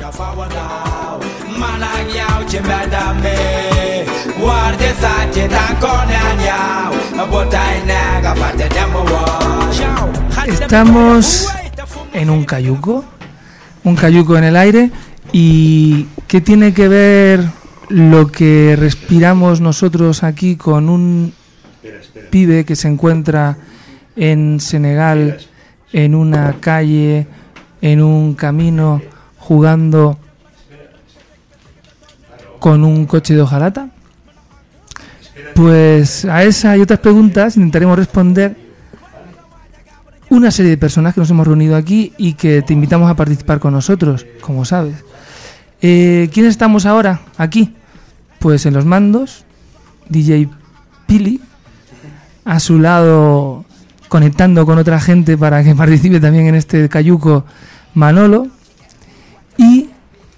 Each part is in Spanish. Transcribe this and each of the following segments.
Estamos en un cayuco en el aire. ¿Y qué tiene que ver lo que respiramos nosotros aquí con un pibe que se encuentra en Senegal, en una calle, en un camino, jugando con un coche de hojalata? Pues a esa y otras preguntas intentaremos responder una serie de personas que nos hemos reunido aquí y que te invitamos a participar con nosotros, como sabes. ¿Quiénes estamos ahora aquí? Pues en los mandos, DJ Pili, a su lado conectando con otra gente para que participe también en este cayuco, Manolo y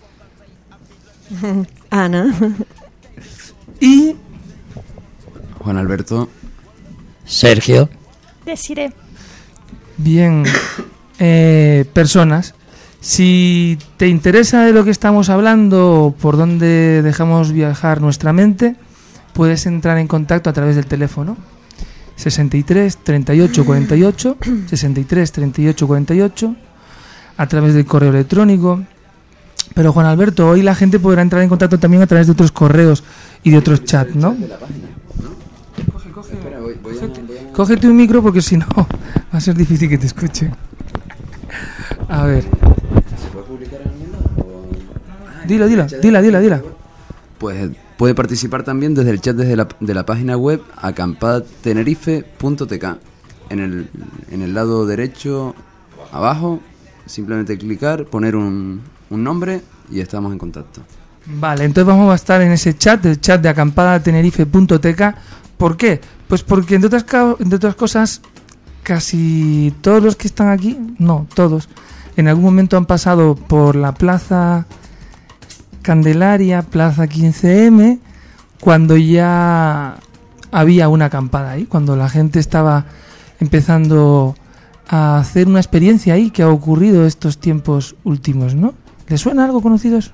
Ana y Juan Alberto, Sergio, Desiré. Bien, personas, si te interesa de lo que estamos hablando o por dónde dejamos viajar nuestra mente, puedes entrar en contacto a través del teléfono 63 38 48 63 38 48, a través del correo electrónico. Pero Juan Alberto, hoy la gente podrá entrar en contacto también a través de otros correos y de otros chats, ¿no? Cógete un micro porque si no va a ser difícil que te escuchen. A ver. ¿se puede publicar en el lado? Dila. Pues puede participar también desde el chat de la página web acampadatenerife.tk. En el lado derecho abajo, simplemente clicar, poner un nombre y estamos en contacto. Vale, entonces vamos a estar en ese chat, el chat de acampadatenerife.tk. ¿Por qué? Pues porque entre otras cosas, casi todos los que están aquí, no, todos, en algún momento han pasado por la Plaza Candelaria, Plaza 15M, cuando ya había una acampada ahí, cuando la gente estaba empezando a hacer una experiencia ahí que ha ocurrido estos tiempos últimos, ¿no? ¿Les suena algo conocido eso?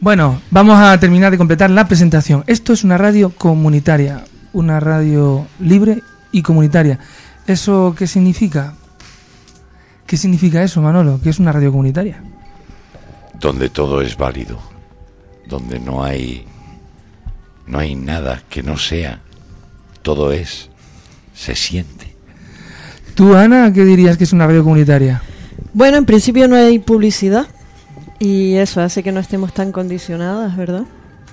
Bueno, vamos a terminar de completar la presentación. Esto es una radio comunitaria, una radio libre y comunitaria. ¿Eso qué significa? ¿Qué significa eso, Manolo? ¿Qué es una radio comunitaria? Donde todo es válido, donde no hay nada que no sea, todo se siente. ¿Tú, Ana, qué dirías que es una radio comunitaria? Bueno, en principio no hay publicidad y eso hace que no estemos tan condicionadas, ¿verdad?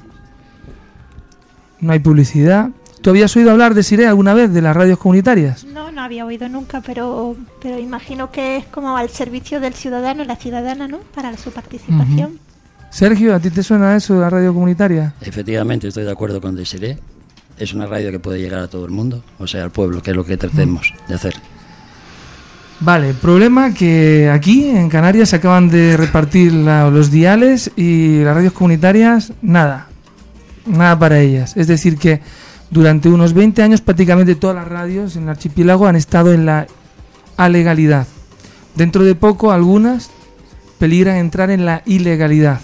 No hay publicidad. ¿Tú habías oído hablar, Desiree, alguna vez de las radios comunitarias? No había oído nunca, pero imagino que es como al servicio del ciudadano y la ciudadana, ¿no? Para su participación. Uh-huh. Sergio, ¿a ti te suena eso de la radio comunitaria? Efectivamente, estoy de acuerdo con Desiree. Es una radio que puede llegar a todo el mundo, o sea, al pueblo, que es lo que tratemos de hacer. Vale, problema que aquí en Canarias se acaban de repartir los diales y las radios comunitarias, nada para ellas. Es decir que durante unos 20 años prácticamente todas las radios en el archipiélago han estado en la alegalidad. Dentro de poco algunas peligran entrar en la ilegalidad,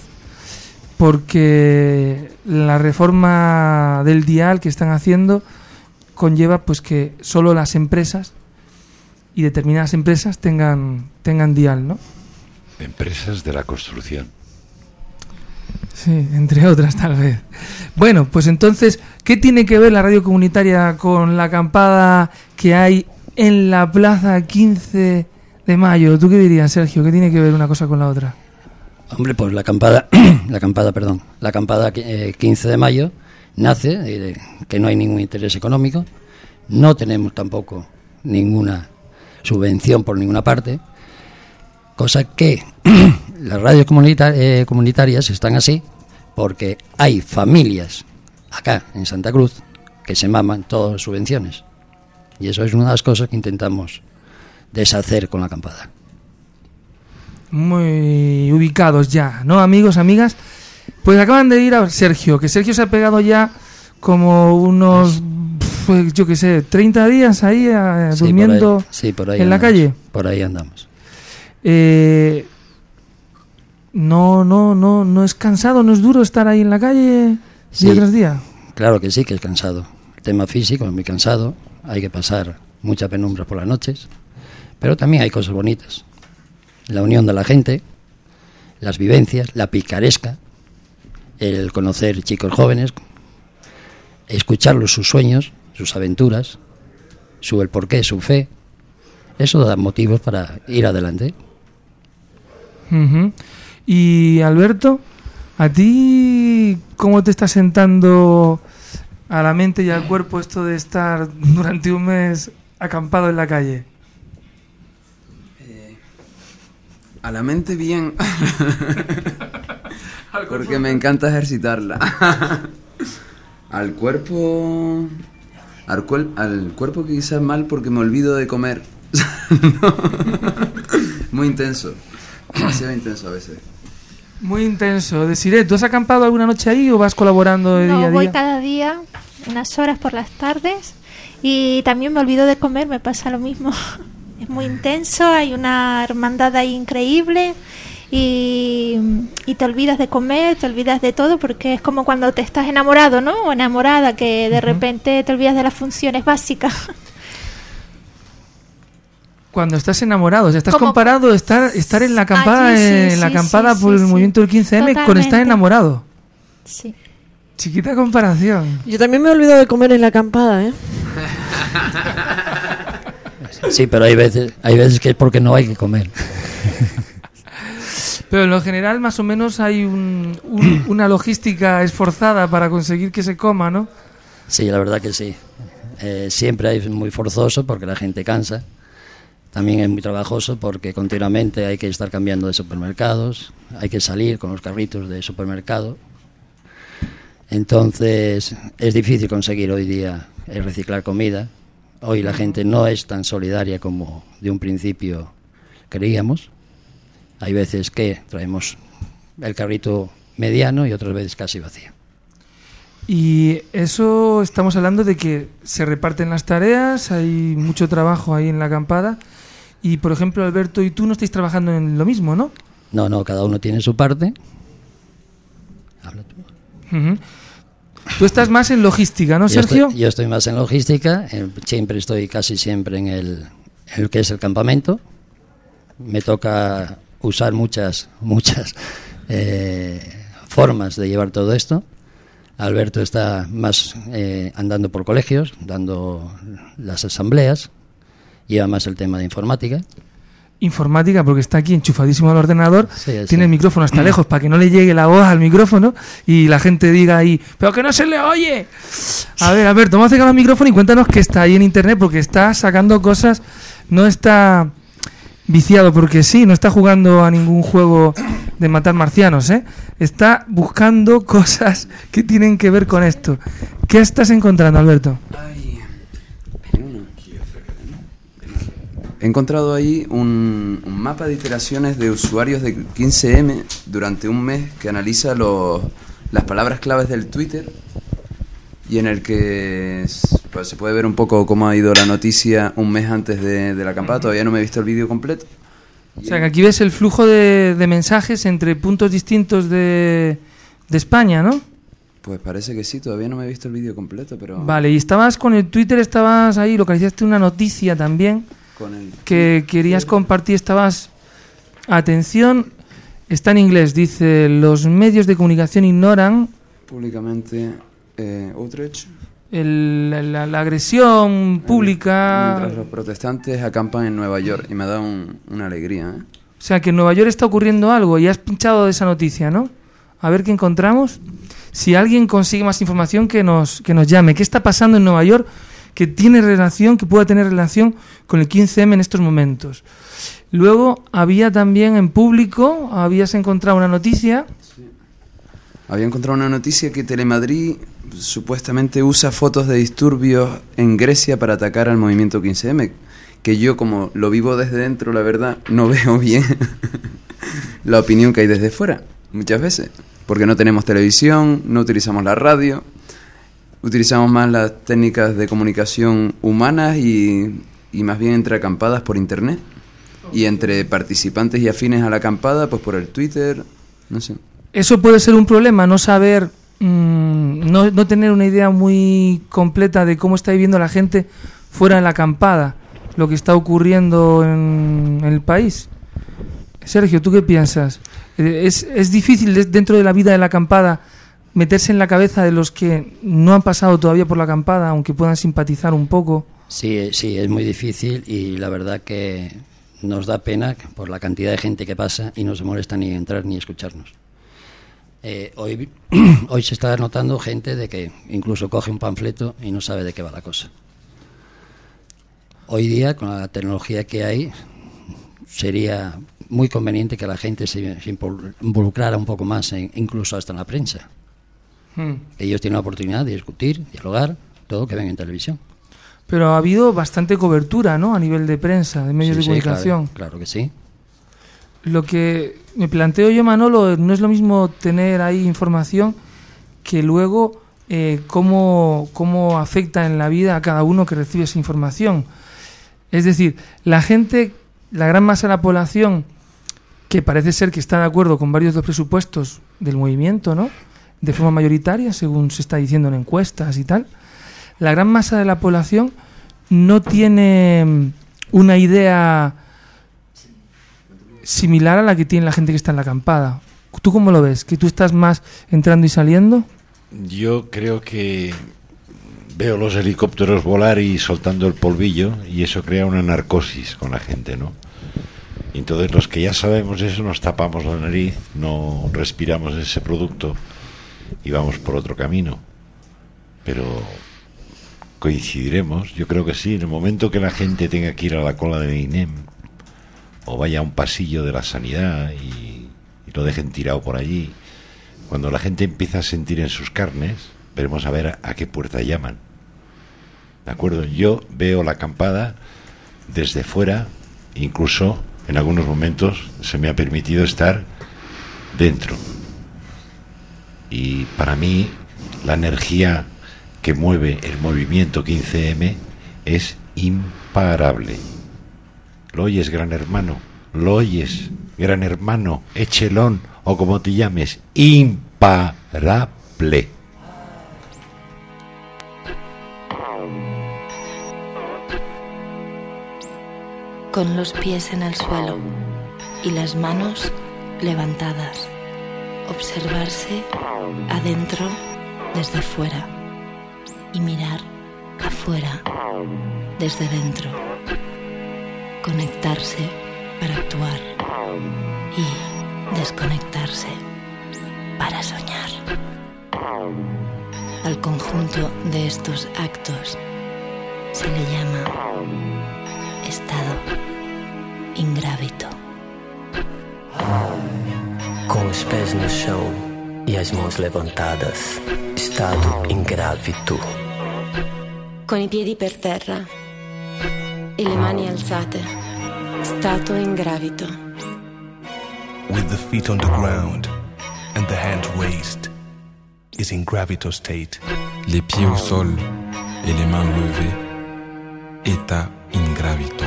porque la reforma del dial que están haciendo conlleva pues que solo las empresas y determinadas empresas tengan dial, ¿no? Empresas de la construcción. Sí, entre otras tal vez. Bueno, pues entonces, ¿qué tiene que ver la radio comunitaria con la acampada que hay en la plaza 15 de mayo? ¿Tú qué dirías, Sergio? ¿Qué tiene que ver una cosa con la otra? Hombre, pues la acampada 15 de mayo nace de que no hay ningún interés económico, no tenemos tampoco ninguna subvención por ninguna parte, cosa que las radios comunitarias están así porque hay familias acá en Santa Cruz que se maman todas las subvenciones, y eso es una de las cosas que intentamos deshacer con la acampada. Muy ubicados ya, ¿no, amigos, amigas? Pues acaban de ir a Sergio, que Sergio se ha pegado ya como unos, pues, yo qué sé, 30 días ahí durmiendo por ahí en la calle. Por ahí andamos. No es cansado, no es duro estar ahí en la calle día tras día. Claro que sí, que es cansado. El tema físico es muy cansado, hay que pasar mucha penumbra por las noches, pero también hay cosas bonitas. La unión de la gente, las vivencias, la picaresca, el conocer chicos jóvenes, escucharlos sus sueños, sus aventuras, el porqué, su fe. Eso da motivos para ir adelante. Uh-huh. Y Alberto, ¿a ti cómo te está sentando a la mente y al cuerpo esto de estar durante un mes acampado en la calle? A la mente bien, porque me encanta ejercitarla. Al cuerpo quizás mal porque me olvido de comer. No. Muy intenso, demasiado intenso a veces. Muy intenso. Desiree, ¿tú has acampado alguna noche ahí o vas colaborando de día a día? No, voy cada día, unas horas por las tardes, y también me olvido de comer, me pasa lo mismo. Es muy intenso, hay una hermandad ahí increíble y te olvidas de comer, te olvidas de todo, porque es como cuando te estás enamorado, ¿no? O enamorada, que de repente te olvidas de las funciones básicas. Cuando estás enamorado, o sea, estás comparado estar en la acampada, por el movimiento del 15M Totalmente. con estar enamorado. Sí. Chiquita comparación. Yo también me olvido de comer en la acampada, ¿eh? Sí, pero hay veces que es porque no hay que comer. Pero en lo general más o menos hay una logística esforzada para conseguir que se coma, ¿no? Sí, la verdad que sí. Siempre es muy forzoso porque la gente cansa. También es muy trabajoso porque continuamente hay que estar cambiando de supermercados, hay que salir con los carritos de supermercado. Entonces es difícil conseguir hoy día reciclar comida. Hoy la gente no es tan solidaria como de un principio creíamos. Hay veces que traemos el carrito mediano y otras veces casi vacío. Y eso estamos hablando de que se reparten las tareas, hay mucho trabajo ahí en la acampada. Y, por ejemplo, Alberto y tú no estáis trabajando en lo mismo, ¿no? No, cada uno tiene su parte. Habla tú. Ujú. Tú estás más en logística, ¿no, Sergio? Yo estoy más en logística, estoy casi siempre en el que es el campamento. Me toca usar muchas formas de llevar todo esto. Alberto está más andando por colegios, dando las asambleas, lleva más el tema de informática. Informática, porque está aquí enchufadísimo al ordenador, Sí. tiene el micrófono hasta lejos para que no le llegue la voz al micrófono y la gente diga ahí, ¡pero que no se le oye! A ver, Alberto, vamos a acercar el micrófono y cuéntanos qué está ahí en internet, porque está sacando cosas, no está viciado porque sí, no está jugando a ningún juego de matar marcianos, ¿eh? Está buscando cosas que tienen que ver con esto. ¿Qué estás encontrando, Alberto? He encontrado ahí un mapa de iteraciones de usuarios de 15M durante un mes que analiza las palabras claves del Twitter y en el que pues, se puede ver un poco cómo ha ido la noticia un mes antes de la acampada. Todavía no me he visto el vídeo completo. O sea, que aquí ves el flujo de mensajes entre puntos distintos de España, ¿no? Pues parece que sí, todavía no me he visto el vídeo completo, pero... Vale, y estabas con el Twitter, estabas ahí, localizaste una noticia también que querías compartir, estabas... Atención, está en inglés, dice, los medios de comunicación ignoran... Públicamente, outrage. La agresión pública... Mientras los protestantes acampan en Nueva York, y me da una alegría, ¿eh? O sea, que en Nueva York está ocurriendo algo y has pinchado de esa noticia, ¿no? A ver qué encontramos. Si alguien consigue más información, que nos llame. ¿Qué está pasando en Nueva York que tiene relación, que pueda tener relación con el 15M en estos momentos? Luego, había también en público, habías encontrado una noticia... Había encontrado una noticia que Telemadrid supuestamente usa fotos de disturbios en Grecia para atacar al movimiento 15M, que yo, como lo vivo desde dentro, la verdad, no veo bien la opinión que hay desde fuera, muchas veces, porque no tenemos televisión, no utilizamos la radio, utilizamos más las técnicas de comunicación humanas y más bien entre acampadas por internet, y entre participantes y afines a la acampada, pues por el Twitter, no sé. Eso puede ser un problema, no saber, no tener una idea muy completa de cómo está viviendo la gente fuera de la acampada, lo que está ocurriendo en el país. Sergio, ¿tú qué piensas? ¿Es difícil dentro de la vida de la acampada meterse en la cabeza de los que no han pasado todavía por la acampada, aunque puedan simpatizar un poco? Sí, es muy difícil y la verdad que nos da pena por la cantidad de gente que pasa y no se molesta ni entrar ni escucharnos. Hoy se está notando gente de que incluso coge un panfleto y no sabe de qué va la cosa. Hoy día, con la tecnología que hay, sería muy conveniente que la gente se involucrara un poco más, incluso hasta en la prensa. Ellos tienen la oportunidad de discutir, dialogar, todo lo que ven en televisión. Pero ha habido bastante cobertura, ¿no?, a nivel de prensa, de medios de comunicación. Claro que sí. Lo que me planteo yo, Manolo, no es lo mismo tener ahí información que luego cómo afecta en la vida a cada uno que recibe esa información. Es decir, la gente, la gran masa de la población, que parece ser que está de acuerdo con varios de los presupuestos del movimiento, ¿no?, de forma mayoritaria, según se está diciendo en encuestas y tal, la gran masa de la población no tiene una idea similar a la que tiene la gente que está en la acampada. ¿Tú cómo lo ves? ¿Que tú estás más entrando y saliendo? Yo creo que veo los helicópteros volar y soltando el polvillo, y eso crea una narcosis con la gente, ¿no? Y entonces los que ya sabemos eso nos tapamos la nariz, no respiramos ese producto y vamos por otro camino. Pero coincidiremos, yo creo que sí, en el momento que la gente tenga que ir a la cola de INEM o vaya a un pasillo de la sanidad y lo dejen tirado por allí, cuando la gente empieza a sentir en sus carnes, veremos a ver a qué puerta llaman. ¿De acuerdo? Yo veo la acampada desde fuera, incluso en algunos momentos se me ha permitido estar dentro. Y para mí la energía que mueve el movimiento 15M es imparable. ¿Lo oyes, gran hermano? ¿Lo oyes, gran hermano? Echelón, o como te llames, imparable. Imparable. Con los pies en el suelo y las manos levantadas. Observarse adentro desde fuera y mirar afuera desde dentro. Conectarse para actuar y desconectarse para soñar. Al conjunto de estos actos se le llama estado ingrávido. Com os pés no chão e as mãos levantadas, estado ingrávido. Con i piedi per terra e le mani alzate, stato ingrávido. With the feet on the ground and the hands raised, is in gravito state. Les pieds au sol et les mains levées, état ingravito.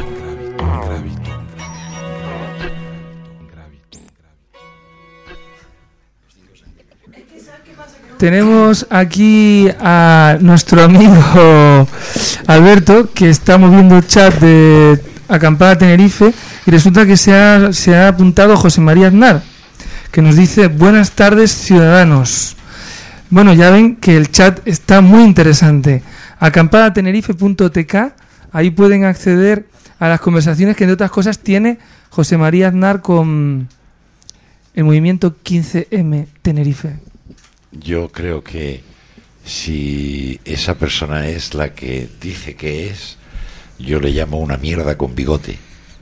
Tenemos aquí a nuestro amigo Alberto, que está moviendo el chat de Acampada Tenerife, y resulta que se ha apuntado José María Aznar, que nos dice: buenas tardes, ciudadanos. Bueno, ya ven que el chat está muy interesante. Acampadatenerife.tk, ahí pueden acceder a las conversaciones que, entre otras cosas, tiene José María Aznar con el movimiento 15M Tenerife. Yo creo que si esa persona es la que dice que es, yo le llamo una mierda con bigote.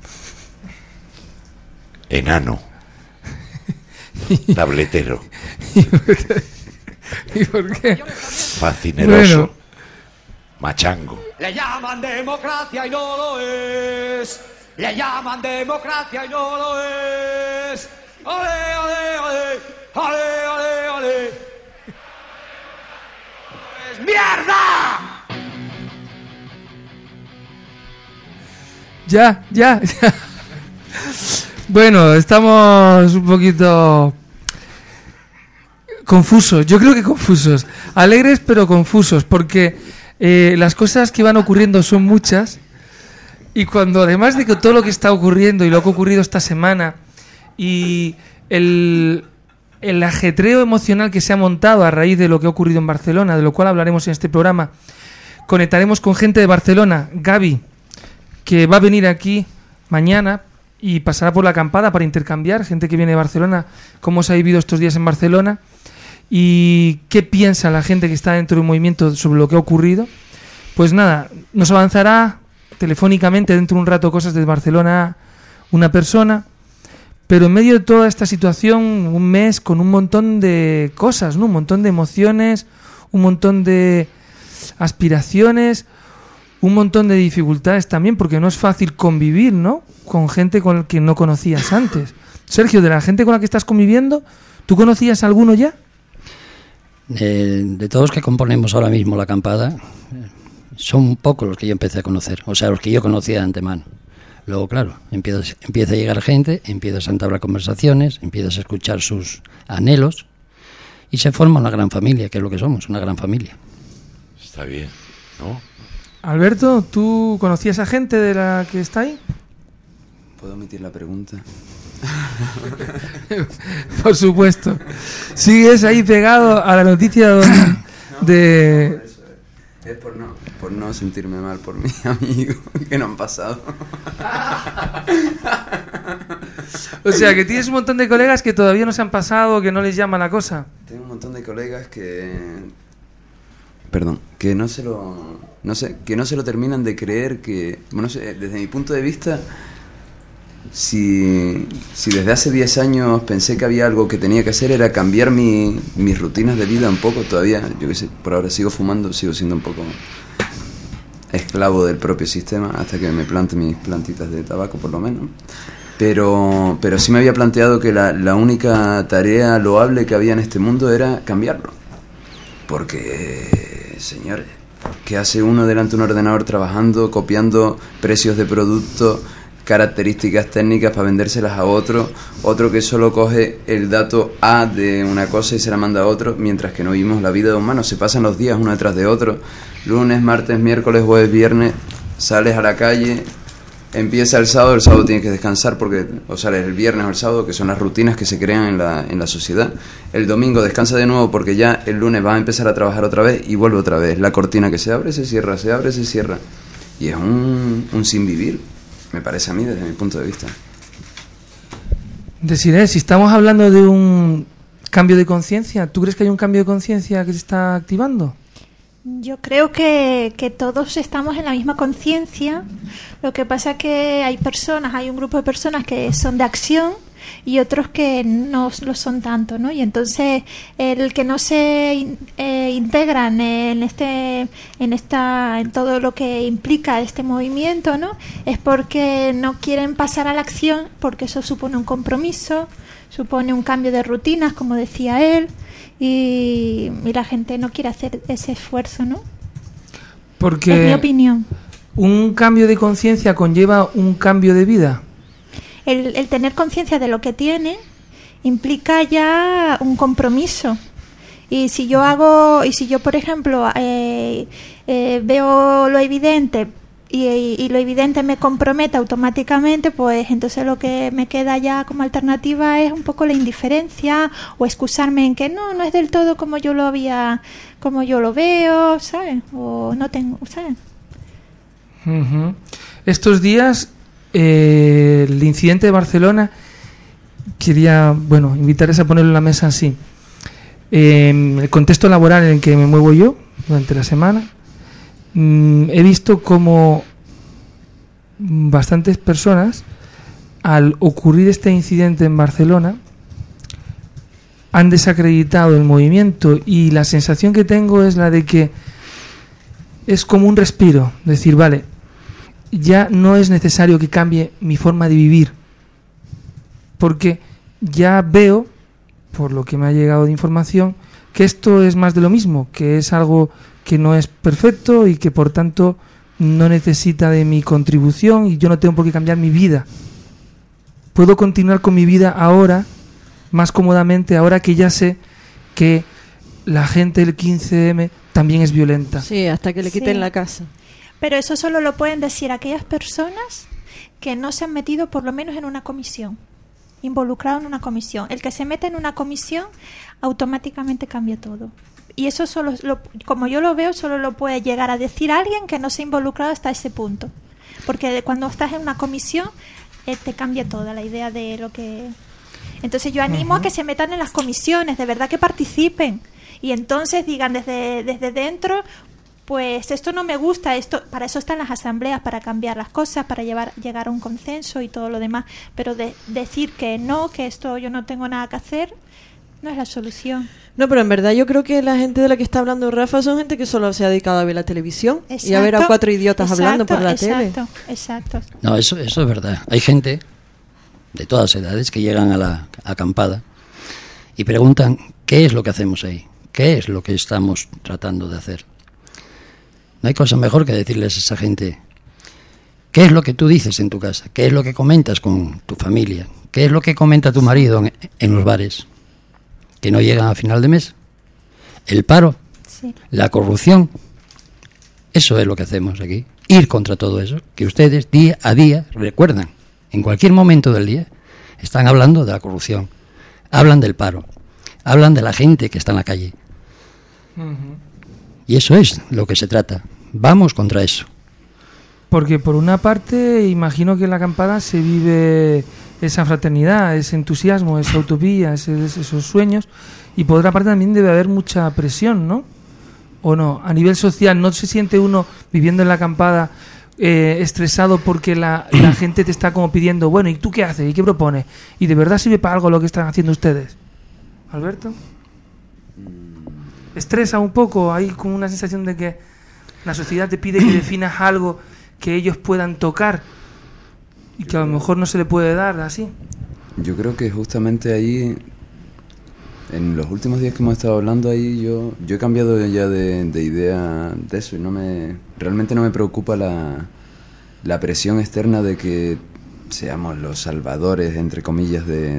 Enano. Tabletero. ¿Y por qué? Fascineroso. Bueno. Machango. Le llaman democracia y no lo es. Le llaman democracia y no lo es. ¡Ole, ole, ole! ¡Ole, ole, ole! ¡Mierda! Ya. Bueno, estamos un poquito confusos, yo creo que confusos, alegres pero confusos, porque las cosas que van ocurriendo son muchas, y cuando, además de que todo lo que está ocurriendo y lo que ha ocurrido esta semana y el ajetreo emocional que se ha montado a raíz de lo que ha ocurrido en Barcelona, de lo cual hablaremos en este programa, conectaremos con gente de Barcelona, Gaby, que va a venir aquí mañana y pasará por la acampada para intercambiar, gente que viene de Barcelona, cómo se ha vivido estos días en Barcelona y qué piensa la gente que está dentro del movimiento sobre lo que ha ocurrido. Pues nada, nos avanzará telefónicamente dentro de un rato cosas de Barcelona una persona, pero en medio de toda esta situación, un mes con un montón de cosas, ¿no? Un montón de emociones, un montón de aspiraciones, un montón de dificultades también, porque no es fácil convivir, ¿no?, con gente con la que no conocías antes. Sergio, de la gente con la que estás conviviendo, ¿tú conocías a alguno ya? De todos los que componemos ahora mismo la acampada, son pocos los que yo empecé a conocer, o sea, los que yo conocía de antemano. Luego, claro, empieza a llegar gente, empiezas a entablar conversaciones, empiezas a escuchar sus anhelos y se forma una gran familia, que es lo que somos, una gran familia. Está bien, ¿no? Alberto, ¿tú conocías a gente de la que está ahí? ¿Puedo omitir la pregunta? Por supuesto. Sigues ahí pegado a la noticia de... Es por no sentirme mal por mis amigos que no han pasado. O sea, que tienes un montón de colegas que todavía no se han pasado, que no les llama la cosa. Tengo un montón de colegas que no se lo terminan de creer, que, bueno, desde mi punto de vista, si desde hace 10 años pensé que había algo que tenía que hacer, era cambiar mis rutinas de vida un poco. Todavía, yo qué sé, por ahora sigo fumando, sigo siendo un poco esclavo del propio sistema hasta que me plante mis plantitas de tabaco, por lo menos. Pero sí me había planteado que la única tarea loable que había en este mundo era cambiarlo. Porque, señores, ¿qué hace uno delante de un ordenador trabajando, copiando precios de productos, características técnicas para vendérselas a otro que solo coge el dato A de una cosa y se la manda a otro, mientras que no vivimos la vida de humanos. Se pasan los días uno detrás de otro, lunes, martes, miércoles, jueves, viernes, sales a la calle, empieza el sábado tienes que descansar porque o sales el viernes o el sábado, que son las rutinas que se crean en la sociedad. El domingo descansa de nuevo porque ya el lunes vas a empezar a trabajar otra vez y vuelve otra vez. La cortina que se abre, se cierra, se abre, se cierra. Y es un sin vivir, me parece a mí desde mi punto de vista. Desiree, si estamos hablando de un cambio de conciencia, ¿tú crees que hay un cambio de conciencia que se está activando? Yo creo que todos estamos en la misma conciencia. Lo que pasa es que hay un grupo de personas que son de acción y otros que no lo son tanto, ¿no? Y entonces el que no se integran en todo lo que implica este movimiento, ¿no? Es porque no quieren pasar a la acción, porque eso supone un compromiso, supone un cambio de rutinas, como decía él. Y la gente no quiere hacer ese esfuerzo, ¿no? Porque es mi opinión. ¿Un cambio de conciencia conlleva un cambio de vida? El tener conciencia de lo que tiene implica ya un compromiso. Y si yo por ejemplo veo lo evidente y lo evidente me compromete automáticamente, pues entonces lo que me queda ya como alternativa es un poco la indiferencia o excusarme en que no es del todo como yo lo veo, ¿sabes? O no tengo, ¿sabes? Uh-huh. Estos días el incidente de Barcelona, quería, invitarles a ponerlo en la mesa así. El contexto laboral en el que me muevo yo durante la semana, he visto como bastantes personas, al ocurrir este incidente en Barcelona, han desacreditado el movimiento, y la sensación que tengo es la de que es como un respiro, decir, vale, ya no es necesario que cambie mi forma de vivir, porque ya veo, por lo que me ha llegado de información, que esto es más de lo mismo, que es algo que no es perfecto y que por tanto no necesita de mi contribución, y yo no tengo por qué cambiar mi vida. Puedo continuar con mi vida ahora, más cómodamente, ahora que ya sé que la gente del 15M también es violenta. Sí, hasta que le quiten la casa. Pero eso solo lo pueden decir aquellas personas que no se han metido por lo menos en una comisión, involucrado en una comisión. El que se mete en una comisión automáticamente cambia todo. Y eso como yo lo veo, solo lo puede llegar a decir alguien que no se ha involucrado hasta ese punto. Porque cuando estás en una comisión, te cambia toda la idea de lo que... Entonces yo animo a que se metan en las comisiones, de verdad que participen. Y entonces digan desde dentro, pues esto no me gusta, para eso están las asambleas, para cambiar las cosas, para llegar a un consenso y todo lo demás. Pero decir que no, que esto yo no tengo nada que hacer, no es la solución. No, pero en verdad yo creo que la gente de la que está hablando Rafa son gente que solo se ha dedicado a ver la televisión. Exacto, y a ver a cuatro idiotas hablando por la tele. Exacto. No, eso es verdad. Hay gente de todas edades que llegan a la acampada y preguntan qué es lo que hacemos ahí, qué es lo que estamos tratando de hacer. No hay cosa mejor que decirles a esa gente qué es lo que tú dices en tu casa, qué es lo que comentas con tu familia, qué es lo que comenta tu marido en los bares, que no llegan a final de mes, el paro, la corrupción. Eso es lo que hacemos aquí, ir contra todo eso, que ustedes día a día recuerdan, en cualquier momento del día, están hablando de la corrupción, hablan del paro, hablan de la gente que está en la calle. Y eso es lo que se trata, vamos contra eso. Porque por una parte, imagino que en la acampada se vive esa fraternidad, ese entusiasmo, esa utopía, esos sueños, y por otra parte también debe haber mucha presión, ¿no? ¿O no? A nivel social, ¿no se siente uno viviendo en la acampada estresado porque la gente te está como pidiendo, bueno, ¿y tú qué haces? ¿Y qué propones? ¿Y de verdad sirve para algo lo que están haciendo ustedes? ¿Alberto? ¿Estresa un poco? Hay como una sensación de que la sociedad te pide que definas algo que ellos puedan tocar y que a lo mejor no se le puede dar así. Yo creo que justamente ahí, en los últimos días que hemos estado hablando ahí, yo he cambiado ya de idea de eso, y realmente no me preocupa la presión externa de que seamos los salvadores, entre comillas, de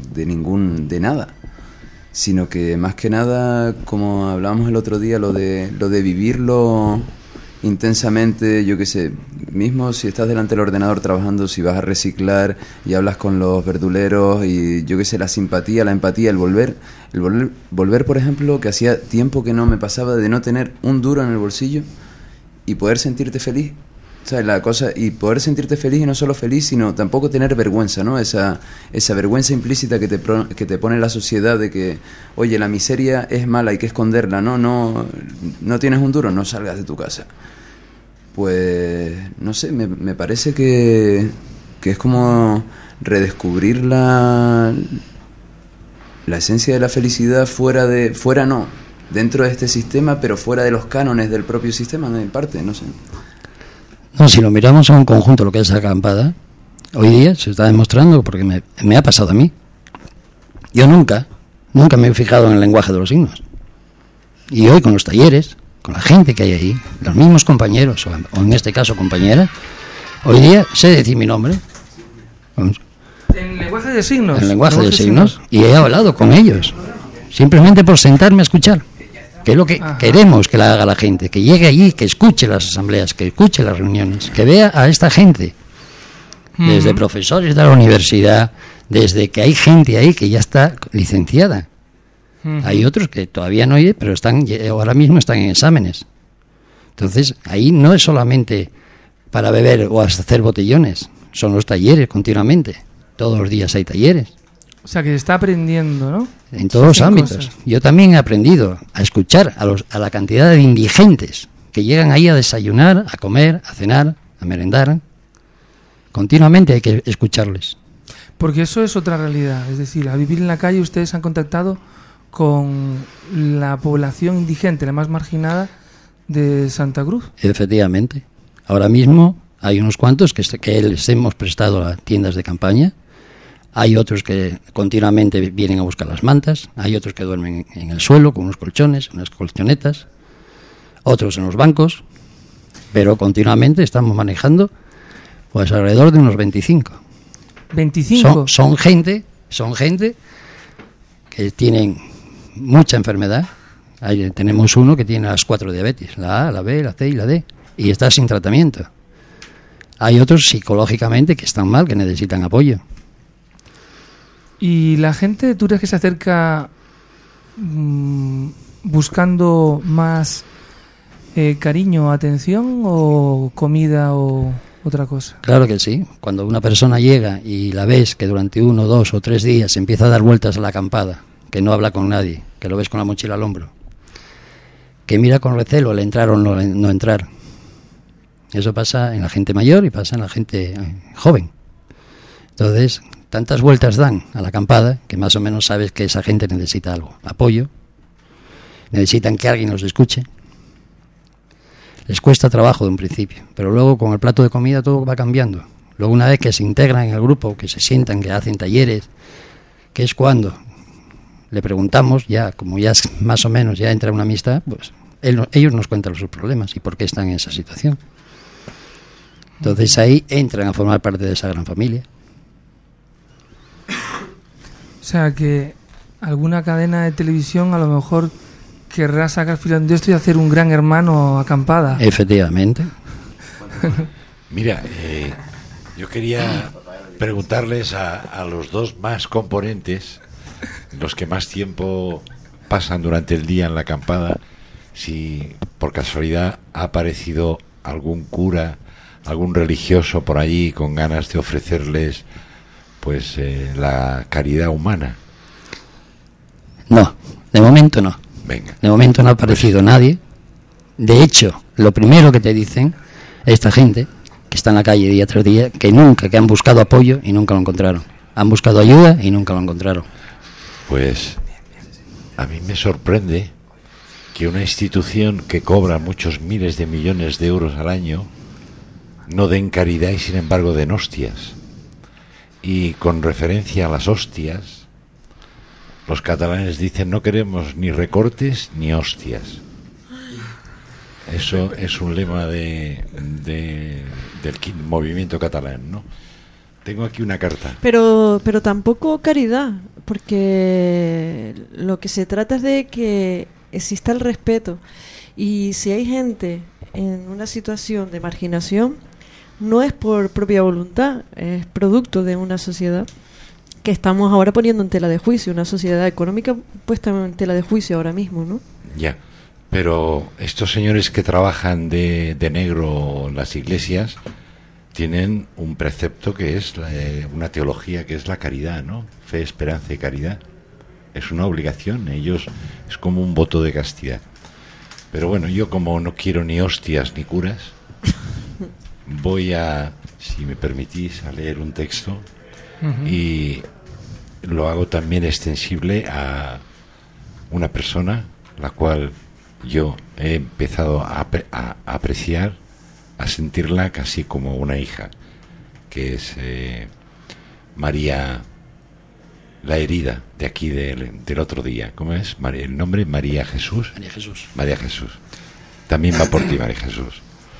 nada, sino que más que nada, como hablábamos el otro día, lo de vivirlo intensamente. Yo qué sé, mismo si estás delante del ordenador trabajando, si vas a reciclar y hablas con los verduleros, y yo qué sé, la simpatía, la empatía, el volver, por ejemplo, que hacía tiempo que no me pasaba, de no tener un duro en el bolsillo y poder sentirte feliz. ¿Sabes? La cosa, y poder sentirte feliz, y no solo feliz, sino tampoco tener vergüenza, ¿no? Esa vergüenza implícita que te pone la sociedad de que, oye, la miseria es mala, hay que esconderla, no tienes un duro, no salgas de tu casa. Pues, no sé, me parece que es como redescubrir la esencia de la felicidad dentro de este sistema, pero fuera de los cánones del propio sistema, en parte, no sé. No, si lo miramos a un conjunto, lo que es acampada, hoy día se está demostrando, porque me ha pasado a mí. Yo nunca me he fijado en el lenguaje de los signos. Y hoy con los talleres, con la gente que hay ahí, los mismos compañeros, o en este caso compañeras, hoy día sé decir mi nombre. ¿En lenguaje de signos? En lenguaje de signos. Y he hablado con ellos, simplemente por sentarme a escuchar. Que es lo que queremos que la haga la gente, que llegue allí, que escuche las asambleas, que escuche las reuniones, que vea a esta gente, desde profesores de la universidad, desde que hay gente ahí que ya está licenciada. Hay otros que todavía no hay, pero ahora mismo están en exámenes. Entonces, ahí no es solamente para beber o hacer botellones, son los talleres continuamente. Todos los días hay talleres. O sea, que se está aprendiendo, ¿no? En todos los ámbitos. Cosas. Yo también he aprendido a escuchar a la cantidad de indigentes que llegan ahí a desayunar, a comer, a cenar, a merendar. Continuamente hay que escucharles. Porque eso es otra realidad. Es decir, al vivir en la calle ustedes han contactado con la población indigente, la más marginada de Santa Cruz. Efectivamente. Ahora mismo hay unos cuantos que les hemos prestado a tiendas de campaña. Hay otros que continuamente vienen a buscar las mantas, hay otros que duermen en el suelo con unos colchones, unas colchonetas, otros en los bancos, pero continuamente estamos manejando pues alrededor de unos 25. ¿25? Son gente que tienen mucha enfermedad. Tenemos uno que tiene las 4 diabetes, la A, la B, la C y la D, y está sin tratamiento. Hay otros psicológicamente que están mal, que necesitan apoyo. ¿Y la gente, tú crees que se acerca buscando más cariño, atención, o comida o otra cosa? Claro que sí. Cuando una persona llega y la ves que durante 1, 2 o 3 días empieza a dar vueltas a la acampada, que no habla con nadie, que lo ves con la mochila al hombro, que mira con recelo el entrar o no entrar. Eso pasa en la gente mayor y pasa en la gente joven. Entonces, tantas vueltas dan a la acampada que más o menos sabes que esa gente necesita algo, apoyo, necesitan que alguien los escuche. Les cuesta trabajo de un principio, pero luego con el plato de comida todo va cambiando. Luego, una vez que se integran en el grupo, que se sientan, que hacen talleres, que es cuando le preguntamos, ya como ya más o menos ya entra una amistad, pues ellos nos cuentan sus problemas y por qué están en esa situación. Entonces ahí entran a formar parte de esa gran familia. O sea, que alguna cadena de televisión a lo mejor querrá sacar filón de esto y hacer un Gran Hermano acampada. Efectivamente. Mira, yo quería preguntarles a los dos más componentes, los que más tiempo pasan durante el día en la acampada, si por casualidad ha aparecido algún cura, algún religioso por allí con ganas de ofrecerles pues la caridad humana. No, de momento no. Venga. De momento no ha aparecido nadie. De hecho, lo primero que te dicen esta gente que está en la calle día tras día, que han buscado apoyo y nunca lo encontraron. Han buscado ayuda y nunca lo encontraron. Pues a mí me sorprende que una institución que cobra muchos miles de millones de euros al año no den caridad y sin embargo den hostias. Y con referencia a las hostias, los catalanes dicen no queremos ni recortes ni hostias. Eso es un lema del movimiento catalán, ¿no? Tengo aquí una carta. Pero tampoco caridad, porque lo que se trata es de que exista el respeto. Y si hay gente en una situación de marginación, no es por propia voluntad, es producto de una sociedad que estamos ahora poniendo en tela de juicio, una sociedad económica puesta en tela de juicio ahora mismo, ¿no? Ya, pero estos señores que trabajan de negro en las iglesias tienen un precepto que es una teología que es la caridad, ¿no? Fe, esperanza y caridad. Es una obligación, ellos es como un voto de castidad. Pero bueno, yo como no quiero ni hostias ni curas, voy a, si me permitís, a leer un texto y lo hago también extensible a una persona la cual yo he empezado a apreciar, a sentirla casi como una hija, que es María, la herida de aquí del otro día. ¿Cómo es? El nombre, María Jesús. María Jesús. María Jesús. También va por ti, María Jesús.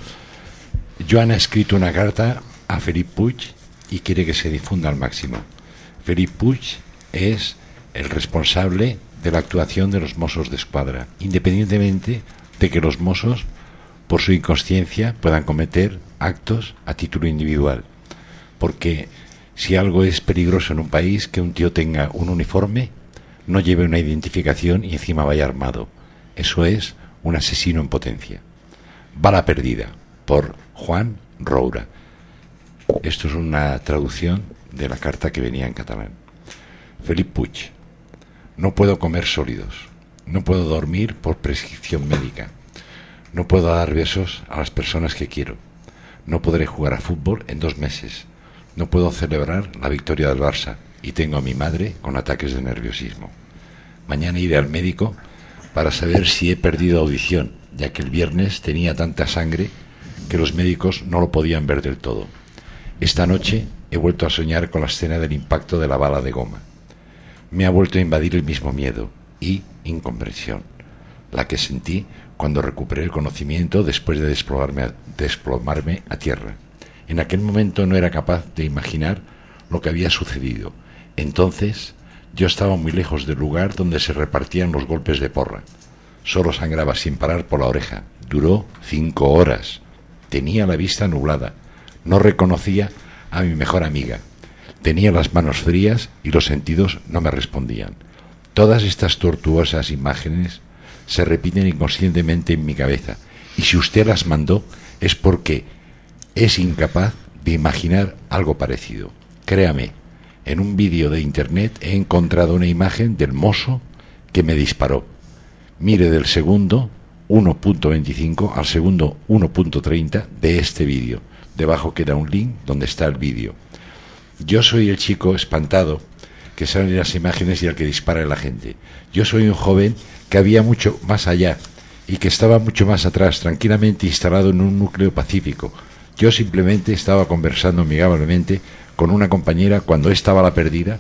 Joan ha escrito una carta a Felip Puig y quiere que se difunda al máximo. Felip Puig es el responsable de la actuación de los Mossos d'Esquadra, independientemente de que los Mossos, por su inconsciencia, puedan cometer actos a título individual. Porque si algo es peligroso en un país, que un tío tenga un uniforme, no lleve una identificación y encima vaya armado. Eso es un asesino en potencia. Bala perdida, por Juan Roura. Esto es una traducción de la carta que venía en catalán. Felip Puig. No puedo comer sólidos. No puedo dormir por prescripción médica. No puedo dar besos a las personas que quiero. No podré jugar a fútbol en 2 meses. No puedo celebrar la victoria del Barça y tengo a mi madre con ataques de nerviosismo. Mañana iré al médico para saber si he perdido audición, ya que el viernes tenía tanta sangre que los médicos no lo podían ver del todo. Esta noche he vuelto a soñar con la escena del impacto de la bala de goma. Me ha vuelto a invadir el mismo miedo y incomprensión, la que sentí cuando recuperé el conocimiento después de desplomarme a tierra. En aquel momento no era capaz de imaginar lo que había sucedido. Entonces yo estaba muy lejos del lugar donde se repartían los golpes de porra. Solo sangraba sin parar por la oreja. Duró 5 horas. Tenía la vista nublada. No reconocía a mi mejor amiga. Tenía las manos frías y los sentidos no me respondían. Todas estas tortuosas imágenes se repiten inconscientemente en mi cabeza. Y si usted las mandó es porque es incapaz de imaginar algo parecido. Créame, en un vídeo de internet he encontrado una imagen del mozo que me disparó. Mire del segundo 1.25 al segundo 1.30 de este vídeo. Debajo queda un link donde está el vídeo. Yo soy el chico espantado que sale en las imágenes y al que dispara a la gente. Yo soy un joven que había mucho más allá y que estaba mucho más atrás, tranquilamente instalado en un núcleo pacífico. Yo simplemente estaba conversando amigablemente con una compañera cuando esta bala perdida,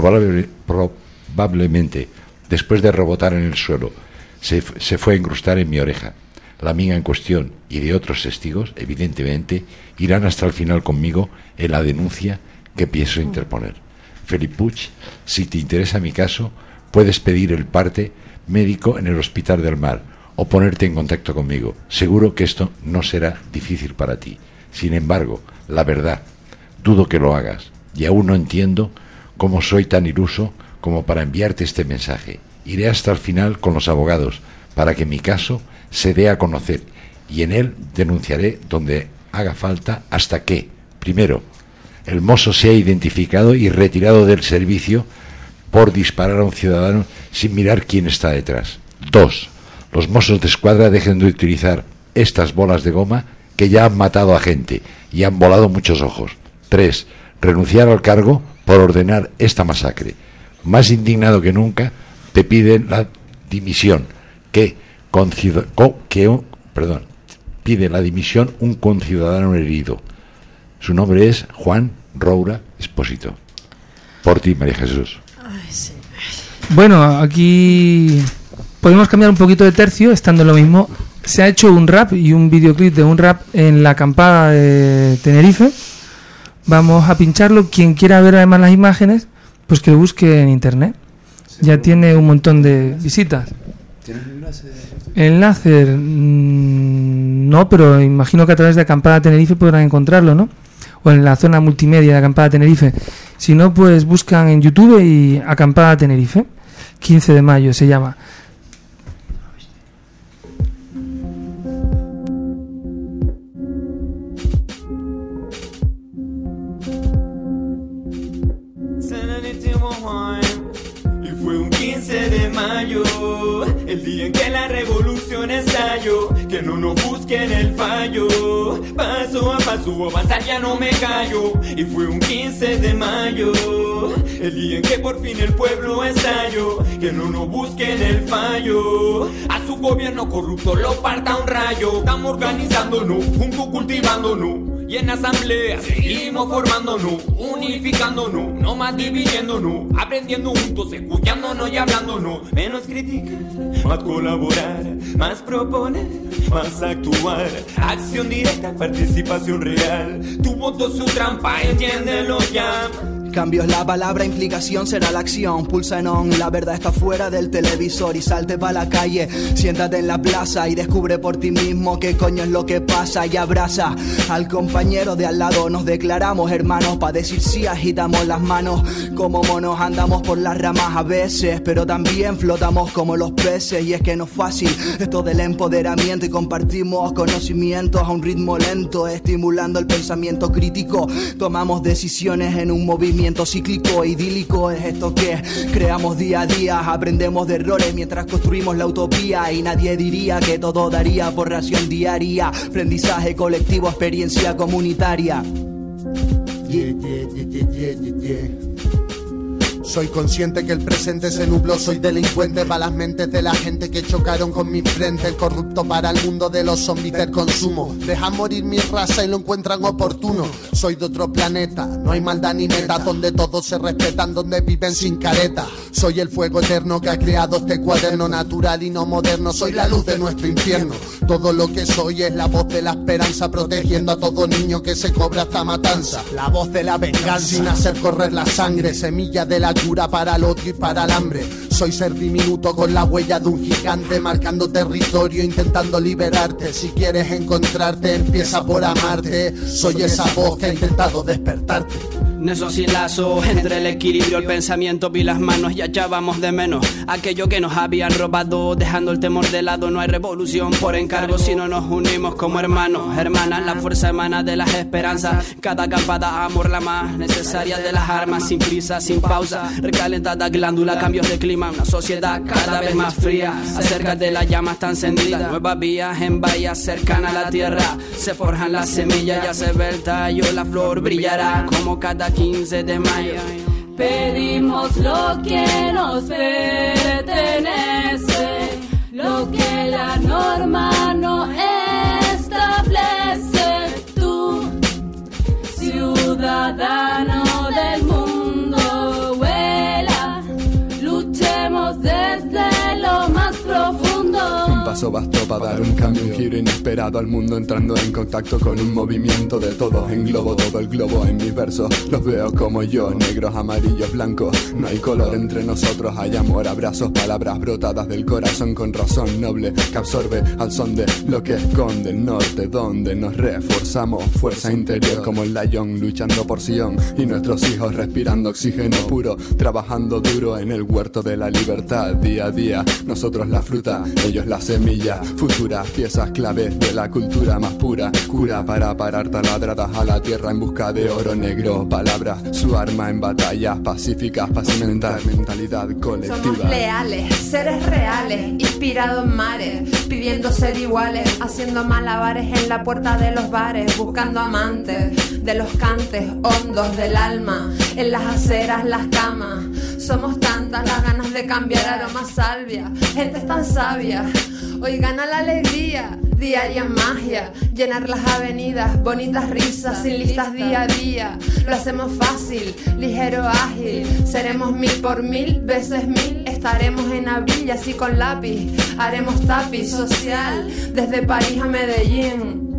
probablemente después de rebotar en el suelo, se fue a incrustar en mi oreja. La amiga en cuestión y de otros testigos, evidentemente, irán hasta el final conmigo en la denuncia que pienso interponer. Felip Puig, si te interesa mi caso, puedes pedir el parte médico en el Hospital del Mar o ponerte en contacto conmigo. Seguro que esto no será difícil para ti. Sin embargo, la verdad, dudo que lo hagas y aún no entiendo cómo soy tan iluso como para enviarte este mensaje. Iré hasta el final con los abogados para que mi caso se dé a conocer y en él denunciaré donde haga falta hasta que, primero, el mozo sea identificado y retirado del servicio por disparar a un ciudadano sin mirar quién está detrás. 2. Los Mossos d'Esquadra dejen de utilizar estas bolas de goma que ya han matado a gente y han volado muchos ojos. 3. Renunciar al cargo por ordenar esta masacre. Más indignado que nunca, te piden la dimisión pide la dimisión un conciudadano herido. Su nombre es Juan Roura Expósito. Por ti, María Jesús. Ay, sí. Bueno, aquí podemos cambiar un poquito de tercio, estando en lo mismo. Se ha hecho un rap y un videoclip de un rap en la acampada de Tenerife Vamos a pincharlo. Quien quiera ver además las imágenes, pues que lo busque en internet. Ya tiene un montón de visitas. ¿Tienes el enlace? El enlace, no, pero imagino que a través de Acampada Tenerife podrán encontrarlo, ¿no? O en la zona multimedia de Acampada Tenerife. Si no, pues buscan en YouTube y Acampada Tenerife. 15 de mayo se llama. Y fue un 15 de mayo, el día en que la revolución estalló. Que no nos busquen el fallo, paso a paso avanzar, ya no me callo. Y fue un 15 de mayo, el día en que por fin el pueblo estalló. Que no nos busquen el fallo, a su gobierno corrupto lo parta un rayo. Estamos organizándonos, juntos cultivándonos, y en asamblea seguimos formándonos, unificándonos, no más dividiéndonos, aprendiendo juntos, escuchándonos y hablándonos. Menos criticar, más colaborar, más proponer, más actuar. Acción directa, participación real. Tu voto es su trampa, entiéndelo ya. Cambios la palabra, implicación será la acción. Pulsa en on, la verdad está fuera del televisor. Y salte pa' la calle, siéntate en la plaza y descubre por ti mismo qué coño es lo que pasa. Y abraza al compañero de al lado. Nos declaramos hermanos, pa' decir sí agitamos las manos. Como monos andamos por las ramas a veces, pero también flotamos como los peces. Y es que no es fácil esto del empoderamiento, y compartimos conocimientos a un ritmo lento, estimulando el pensamiento crítico. Tomamos decisiones en un movimiento cíclico, idílico. Es esto que creamos día a día, aprendemos de errores mientras construimos la utopía. Y nadie diría que todo daría por ración diaria. Aprendizaje colectivo, experiencia comunitaria. Soy consciente que el presente se nubló, soy delincuente para las mentes de la gente que chocaron con mi frente. El corrupto para el mundo de los zombies del consumo. Dejan morir mi raza y lo encuentran oportuno. Soy de otro planeta, no hay maldad ni meta, donde todos se respetan, donde viven sin careta. Soy el fuego eterno que ha creado este cuaderno, natural y no moderno. Soy la luz de nuestro infierno. Todo lo que soy es la voz de la esperanza, protegiendo a todo niño que se cobra esta matanza. La voz de la venganza, sin hacer correr la sangre, semilla de la cura para el odio y para el hambre. Soy ser diminuto con la huella de un gigante, marcando territorio, intentando liberarte. Si quieres encontrarte, empieza por amarte. Soy esa voz que ha intentado despertarte. Nexos y lazos entre el equilibrio, el pensamiento y las manos, y echábamos de menos aquello que nos habían robado, dejando el temor de lado. No hay revolución por encargo si no nos unimos como hermanos, hermanas. La fuerza emana de las esperanzas, cada acampada amor, la más necesaria de las armas. Sin prisa, sin pausa, recalentada glándula, cambios de clima, una sociedad cada vez más fría. Acércate, la llama está encendida, nuevas vías en bahías cercana a la tierra. Se forjan las semillas, ya se ve el tallo, la flor brillará como cada 15 de mayo. Pedimos lo que nos pertenece, lo que la norma no establece. Tú, ciudadano del mundo, vuela, luchemos desde lo más profundo. Un paso bastó para dar un cambio, un giro inesperado al mundo, entrando en contacto con un movimiento de todos. Englobo todo el globo en mis versos, los veo como yo, negros, amarillos, blancos. No hay color entre nosotros, hay amor, abrazos, palabras brotadas del corazón con razón noble que absorbe al son de lo que esconde el norte, donde nos reforzamos. Fuerza interior como el Lion, luchando por Sion, y nuestros hijos respirando oxígeno puro, trabajando duro en el huerto de la libertad. Día a día, nosotros la fruta, ellos la semilla, futuras piezas claves de la cultura más pura. Cura para parar taladradas a la tierra en busca de oro negro. Palabras, su arma en batallas pacíficas, pacimentar mentalidad colectiva. Somos leales, seres reales, inspirados en mares, pidiendo ser iguales, haciendo malabares en la puerta de los bares, buscando amantes de los cantes hondos del alma, en las aceras, las camas. Somos tantas las ganas de cambiar, aroma salvia, gente es tan sabia. Hoy gana la alegría, diaria magia, llenar las avenidas, bonitas risas, sin listas día a día. Lo hacemos fácil, ligero, ágil, seremos 1000 por 1000 veces 1000. Estaremos en abril y así con lápiz haremos tapiz social, desde París a Medellín.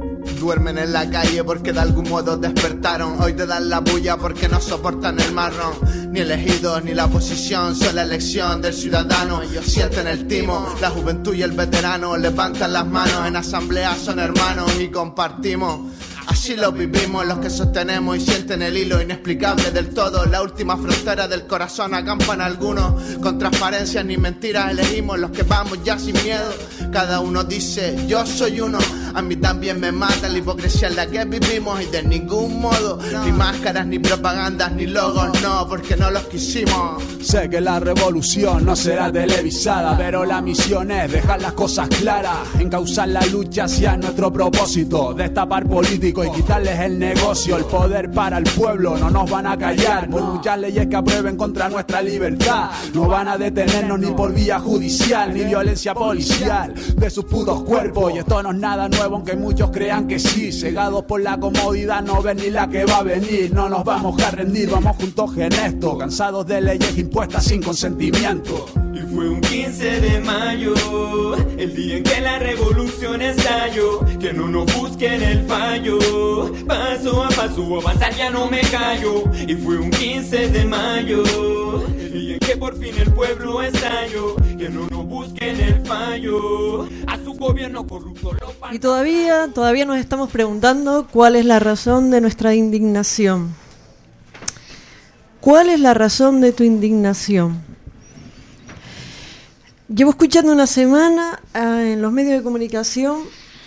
duermen en la calle porque de algún modo despertaron. Hoy te dan la bulla porque no soportan el marrón. Ni elegidos ni la oposición son la elección del ciudadano. Ellos sienten el timo, la juventud y el veterano levantan las manos. En asamblea son hermanos y compartimos. Así lo vivimos los que sostenemos y sienten el hilo inexplicable del todo. La última frontera del corazón acampan algunos. Con transparencia ni mentiras elegimos los que vamos ya sin miedo. Cada uno dice yo soy uno. A mí también me mata la hipocresía en la que vivimos. Y de ningún modo, ni máscaras, ni propagandas, ni logos, no, porque no los quisimos. Sé que la revolución no será televisada, pero la misión es dejar las cosas claras, encauzar la lucha hacia nuestro propósito, destapar políticos y quitarles el negocio, el poder para el pueblo. No nos van a callar por muchas leyes que aprueben contra nuestra libertad. No van a detenernos ni por vía judicial, ni violencia policial de sus putos cuerpos. Y esto no es nada nuevo, aunque muchos crean que sí. Cegados por la comodidad, no ven ni la que va a venir. No nos vamos a rendir, vamos juntos en esto, cansados de leyes impuestas sin consentimiento. Y fue un 15 de mayo, el día en que la revolución estalló. Que no nos busquen el fallo, paso a paso avanzar, ya no me callo. Y fue un 15 de mayo, el día en que por fin el pueblo estalló. Que no nos busquen el fallo, a su gobierno corrupto lo... Y todavía nos estamos preguntando cuál es la razón de nuestra indignación. ¿Cuál es la razón de tu indignación? Llevo escuchando una semana en los medios de comunicación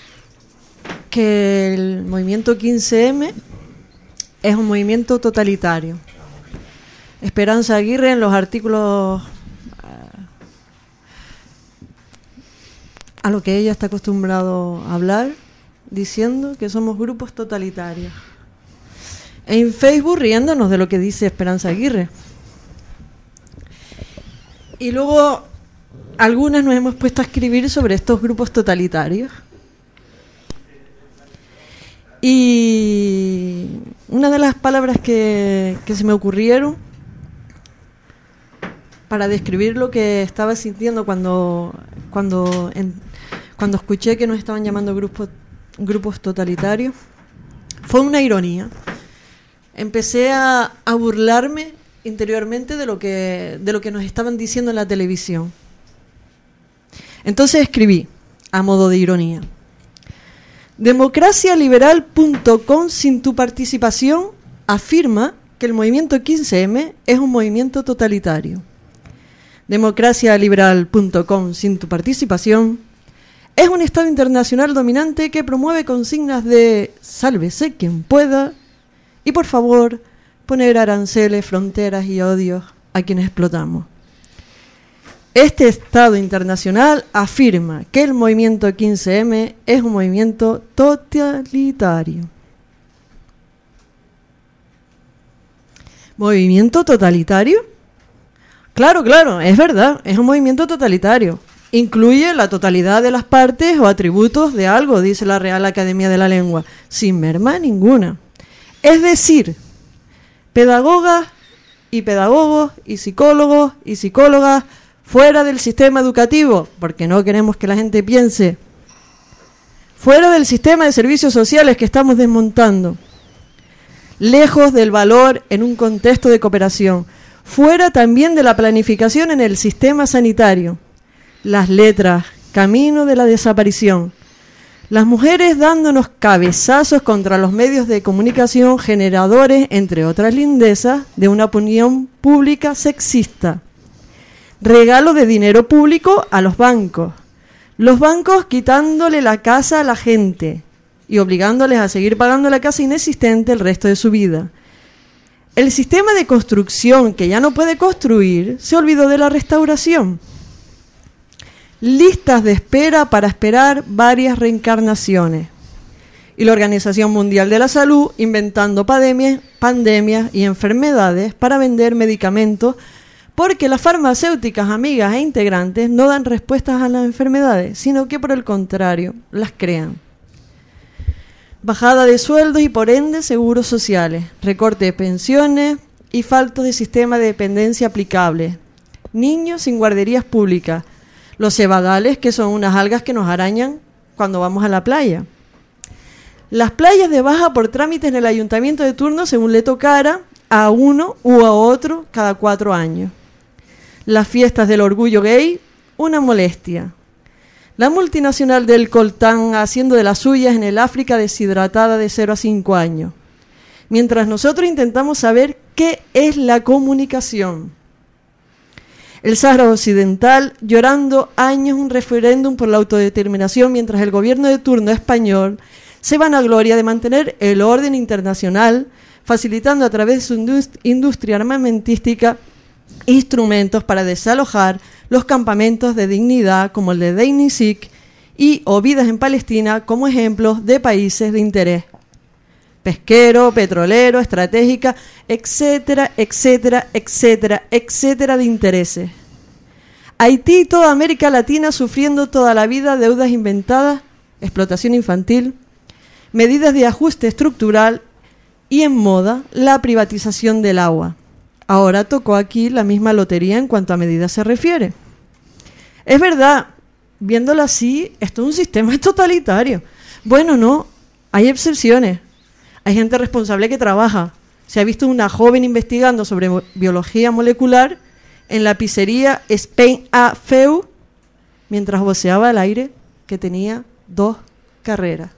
que el movimiento 15M es un movimiento totalitario. Esperanza Aguirre en los artículos a lo que ella está acostumbrado a hablar, diciendo que somos grupos totalitarios. En Facebook riéndonos de lo que dice Esperanza Aguirre. Y luego algunas nos hemos puesto a escribir sobre estos grupos totalitarios. Y una de las palabras que se me ocurrieron para describir lo que estaba sintiendo cuando escuché que nos estaban llamando grupos totalitarios fue una ironía. Empecé a burlarme interiormente de lo que nos estaban diciendo en la televisión. Entonces escribí, a modo de ironía: democracialiberal.com sin tu participación afirma que el movimiento 15M es un movimiento totalitario. Democracialiberal.com sin tu participación es un Estado internacional dominante que promueve consignas de sálvese quien pueda y por favor poner aranceles, fronteras y odios a quienes explotamos. Este Estado internacional afirma que el movimiento 15M es un movimiento totalitario. ¿Movimiento totalitario? Claro, es verdad, es un movimiento totalitario. Incluye la totalidad de las partes o atributos de algo, dice la Real Academia de la Lengua, sin merma ninguna. Es decir, pedagogas y pedagogos y psicólogos y psicólogas fuera del sistema educativo, porque no queremos que la gente piense, fuera del sistema de servicios sociales que estamos desmontando, lejos del valor en un contexto de cooperación, fuera también de la planificación en el sistema sanitario, las letras, camino de la desaparición, las mujeres dándonos cabezazos contra los medios de comunicación generadores, entre otras lindezas, de una opinión pública sexista. Regalo de dinero público a los bancos quitándole la casa a la gente y obligándoles a seguir pagando la casa inexistente el resto de su vida. El sistema de construcción que ya no puede construir se olvidó de la restauración. Listas de espera para esperar varias reencarnaciones. Y la Organización Mundial de la Salud inventando pandemias y enfermedades para vender medicamentos, porque las farmacéuticas amigas e integrantes no dan respuestas a las enfermedades, sino que por el contrario, las crean. Bajada de sueldos y por ende seguros sociales, recorte de pensiones y falta de sistema de dependencia aplicable. Niños sin guarderías públicas. Los cebadales, que son unas algas que nos arañan cuando vamos a la playa. Las playas de baja por trámites en el ayuntamiento de turno según le tocara a uno u a otro cada 4 años. Las fiestas del orgullo gay, una molestia. La multinacional del coltán haciendo de las suyas en el África deshidratada de 0 a 5 años. Mientras nosotros intentamos saber qué es la comunicación. El Sáhara Occidental llorando años un referéndum por la autodeterminación mientras el gobierno de turno español se vanagloria de mantener el orden internacional, facilitando a través de su industria armamentística instrumentos para desalojar los campamentos de dignidad como el de Deir ez-Zor y o Vidas en Palestina como ejemplos de países de interés pesquero, petrolero, estratégica, etcétera, etcétera, etcétera, etcétera de intereses. Haití y toda América Latina sufriendo toda la vida deudas inventadas, explotación infantil, medidas de ajuste estructural y en moda la privatización del agua. Ahora tocó aquí la misma lotería en cuanto a medidas se refiere. Es verdad, viéndolo así, esto es un sistema totalitario. Bueno, no, hay excepciones. Hay gente responsable que trabaja. Se ha visto una joven investigando sobre biología molecular en la pizzería Spain A. Feu mientras voceaba al aire que tenía 2 carreras.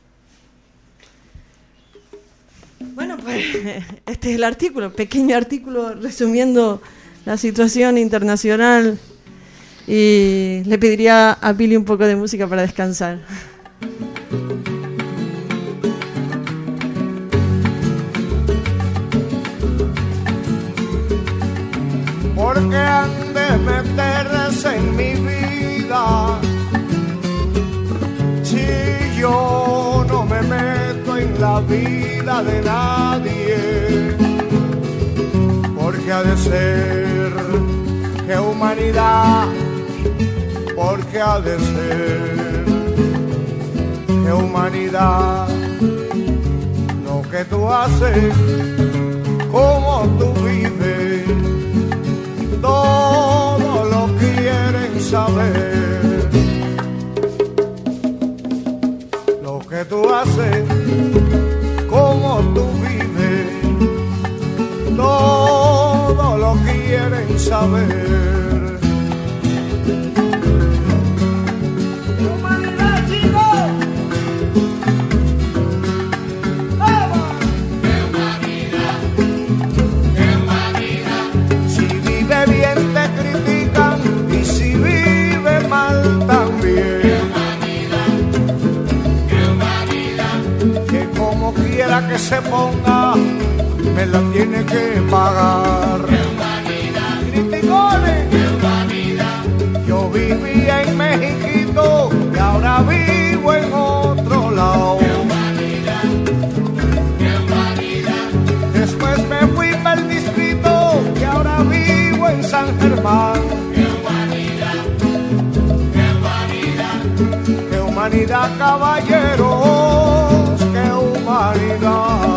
Bueno, pues este es el artículo, pequeño artículo resumiendo la situación internacional y le pediría a Pili un poco de música para descansar. Porque han de meterse en mi vida si yo no me meto en la vida de nadie, porque ha de ser que humanidad, porque ha de ser que humanidad, lo que tú haces, cómo tú vives, todo lo quieren saber. Lo que tú haces, cómo tú vives, todo lo quieren saber. ¡Humanidad, chicos! ¡Vamos! ¡Qué humanidad! ¡Qué humanidad! Si vive bien te critican y si vive mal también. ¡Qué humanidad! ¡Qué humanidad! Que como quiera que se ponga me la tiene que pagar. ¡Qué humanidad! ¡Criticones! ¡Qué humanidad! Yo vivía en Mexiquito y ahora vivo en otro lado. ¡Qué humanidad! ¡Qué humanidad! Después me fui para el distrito y ahora vivo en San Germán. ¡Qué humanidad! ¡Qué humanidad! ¡Qué humanidad, caballeros! ¡Qué humanidad!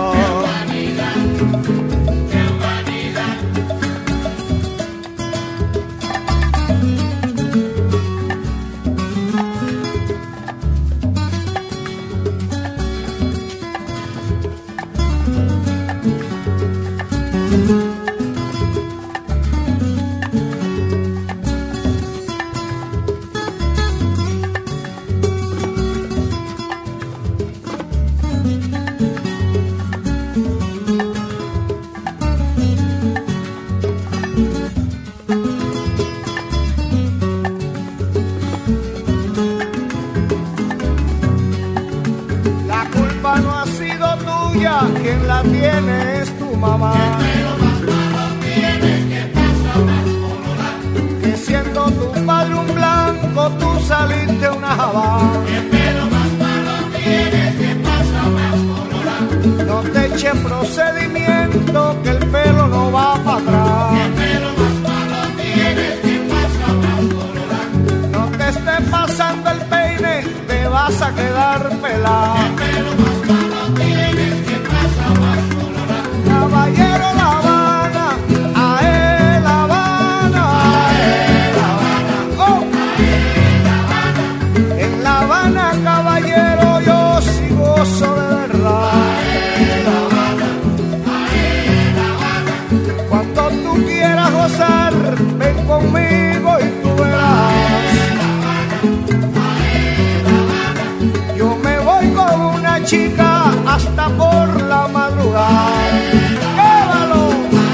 Quien la tiene es tu mamá. Que pelo más malo tienes, que pasa más colorado. Que siendo tu padre un blanco, tú saliste una jabá. Que pelo más malo tienes, que pasa más colorado. No te eches procedimiento, que el pelo no va para atrás. Que pelo más malo tienes, que pasa más colorado. No te estés pasando el peine, te vas a quedar pelado. Que pelo más malo tienes, caballero La Habana, ae La Habana, ae La Habana, oh, ae La Habana. En La Habana, caballero, yo sí gozo de gozar, ven conmigo y tú verás. Yo me voy con una chica hasta por la madrugada. ¡Llévalo!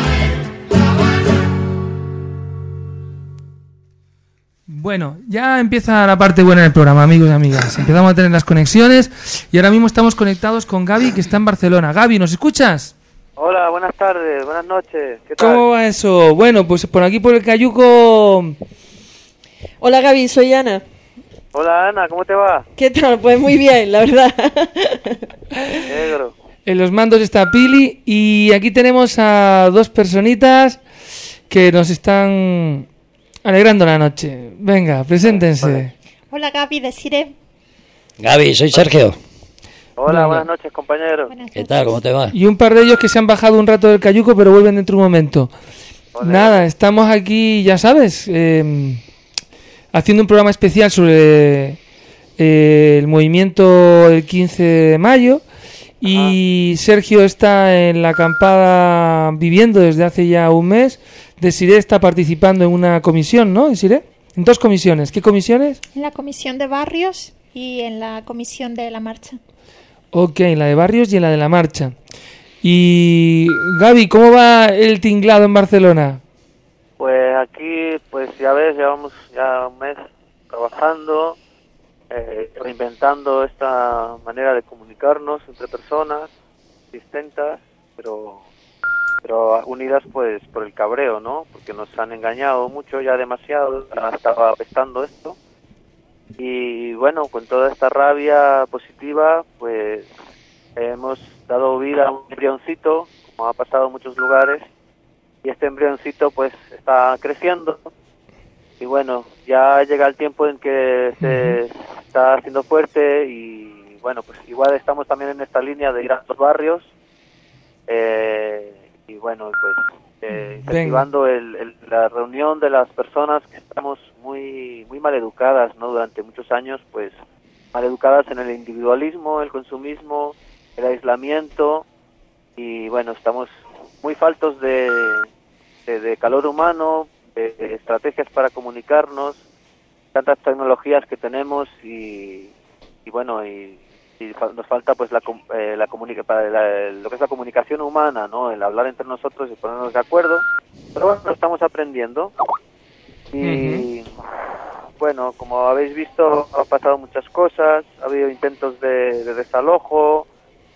Bueno, ya empieza la parte buena del programa, amigos y amigas. Empezamos a tener las conexiones y ahora mismo estamos conectados con Gaby, que está en Barcelona. Gaby, ¿nos escuchas? Hola, buenas tardes, buenas noches. ¿Qué tal? ¿Cómo va eso? Bueno, pues por aquí por el Cayuco. Hola Gaby, soy Ana. Hola Ana, ¿cómo te va? ¿Qué tal? Pues muy bien, la verdad. Negro. En los mandos está Pili y aquí tenemos a dos personitas que nos están alegrando la noche. Venga, preséntense. Hola Gaby, deciré. Gaby, soy Sergio. Hola, Venga. buenas noches, compañero. ¿Qué tal? ¿Cómo te va? Y un par de ellos que se han bajado un rato del Cayuco, pero vuelven dentro de un momento. Nada, estamos aquí, ya sabes, haciendo un programa especial sobre el movimiento del 15 de mayo. Y Sergio está en la acampada viviendo desde hace ya un mes. Desiré está participando en una comisión, ¿no, Desiré? En dos comisiones. ¿Qué comisiones? En la comisión de barrios y en la comisión de la marcha. Ok, en la de barrios y en la de la marcha. Y Gaby, ¿cómo va el tinglado en Barcelona? Pues aquí, pues ya ves, llevamos ya un mes trabajando, reinventando esta manera de comunicarnos entre personas distintas, pero unidas pues por el cabreo, ¿no? Porque nos han engañado mucho, ya demasiado, estaba apestando esto. Y bueno, con toda esta rabia positiva, pues hemos dado vida a un embrioncito, como ha pasado en muchos lugares, y este embrioncito pues está creciendo. Y bueno, ya llega el tiempo en que se está haciendo fuerte y bueno, pues igual estamos también en esta línea de ir a los barrios y bueno, pues incentivando la reunión de las personas que estamos muy maleducadas, ¿no? Durante muchos años, pues maleducadas en el individualismo, el consumismo, el aislamiento y bueno, estamos muy faltos de calor humano, de estrategias para comunicarnos, tantas tecnologías que tenemos y bueno, y nos falta pues lo que es la comunicación humana, ¿no? El hablar entre nosotros y ponernos de acuerdo, pero bueno, lo estamos aprendiendo y bueno, como habéis visto, han pasado muchas cosas, ha habido intentos de desalojo,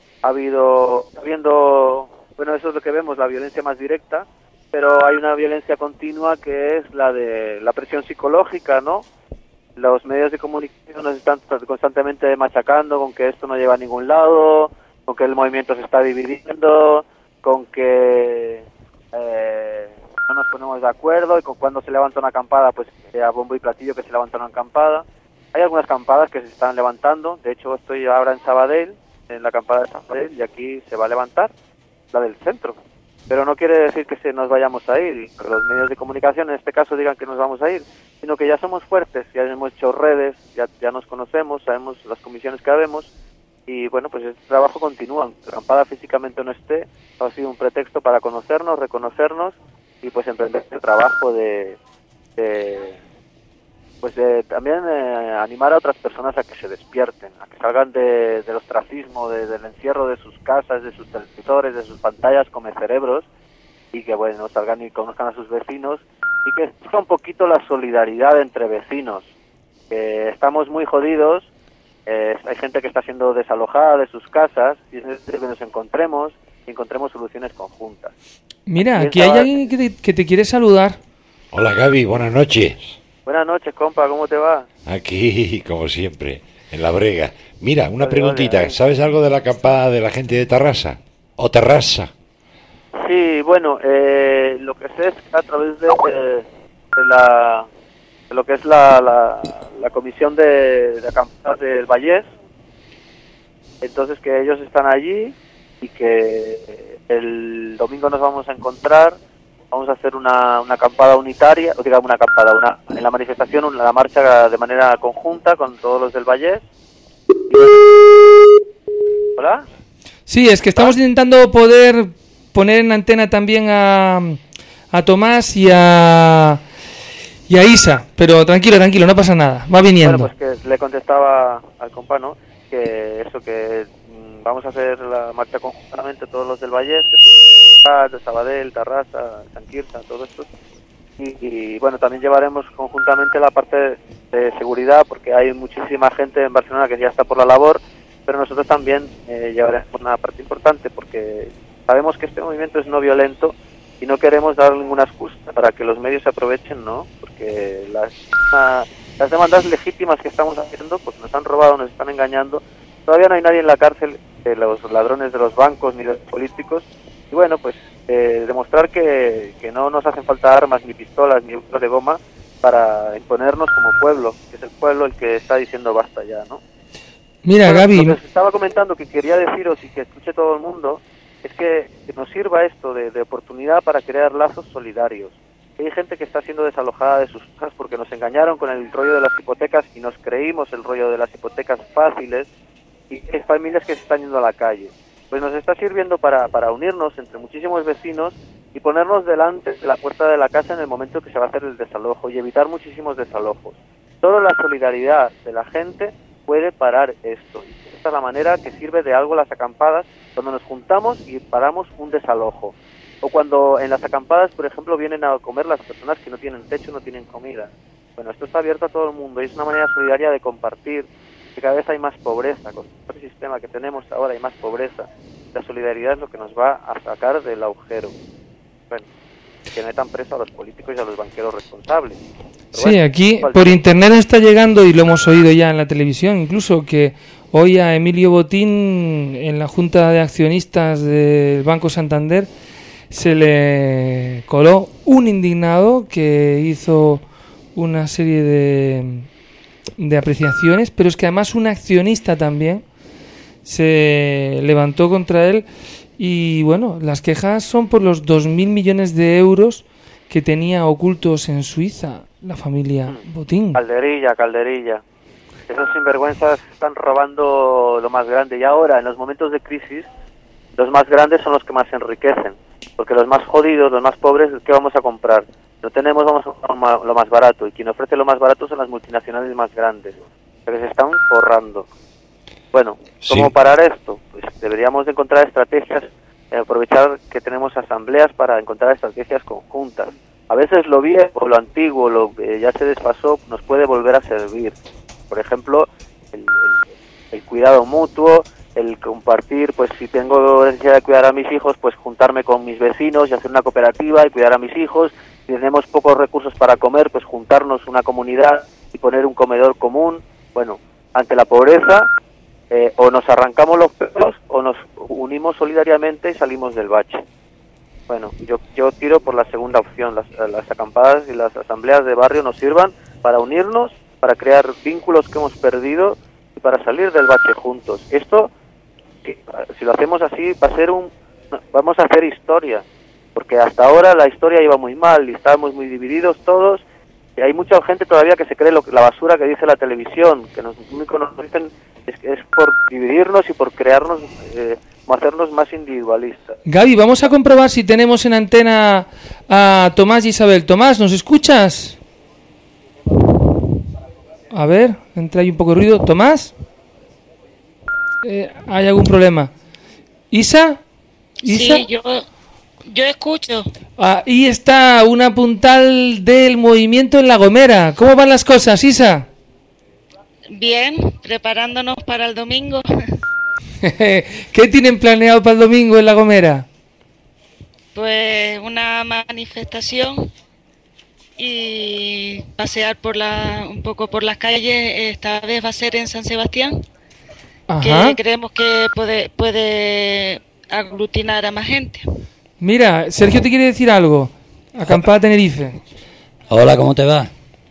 bueno, eso es lo que vemos, la violencia más directa, pero hay una violencia continua que es la de la presión psicológica, ¿no? Los medios de comunicación nos están constantemente machacando con que esto no lleva a ningún lado, con que el movimiento se está dividiendo, con que no nos ponemos de acuerdo y con cuando se levanta una acampada, pues a bombo y platillo que se levanta una acampada. Hay algunas acampadas que se están levantando, de hecho estoy ahora en Sabadell, en la acampada de Sabadell, y aquí se va a levantar, la del centro. Pero no quiere decir que nos vayamos a ir, que los medios de comunicación en este caso digan que nos vamos a ir, sino que ya somos fuertes, ya hemos hecho redes, ya nos conocemos, sabemos las comisiones que habemos y bueno, pues el trabajo continúa. La acampada físicamente no esté, ha sido un pretexto para conocernos, reconocernos y pues emprender el trabajo de también animar a otras personas a que se despierten, a que salgan del ostracismo, del encierro de sus casas, de sus televisores, de sus pantallas come cerebros y que bueno, salgan y conozcan a sus vecinos y que surja un poquito la solidaridad entre vecinos, que estamos muy jodidos, hay gente que está siendo desalojada de sus casas y es necesario que nos encontremos y encontremos soluciones conjuntas. Mira, aquí hay alguien que te quiere saludar. Hola Gaby, buenas noches. Buenas noches, compa, ¿cómo te va? Aquí, como siempre, en la brega. Mira, una preguntita, ¿sabes algo de la acampada de la gente de Tarrasa? ¿O Terrassa? Sí, bueno, lo que sé es a través de lo que es la comisión de acampadas del Vallés, entonces que ellos están allí y que el domingo nos vamos a encontrar. Vamos a hacer una acampada unitaria, o digamos en la manifestación, la marcha de manera conjunta con todos los del Vallés. ¿Hola? Sí, es que estamos intentando poder poner en antena también a a Tomás y a Isa, pero tranquilo, no pasa nada, va viniendo. Bueno, pues que le contestaba al compano que eso, que vamos a hacer la marcha conjuntamente todos los del Vallés, de Sabadell, Tarrasa, San Quirze, todo esto. Y bueno, también llevaremos conjuntamente la parte de seguridad, porque hay muchísima gente en Barcelona que ya está por la labor, pero nosotros también llevaremos una parte importante, porque sabemos que este movimiento es no violento y no queremos dar ninguna excusa para que los medios se aprovechen, ¿no? Porque las demandas legítimas que estamos haciendo, pues nos han robado, nos están engañando. Todavía no hay nadie en la cárcel de los ladrones de los bancos ni de los políticos. Y bueno, pues demostrar que no nos hacen falta armas, ni pistolas, ni bombas de goma para imponernos como pueblo, que es el pueblo el que está diciendo basta ya, ¿no? Mira, bueno, Gaby... Lo que os estaba comentando, que quería deciros y que escuche todo el mundo, es que nos sirva esto de oportunidad para crear lazos solidarios. Hay gente que está siendo desalojada de sus casas porque nos engañaron con el rollo de las hipotecas y nos creímos el rollo de las hipotecas fáciles, y hay familias que se están yendo a la calle. Pues nos está sirviendo para unirnos entre muchísimos vecinos y ponernos delante de la puerta de la casa en el momento que se va a hacer el desalojo y evitar muchísimos desalojos. Solo la solidaridad de la gente puede parar esto. Y esta es la manera que sirve de algo las acampadas, cuando nos juntamos y paramos un desalojo. O cuando en las acampadas, por ejemplo, vienen a comer las personas que no tienen techo, no tienen comida. Bueno, esto está abierto a todo el mundo y es una manera solidaria de compartir, que cada vez hay más pobreza. Con el sistema que tenemos ahora hay más pobreza. La solidaridad es lo que nos va a sacar del agujero. Bueno, que metan preso a los políticos y a los banqueros responsables. Pero sí, bueno, aquí por internet está llegando, y lo hemos oído ya en la televisión, incluso que hoy a Emilio Botín, en la Junta de Accionistas del Banco Santander, se le coló un indignado que hizo una serie de apreciaciones, pero es que además un accionista también se levantó contra él. Y bueno, las quejas son por los 2.000 millones de euros que tenía ocultos en Suiza la familia Botín. Calderilla. Esos sinvergüenzas están robando lo más grande. Y ahora, en los momentos de crisis, los más grandes son los que más se enriquecen. Porque los más jodidos, los más pobres, ¿qué vamos a comprar? No tenemos, vamos a comprar lo más barato. Y quien ofrece lo más barato son las multinacionales más grandes. O sea que se están forrando. Bueno, ¿cómo parar esto? Pues deberíamos de encontrar estrategias, aprovechar que tenemos asambleas para encontrar estrategias conjuntas. A veces lo viejo, lo antiguo, lo que ya se desfasó, nos puede volver a servir. Por ejemplo, el cuidado mutuo, el compartir, pues si tengo necesidad de cuidar a mis hijos, pues juntarme con mis vecinos y hacer una cooperativa y cuidar a mis hijos. Si tenemos pocos recursos para comer, pues juntarnos una comunidad y poner un comedor común. Bueno, ante la pobreza, o nos arrancamos los pelos o nos unimos solidariamente y salimos del bache. Bueno, yo tiro por la segunda opción. Las acampadas y las asambleas de barrio nos sirvan para unirnos, para crear vínculos que hemos perdido y para salir del bache juntos. Esto, si lo hacemos así, vamos a hacer historia, porque hasta ahora la historia iba muy mal y estábamos muy divididos todos, y hay mucha gente todavía que se cree la basura que dice la televisión, que nos dicen es por dividirnos y por crearnos, hacernos más individualistas. Gaby, vamos a comprobar si tenemos en antena a Tomás y Isabel. Tomás, ¿nos escuchas? A ver, entra ahí un poco de ruido. ¿Tomás? ¿Hay algún problema? ¿Isa? Sí, yo escucho. Ahí está una puntal del movimiento en La Gomera. ¿Cómo van las cosas, Isa? Bien, preparándonos para el domingo. ¿Qué tienen planeado para el domingo en La Gomera? Pues una manifestación y pasear un poco por las calles. Esta vez va a ser en San Sebastián. Ajá. Que creemos que puede aglutinar a más gente. Mira, Sergio te quiere decir algo. Acampada Tenerife. Hola, ¿cómo te va?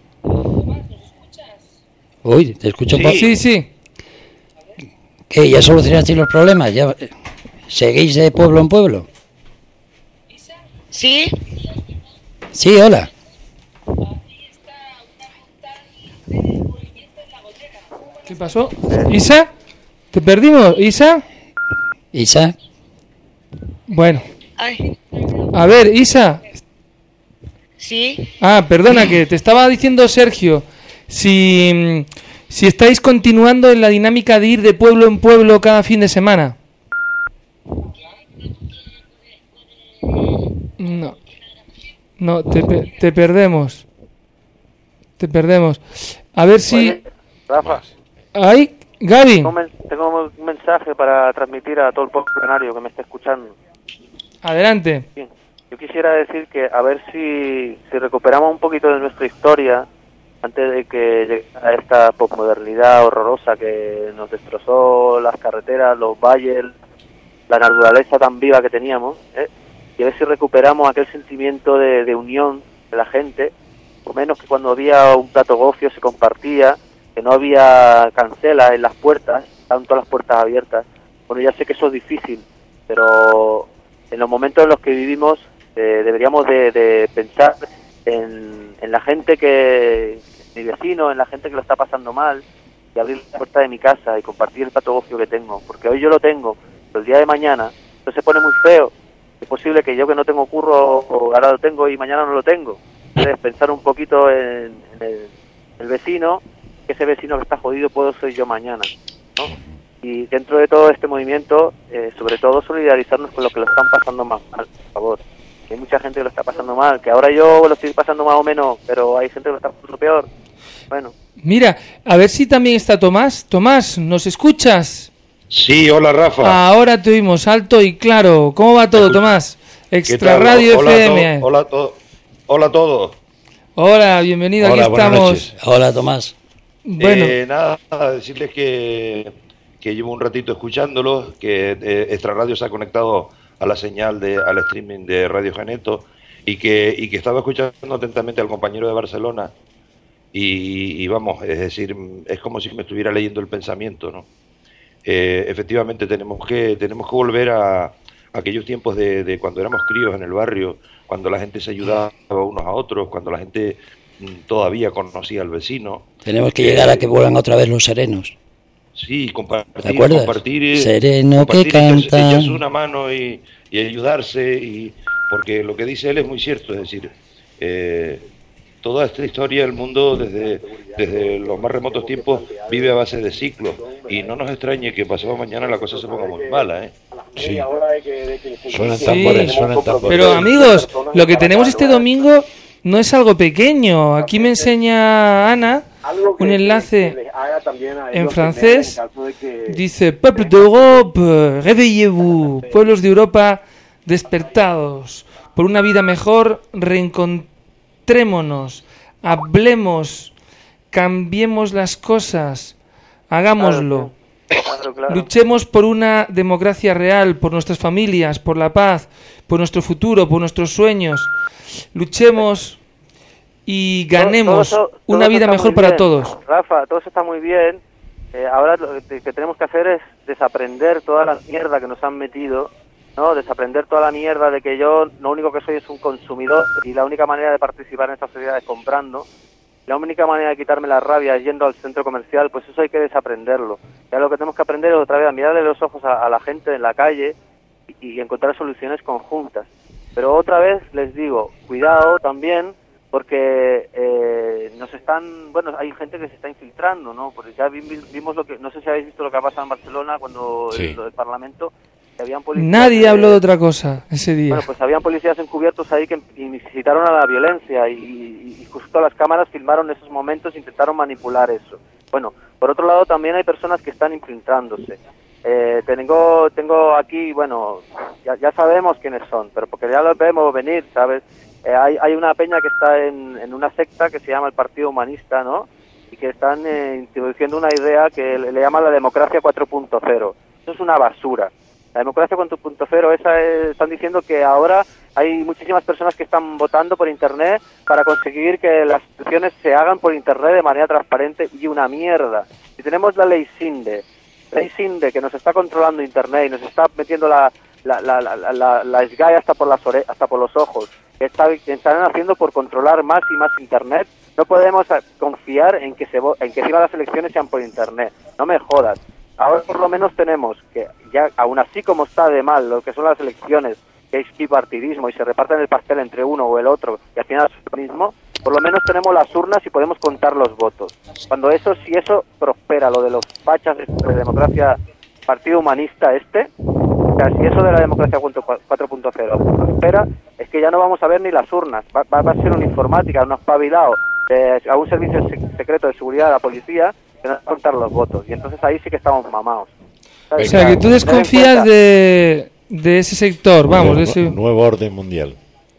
Uy, te escucho. Sí. ¿Qué? ¿Ya solucionasteis los problemas? ¿Ya seguís de pueblo en pueblo? Sí. Sí, hola. ¿Qué pasó? ¿Isa? ¿Te perdimos? ¿Isa? ¿Isa? Bueno. Ay. A ver, Isa. Sí. Perdona, que te estaba diciendo Sergio, si estáis continuando en la dinámica de ir de pueblo en pueblo cada fin de semana. No, te perdemos. A ver si... Rafa. ¿Ay, Gaby? Tengo un mensaje para transmitir a todo el pueblo canario que me está escuchando. Adelante. Bien. Yo quisiera decir que a ver si recuperamos un poquito de nuestra historia antes de que llegue a esta posmodernidad horrorosa que nos destrozó las carreteras, los valles, la naturaleza tan viva que teníamos, y a ver si recuperamos aquel sentimiento de unión de la gente, por menos que cuando había un plato gofio se compartía, que no había cancela en las puertas, estaban todas las puertas abiertas. Bueno, ya sé que eso es difícil, pero en los momentos en los que vivimos deberíamos de pensar en la gente que, mi vecino, en la gente que lo está pasando mal, y abrir la puerta de mi casa y compartir el plato gofio que tengo, porque hoy yo lo tengo, pero el día de mañana esto se pone muy feo. Es posible que yo, que no tengo curro, o ahora lo tengo y mañana no lo tengo. Entonces, pensar un poquito en el vecino, que ese vecino que está jodido puedo ser yo mañana, ¿no? Y dentro de todo este movimiento, sobre todo solidarizarnos con los que lo están pasando más mal, por favor. Hay mucha gente que lo está pasando mal, que ahora yo lo estoy pasando más o menos, pero hay gente que lo está pasando peor. Bueno. Mira, a ver si también está Tomás. Tomás, ¿nos escuchas? Sí, hola Rafa. Ahora te oímos alto y claro. ¿Cómo va todo, Tomás? Extra Radio FM. Hola a todos. Hola, bienvenido, hola, aquí estamos. Noches. Hola, Tomás. Bueno. Nada, decirles que llevo un ratito escuchándolos, que Extra Radio se ha conectado a la señal al streaming de Radio Geneto y que estaba escuchando atentamente al compañero de Barcelona y vamos, es decir, es como si me estuviera leyendo el pensamiento, ¿no? Efectivamente tenemos que volver a aquellos tiempos de cuando éramos críos en el barrio, cuando la gente se ayudaba unos a otros, cuando la gente todavía conocía al vecino. Tenemos que llegar a que vuelvan otra vez los serenos. Sí, ¿Te acuerdas? compartir, sereno que canta. echarse una mano y ayudarse, porque lo que dice él es muy cierto, es decir, toda esta historia del mundo desde los más remotos tiempos vive a base de ciclos, y no nos extrañe que pasado mañana la cosa se ponga muy mala, Sí. Suenan tambores. Pero amigos, lo que tenemos este domingo no es algo pequeño. Aquí me enseña Ana un enlace en francés. Dice: Peuple d'Europe, réveillez-vous. Pueblos de Europa, despertados. Por una vida mejor, reencontrémonos. Hablemos. Cambiemos las cosas. Hagámoslo. Claro. Luchemos por una democracia real, por nuestras familias, por la paz, por nuestro futuro, por nuestros sueños. Luchemos y ganemos una vida mejor para todos. Rafa, todo eso está muy bien. Ahora lo que tenemos que hacer es desaprender toda la mierda que nos han metido, ¿no? Desaprender toda la mierda de que yo lo único que soy es un consumidor y la única manera de participar en esta sociedad es comprando. La única manera de quitarme la rabia es yendo al centro comercial, pues eso hay que desaprenderlo. Ya lo que tenemos que aprender es otra vez a mirarle los ojos a la gente en la calle y encontrar soluciones conjuntas. Pero otra vez les digo, cuidado también, porque nos están, hay gente que se está infiltrando, ¿no? Porque ya vimos lo que, no sé si habéis visto lo que ha pasado en Barcelona cuando lo del Parlamento. Habían policías, nadie habló de otra cosa ese día. Bueno, pues habían policías encubiertos ahí que incitaron a la violencia y justo las cámaras filmaron esos momentos, intentaron manipular eso. Bueno, por otro lado también hay personas que están infiltrándose. Tengo aquí, ya sabemos quiénes son, pero porque ya los vemos venir, ¿sabes? Hay una peña que está en una secta que se llama el Partido Humanista, ¿no? Y que están introduciendo una idea que le llaman la democracia 4.0. Eso es una basura. La democracia 4.0, están diciendo que ahora hay muchísimas personas que están votando por Internet para conseguir que las elecciones se hagan por Internet de manera transparente, y una mierda. Si tenemos la ley Sinde que nos está controlando Internet y nos está metiendo la SGAE hasta por los ojos, que están haciendo por controlar más y más Internet, no podemos confiar en que encima las elecciones sean por Internet. No me jodas. Ahora por lo menos tenemos que, ya aún así como está de mal lo que son las elecciones, que hay bipartidismo y se reparten el pastel entre uno o el otro y al final es lo mismo, por lo menos tenemos las urnas y podemos contar los votos. Si eso prospera, lo de los fachas de democracia, partido humanista o sea, si eso de la democracia 4.0 prospera, es que ya no vamos a ver ni las urnas, va a ser una informática, un espabilado, a un servicio secreto de seguridad de la policía que nos va a contar los votos, y entonces ahí sí que estamos mamados. ¿Sabes? O sea, que tú desconfías de ese sector, vamos, de ese nuevo orden mundial.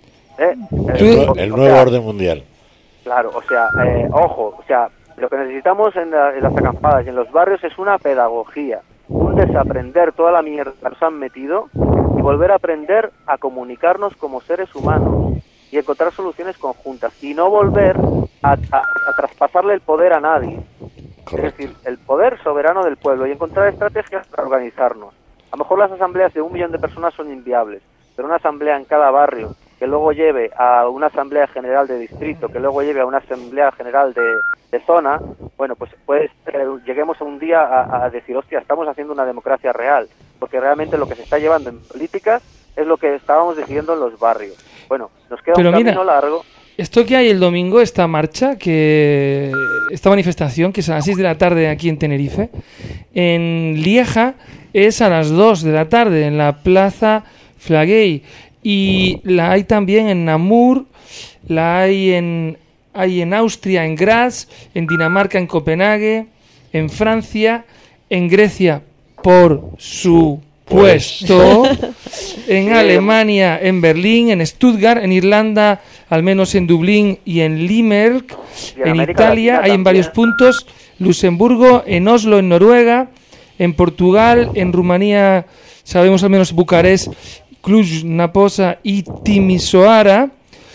El nuevo orden mundial. Claro, o sea, ojo, o sea, lo que necesitamos en las acampadas y en los barrios es una pedagogía, un desaprender toda la mierda que nos han metido y volver a aprender a comunicarnos como seres humanos y encontrar soluciones conjuntas y no volver a traspasarle el poder a nadie. Correcto. Es decir, el poder soberano del pueblo y encontrar estrategias para organizarnos. A lo mejor las asambleas de 1 millón de personas son inviables, pero una asamblea en cada barrio que luego lleve a una asamblea general de distrito, que luego lleve a una asamblea general de zona, bueno, pues lleguemos a un día a decir, hostia, estamos haciendo una democracia real, porque realmente lo que se está llevando en políticas es lo que estábamos decidiendo en los barrios. Bueno, nos queda un camino largo. Esto que hay el domingo, esta marcha, esta manifestación, que es a las 6 de la tarde aquí en Tenerife, en Lieja es a las 2 de la tarde en la Plaza Flagey, y la hay también en Namur, la hay en Austria, en Graz, en Dinamarca, en Copenhague, en Francia, en Grecia, por supuesto, en Alemania, en Berlín, en Stuttgart, en Irlanda, al menos en Dublín y en Limerick, en Italia hay en varios puntos, Luxemburgo, en Oslo, en Noruega, en Portugal, en Rumanía, sabemos al menos Bucarest, Cluj-Napoca y Timisoara,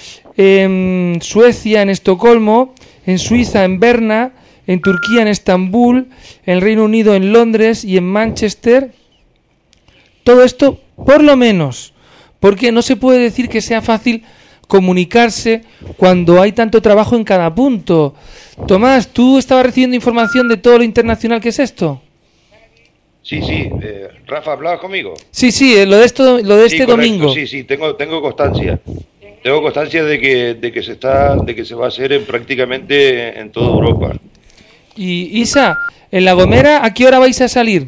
en Suecia, en Estocolmo, en Suiza, en Berna, en Turquía, en Estambul, en el Reino Unido, en Londres y en Manchester. Todo esto, por lo menos, porque no se puede decir que sea fácil comunicarse cuando hay tanto trabajo en cada punto. Tomás, ¿tú estabas recibiendo información de todo lo internacional que es esto? Sí, Rafa, ¿hablabas conmigo? Sí, lo de este correcto, domingo. Sí, tengo constancia. Tengo constancia de que se va a hacer prácticamente en toda Europa. Y Isa, en La Gomera, ¿a qué hora vais a salir?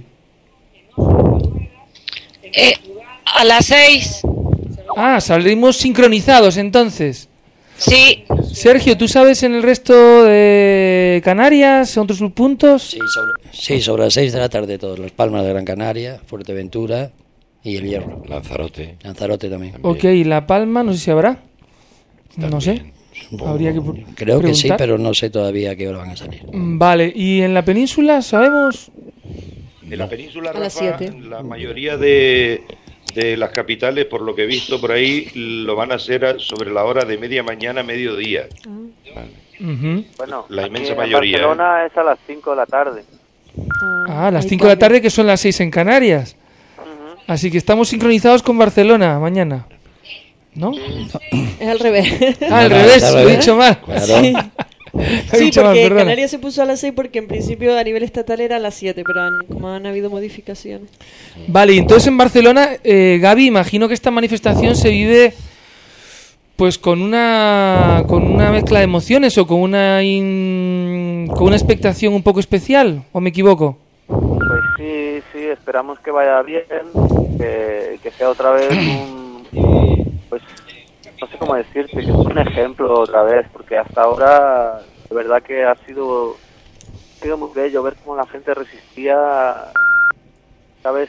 A las 6. Ah, saldremos sincronizados entonces. Sí. Sergio, ¿tú sabes en el resto de Canarias, otros puntos? Sí, sobre las 6 de la tarde todos. Las Palmas de Gran Canaria, Fuerteventura y El Hierro. Lanzarote también. Ok, La Palma, no sé si habrá. También. No sé. Habría que Creo preguntar. que sí, pero no sé todavía a qué hora van a salir. Vale, ¿y en la península sabemos? En la península, A las Rafa, 7. la mayoría de las capitales, por lo que he visto por ahí, lo van a hacer sobre la hora de media mañana, mediodía. Bueno, la inmensa en mayoría. Barcelona es a las 5 de la tarde. A las 5 de la tarde, que son las 6 en Canarias. Así que estamos sincronizados con Barcelona mañana. ¿No? Es al revés. Al revés, lo he dicho mal. Claro. Sí, porque Canarias se puso a las 6 porque en principio a nivel estatal era a las 7, pero como han habido modificaciones. Vale, y entonces en Barcelona, Gaby, imagino que esta manifestación se vive pues con una mezcla de emociones o con una expectación un poco especial, ¿o me equivoco? Pues sí, esperamos que vaya bien, que sea otra vez pues no sé cómo decirte, que es un ejemplo otra vez, porque hasta ahora de verdad que ha sido muy bello ver cómo la gente resistía, ¿sabes?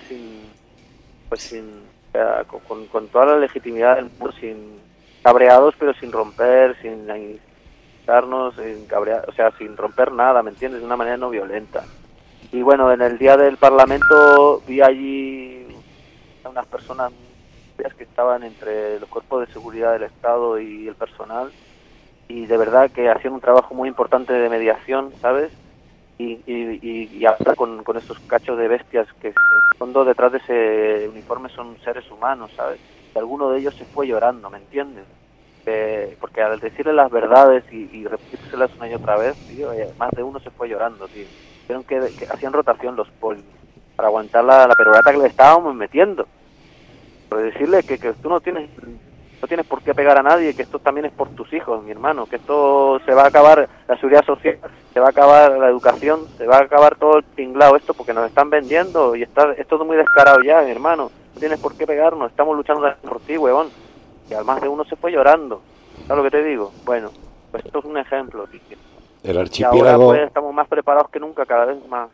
Con toda la legitimidad del mundo, cabreados, pero sin romper, sin darnos, sin romper nada, ¿me entiendes? De una manera no violenta. Y bueno, en el día del Parlamento vi allí a unas personas que estaban entre los cuerpos de seguridad del Estado y el personal, y de verdad que hacían un trabajo muy importante de mediación, ¿sabes? Y hablar con estos cachos de bestias que en el fondo detrás de ese uniforme son seres humanos, ¿sabes? Y alguno de ellos se fue llorando, ¿me entiendes? Porque al decirle las verdades y repetírselas una y otra vez, tío, más de uno se fue llorando, tío. Vieron que hacían rotación los polis para aguantar la perorata que le estábamos metiendo. Pero decirle que tú no tienes por qué pegar a nadie, que esto también es por tus hijos, mi hermano, que esto se va a acabar la seguridad social, se va a acabar la educación, se va a acabar todo el tinglado esto porque nos están vendiendo y esto es muy descarado ya, mi hermano. No tienes por qué pegarnos, estamos luchando por ti, huevón. Y al más de uno se fue llorando. ¿Sabes lo que te digo? Bueno, pues esto es un ejemplo. El y archipiélago... ahora pues estamos más preparados que nunca, cada vez más.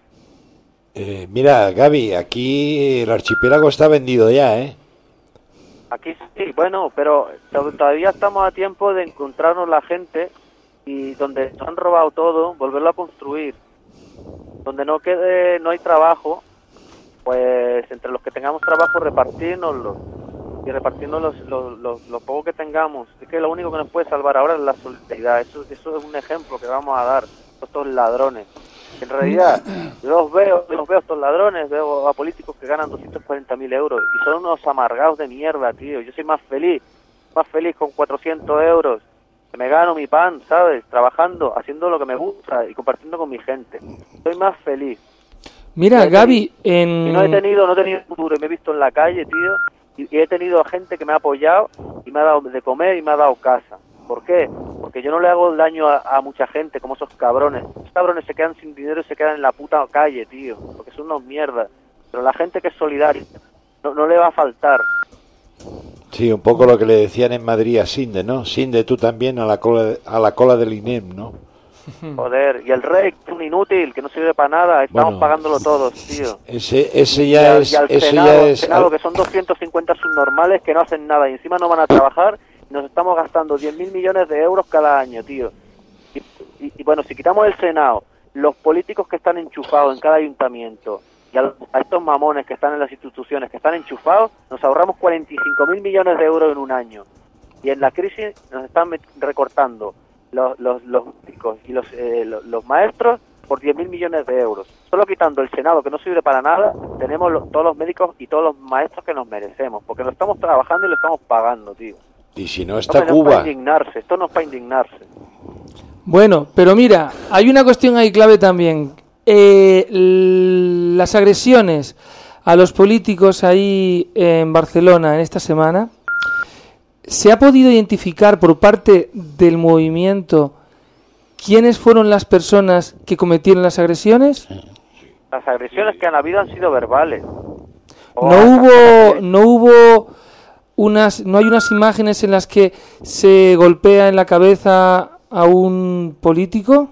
Mira, Gaby, aquí el archipiélago está vendido ya, ¿eh? Aquí sí, bueno, pero todavía estamos a tiempo de encontrarnos la gente y donde nos han robado todo, volverlo a construir. Donde no hay trabajo, pues entre los que tengamos trabajo repartirnoslo y repartirnos lo poco que tengamos. Es que lo único que nos puede salvar ahora es la solidaridad. Eso es un ejemplo que vamos a dar a estos ladrones. En realidad, yo los veo estos ladrones, veo a políticos que ganan 240.000 euros y son unos amargados de mierda, tío. Yo soy más feliz con 400 euros. Que me gano mi pan, ¿sabes? Trabajando, haciendo lo que me gusta y compartiendo con mi gente. Soy más feliz. Mira, Gaby, y no he tenido futuro, y me he visto en la calle, tío, y he tenido gente que me ha apoyado y me ha dado de comer y me ha dado casa. ¿Por qué? Porque yo no le hago daño a mucha gente como esos cabrones. Esos cabrones se quedan sin dinero y se quedan en la puta calle, tío, porque son unos mierdas. Pero la gente que es solidaria no le va a faltar. Sí, un poco lo que le decían en Madrid a Sinde, ¿no? Sinde, tú también a la cola del INEM, ¿no? Joder, y el rey es un inútil, que no sirve para nada, estamos pagándolo todos, tío. Ese ya es... Senado, que son 250 subnormales que no hacen nada y encima no van a trabajar y nos estamos gastando 10.000 millones de euros cada año, tío. Y bueno, si quitamos el Senado, los políticos que están enchufados en cada ayuntamiento y a estos mamones que están en las instituciones que están enchufados, nos ahorramos 45.000 millones de euros en un año. Y en la crisis nos están recortando los médicos y los maestros por 10.000 millones de euros. Solo quitando el Senado, que no sirve para nada, tenemos todos los médicos y todos los maestros que nos merecemos, porque lo estamos trabajando y lo estamos pagando, tío. Y si no está Cuba... Esto no es para indignarse. Bueno, pero mira, hay una cuestión ahí clave también. Las agresiones a los políticos ahí en Barcelona en esta semana, ¿se ha podido identificar por parte del movimiento quiénes fueron las personas que cometieron las agresiones? Las agresiones que han habido han sido verbales. No hay unas imágenes en las que se golpea en la cabeza a un político.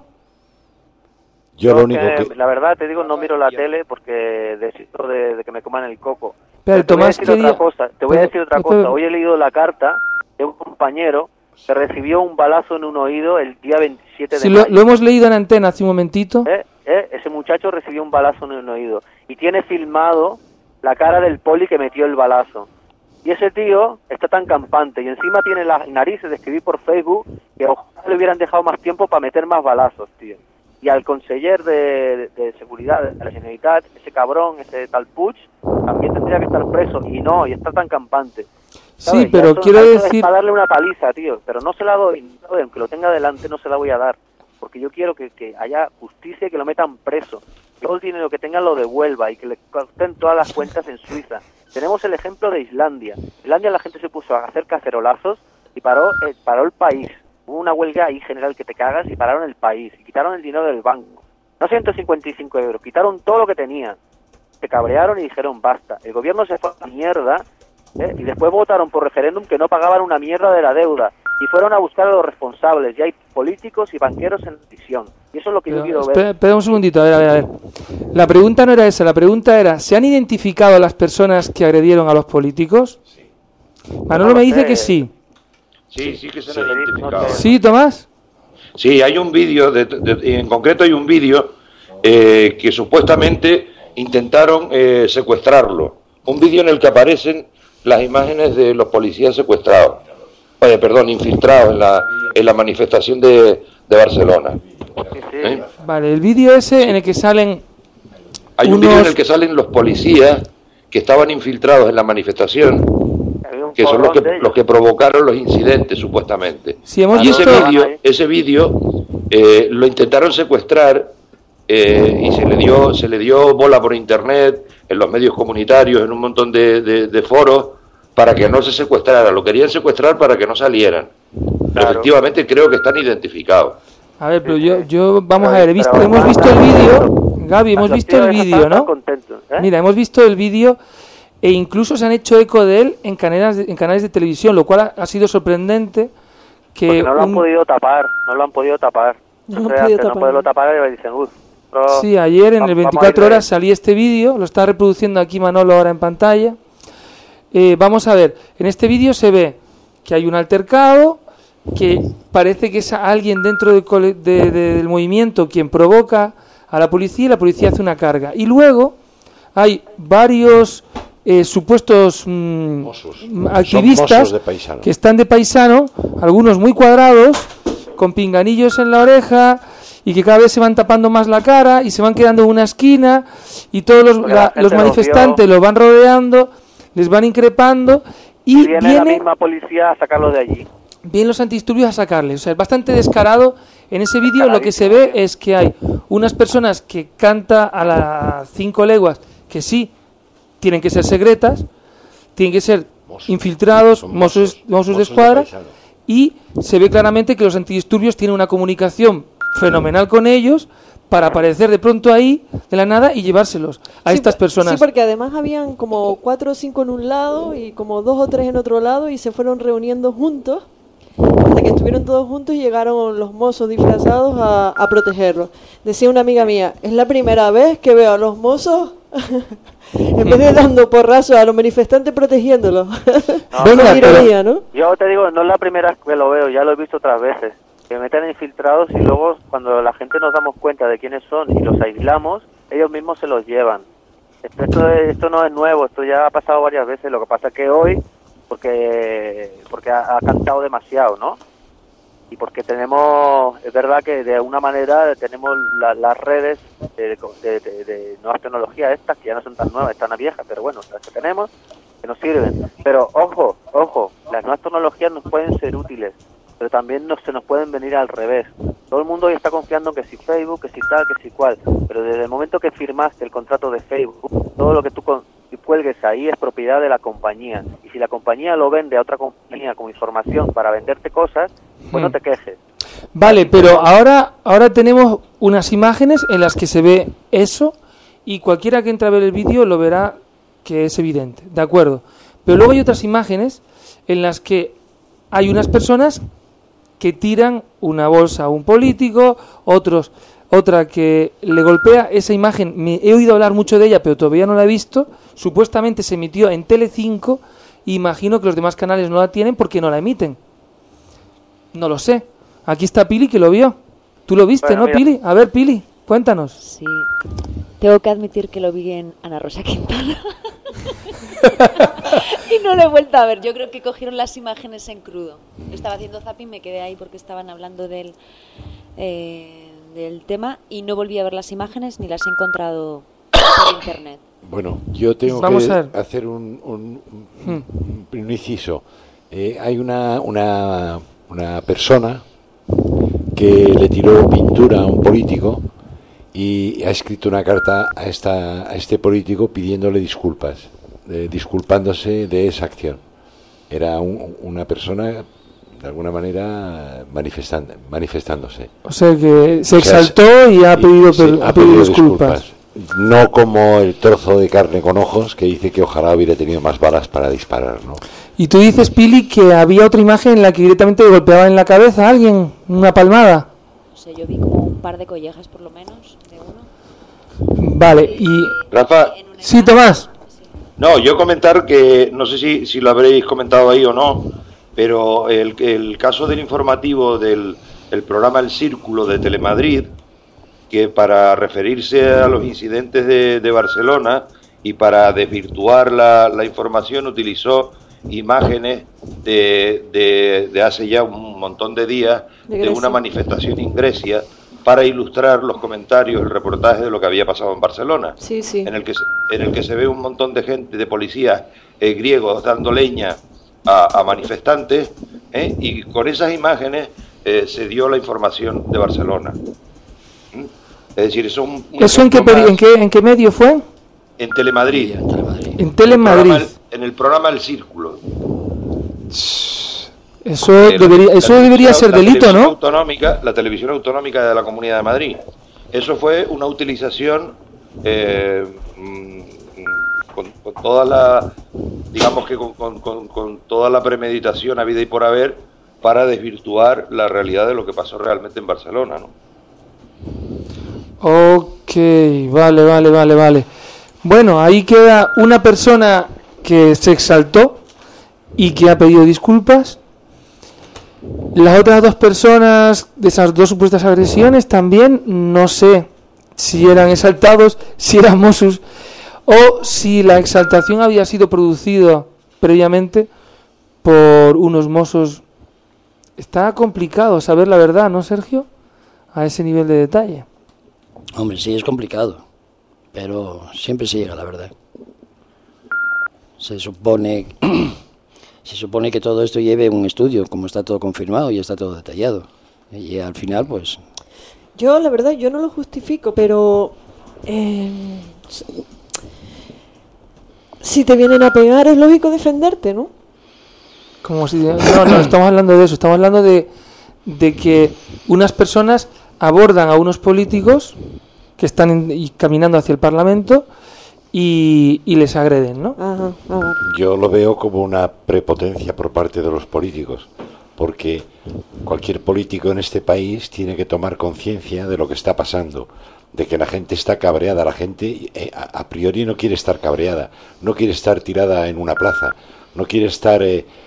Yo lo único que... La verdad, te digo, no miro la tele porque desisto de que me coman el coco. Pero te voy a decir otra cosa. Hoy he leído la carta de un compañero que recibió un balazo en un oído el día 27 de mayo. Lo hemos leído en antena hace un momentito. Ese muchacho recibió un balazo en un oído y tiene filmado la cara del poli que metió el balazo. Y ese tío está tan campante y encima tiene las narices de escribir por Facebook que ojalá le hubieran dejado más tiempo para meter más balazos, tío. Y al conseller de seguridad de la Generalitat, ese cabrón, ese tal Puig, también tendría que estar preso y está tan campante. ¿Sabes? Sí, pero quiero decir... Es para darle una paliza, tío, pero no se la doy, aunque lo tenga delante no se la voy a dar, porque yo quiero que haya justicia y que lo metan preso. Todo el dinero que tengan lo devuelva y que le corten todas las cuentas en Suiza. Tenemos el ejemplo de Islandia. En Islandia la gente se puso a hacer cacerolazos y paró el país. Hubo una huelga ahí general que te cagas y pararon el país y quitaron el dinero del banco. No 155 euros, quitaron todo lo que tenían. Se cabrearon y dijeron basta. El gobierno se fue a la mierda y después votaron por referéndum que no pagaban una mierda de la deuda. Y fueron a buscar a los responsables. Y hay políticos y banqueros en prisión. Y eso es lo que yo quiero ver. Espera un segundito, a ver. La pregunta no era esa, la pregunta era, ¿se han identificado a las personas que agredieron a los políticos? Sí. Manolo me dice que sí. Sí que se han identificado. ¿Sí, Tomás? Sí, hay un vídeo, en concreto hay un vídeo que supuestamente intentaron secuestrarlo. Un vídeo en el que aparecen las imágenes de los policías secuestrados. Infiltrados en la manifestación de Barcelona. Vale, el vídeo ese en el que salen... Hay un vídeo en el que salen los policías que estaban infiltrados en la manifestación, que son los que provocaron los incidentes, supuestamente. Sí, hemos visto... Ese vídeo lo intentaron secuestrar y se le dio bola por internet, en los medios comunitarios, en un montón de foros, para que no se secuestrara, lo querían secuestrar para que no salieran. Pero efectivamente creo que están identificados. A ver, pero vamos a ver, hemos visto el vídeo, Gaby, hemos visto el vídeo, ¿no? Mira, hemos visto el vídeo e incluso se han hecho eco de él en canales de televisión, lo cual ha sido sorprendente. Porque no lo han podido tapar. No poderlo tapar y dicen, sí, ayer en el 24 horas salí este vídeo, lo está reproduciendo aquí Manolo ahora en pantalla. Vamos a ver, en este vídeo se ve que hay un altercado, que parece que es alguien dentro del movimiento quien provoca a la policía y la policía hace una carga. Y luego hay varios supuestos activistas que están de paisano, algunos muy cuadrados, con pinganillos en la oreja y que cada vez se van tapando más la cara y se van quedando en una esquina y todos los manifestantes los van rodeando, les van increpando y viene la misma policía a sacarlos de allí. Vienen los antidisturbios a sacarles. O sea, es bastante descarado. En ese vídeo lo que se ve es que hay unas personas que canta a las 5 leguas que sí tienen que ser secretas, tienen que ser infiltrados, mozos de escuadra, y se ve claramente que los antidisturbios tienen una comunicación fenomenal con ellos para aparecer de pronto ahí, de la nada, y llevárselos a estas personas. Sí, porque además habían como 4 o 5 en un lado y como 2 o 3 en otro lado y se fueron reuniendo juntos hasta que estuvieron todos juntos y llegaron los mozos disfrazados a protegerlos. Decía una amiga mía, es la primera vez que veo a los mozos en vez de dando porrazos a los manifestantes protegiéndolos. Ironía, ¿no? Yo te digo, no es la primera vez que lo veo, ya lo he visto otras veces. Que meten infiltrados y luego cuando la gente nos damos cuenta de quiénes son y los aislamos, ellos mismos se los llevan. Esto no es nuevo, esto ya ha pasado varias veces. Lo que pasa es que hoy, porque ha cantado demasiado, ¿no? Y porque es verdad que de alguna manera tenemos las redes de nuevas tecnologías estas, que ya no son tan nuevas, están viejas, pero bueno, las que tenemos, que nos sirven. Pero ojo, las nuevas tecnologías nos pueden ser útiles, pero también se nos pueden venir al revés. Todo el mundo hoy está confiando en que si Facebook, que si tal, que si cual, pero desde el momento que firmaste el contrato de Facebook, todo lo que tú cuelgues ahí es propiedad de la compañía, y si la compañía lo vende a otra compañía como información para venderte cosas, pues no te quejes. Vale, pero ahora tenemos unas imágenes en las que se ve eso, y cualquiera que entre a ver el vídeo lo verá que es evidente, ¿de acuerdo? Pero luego hay otras imágenes en las que hay unas personas que tiran una bolsa a un político, otra que le golpea. Esa imagen, he oído hablar mucho de ella, pero todavía no la he visto. Supuestamente se emitió en Telecinco, y imagino que los demás canales no la tienen porque no la emiten. No lo sé. Aquí está Pili, que lo vio. Tú lo viste, bueno, ¿no, mira. Pili? A ver, Pili, cuéntanos. Sí, tengo que admitir que lo vi en Ana Rosa Quintana. Y no lo he vuelto a ver. Yo creo que cogieron las imágenes en crudo. Estaba haciendo zapping, me quedé ahí porque estaban hablando del tema y no volví a ver las imágenes ni las he encontrado por internet. Bueno, yo tengo que hacer un inciso. Hay una persona que le tiró pintura a un político y ha escrito una carta a este político pidiéndole disculpas, disculpándose de esa acción. Era una persona, de alguna manera, manifestándose. O sea que se exaltó y ha pedido disculpas. No como el trozo de carne con ojos que dice que ojalá hubiera tenido más balas para disparar, ¿no? Y tú dices, Pili, que había otra imagen en la que directamente le golpeaba en la cabeza a alguien, una palmada. No sé, yo vi como un par de collejas por lo menos de uno. Vale, y... Rafa. Sí, Tomás. No, yo comentar que, no sé si lo habréis comentado ahí o no, pero el caso del informativo del programa El Círculo de Telemadrid, que para referirse a los incidentes de Barcelona y para desvirtuar la información utilizó imágenes de hace ya un montón de días de una manifestación en Grecia para ilustrar los comentarios, el reportaje de lo que había pasado en Barcelona, sí, sí. en el que se ve un montón de gente, de policías griegos dando leña a manifestantes, y con esas imágenes se dio la información de Barcelona. Es decir, ¿Eso en qué medio fue? En Telemadrid. En Telemadrid. en el programa El Círculo. Eso debería ser delito, ¿no? La televisión autonómica de la Comunidad de Madrid. Eso fue una utilización con toda la, digamos que con toda la premeditación habida y por haber para desvirtuar la realidad de lo que pasó realmente en Barcelona, ¿no? Ok, vale. Bueno, ahí queda una persona que se exaltó y que ha pedido disculpas. Las otras dos personas de esas dos supuestas agresiones también, no sé si eran exaltados, si eran Mossos, o si la exaltación había sido producida previamente por unos Mossos. Está complicado saber la verdad, ¿no, Sergio? A ese nivel de detalle. Hombre, sí, es complicado, pero siempre se llega a la verdad. Se supone que todo esto lleve un estudio, como está todo confirmado y está todo detallado. Y al final, pues... Yo, la verdad, yo no lo justifico, pero... si te vienen a pegar, es lógico defenderte, ¿no? Como si... No estamos hablando de eso. Estamos hablando de que unas personas abordan a unos políticos que están caminando hacia el Parlamento y les agreden, ¿no? Ajá. Yo lo veo como una prepotencia por parte de los políticos, porque cualquier político en este país tiene que tomar conciencia de lo que está pasando, de que la gente está cabreada. La gente a priori no quiere estar cabreada, no quiere estar tirada en una plaza, no quiere estar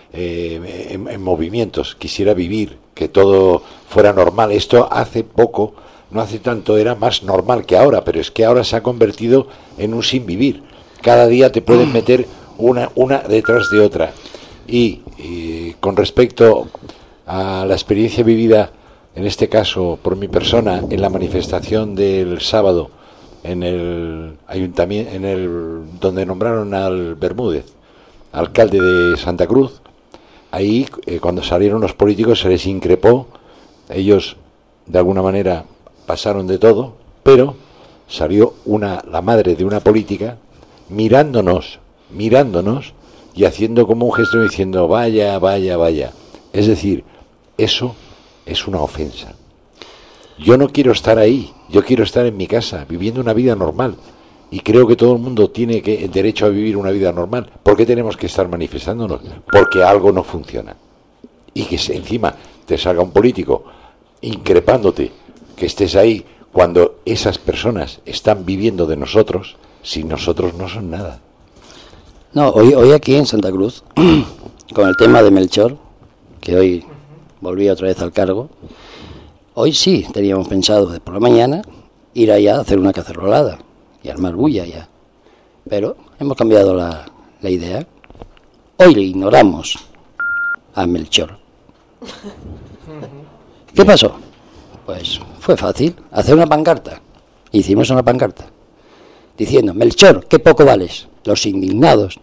en movimientos, quisiera vivir, que todo fuera normal. Esto hace poco, no hace tanto, era más normal que ahora, pero es que ahora se ha convertido en un sin vivir. Cada día te pueden meter una detrás de otra. Y con respecto a la experiencia vivida, en este caso por mi persona, en la manifestación del sábado en el ayuntamiento, donde nombraron al Bermúdez alcalde de Santa Cruz, ahí cuando salieron los políticos se les increpó. Ellos de alguna manera pasaron de todo, pero salió la madre de una política mirándonos y haciendo como un gesto diciendo vaya. Es decir, eso es una ofensa. Yo no quiero estar ahí, yo quiero estar en mi casa viviendo una vida normal, y creo que todo el mundo tiene derecho a vivir una vida normal. ¿Por qué tenemos que estar manifestándonos? Porque algo no funciona, y que encima te salga un político increpándote que estés ahí cuando esas personas están viviendo de nosotros. Si nosotros no son nada. No, hoy aquí en Santa Cruz, con el tema de Melchor, que hoy volví otra vez al cargo, hoy sí teníamos pensado de por la mañana ir allá a hacer una cacerolada y armar bulla ya, pero hemos cambiado la idea. Hoy le ignoramos a Melchor. ¿Qué pasó? Pues fue fácil, hacer una pancarta. Hicimos una pancarta diciendo: Melchor, qué poco vales. Los indignados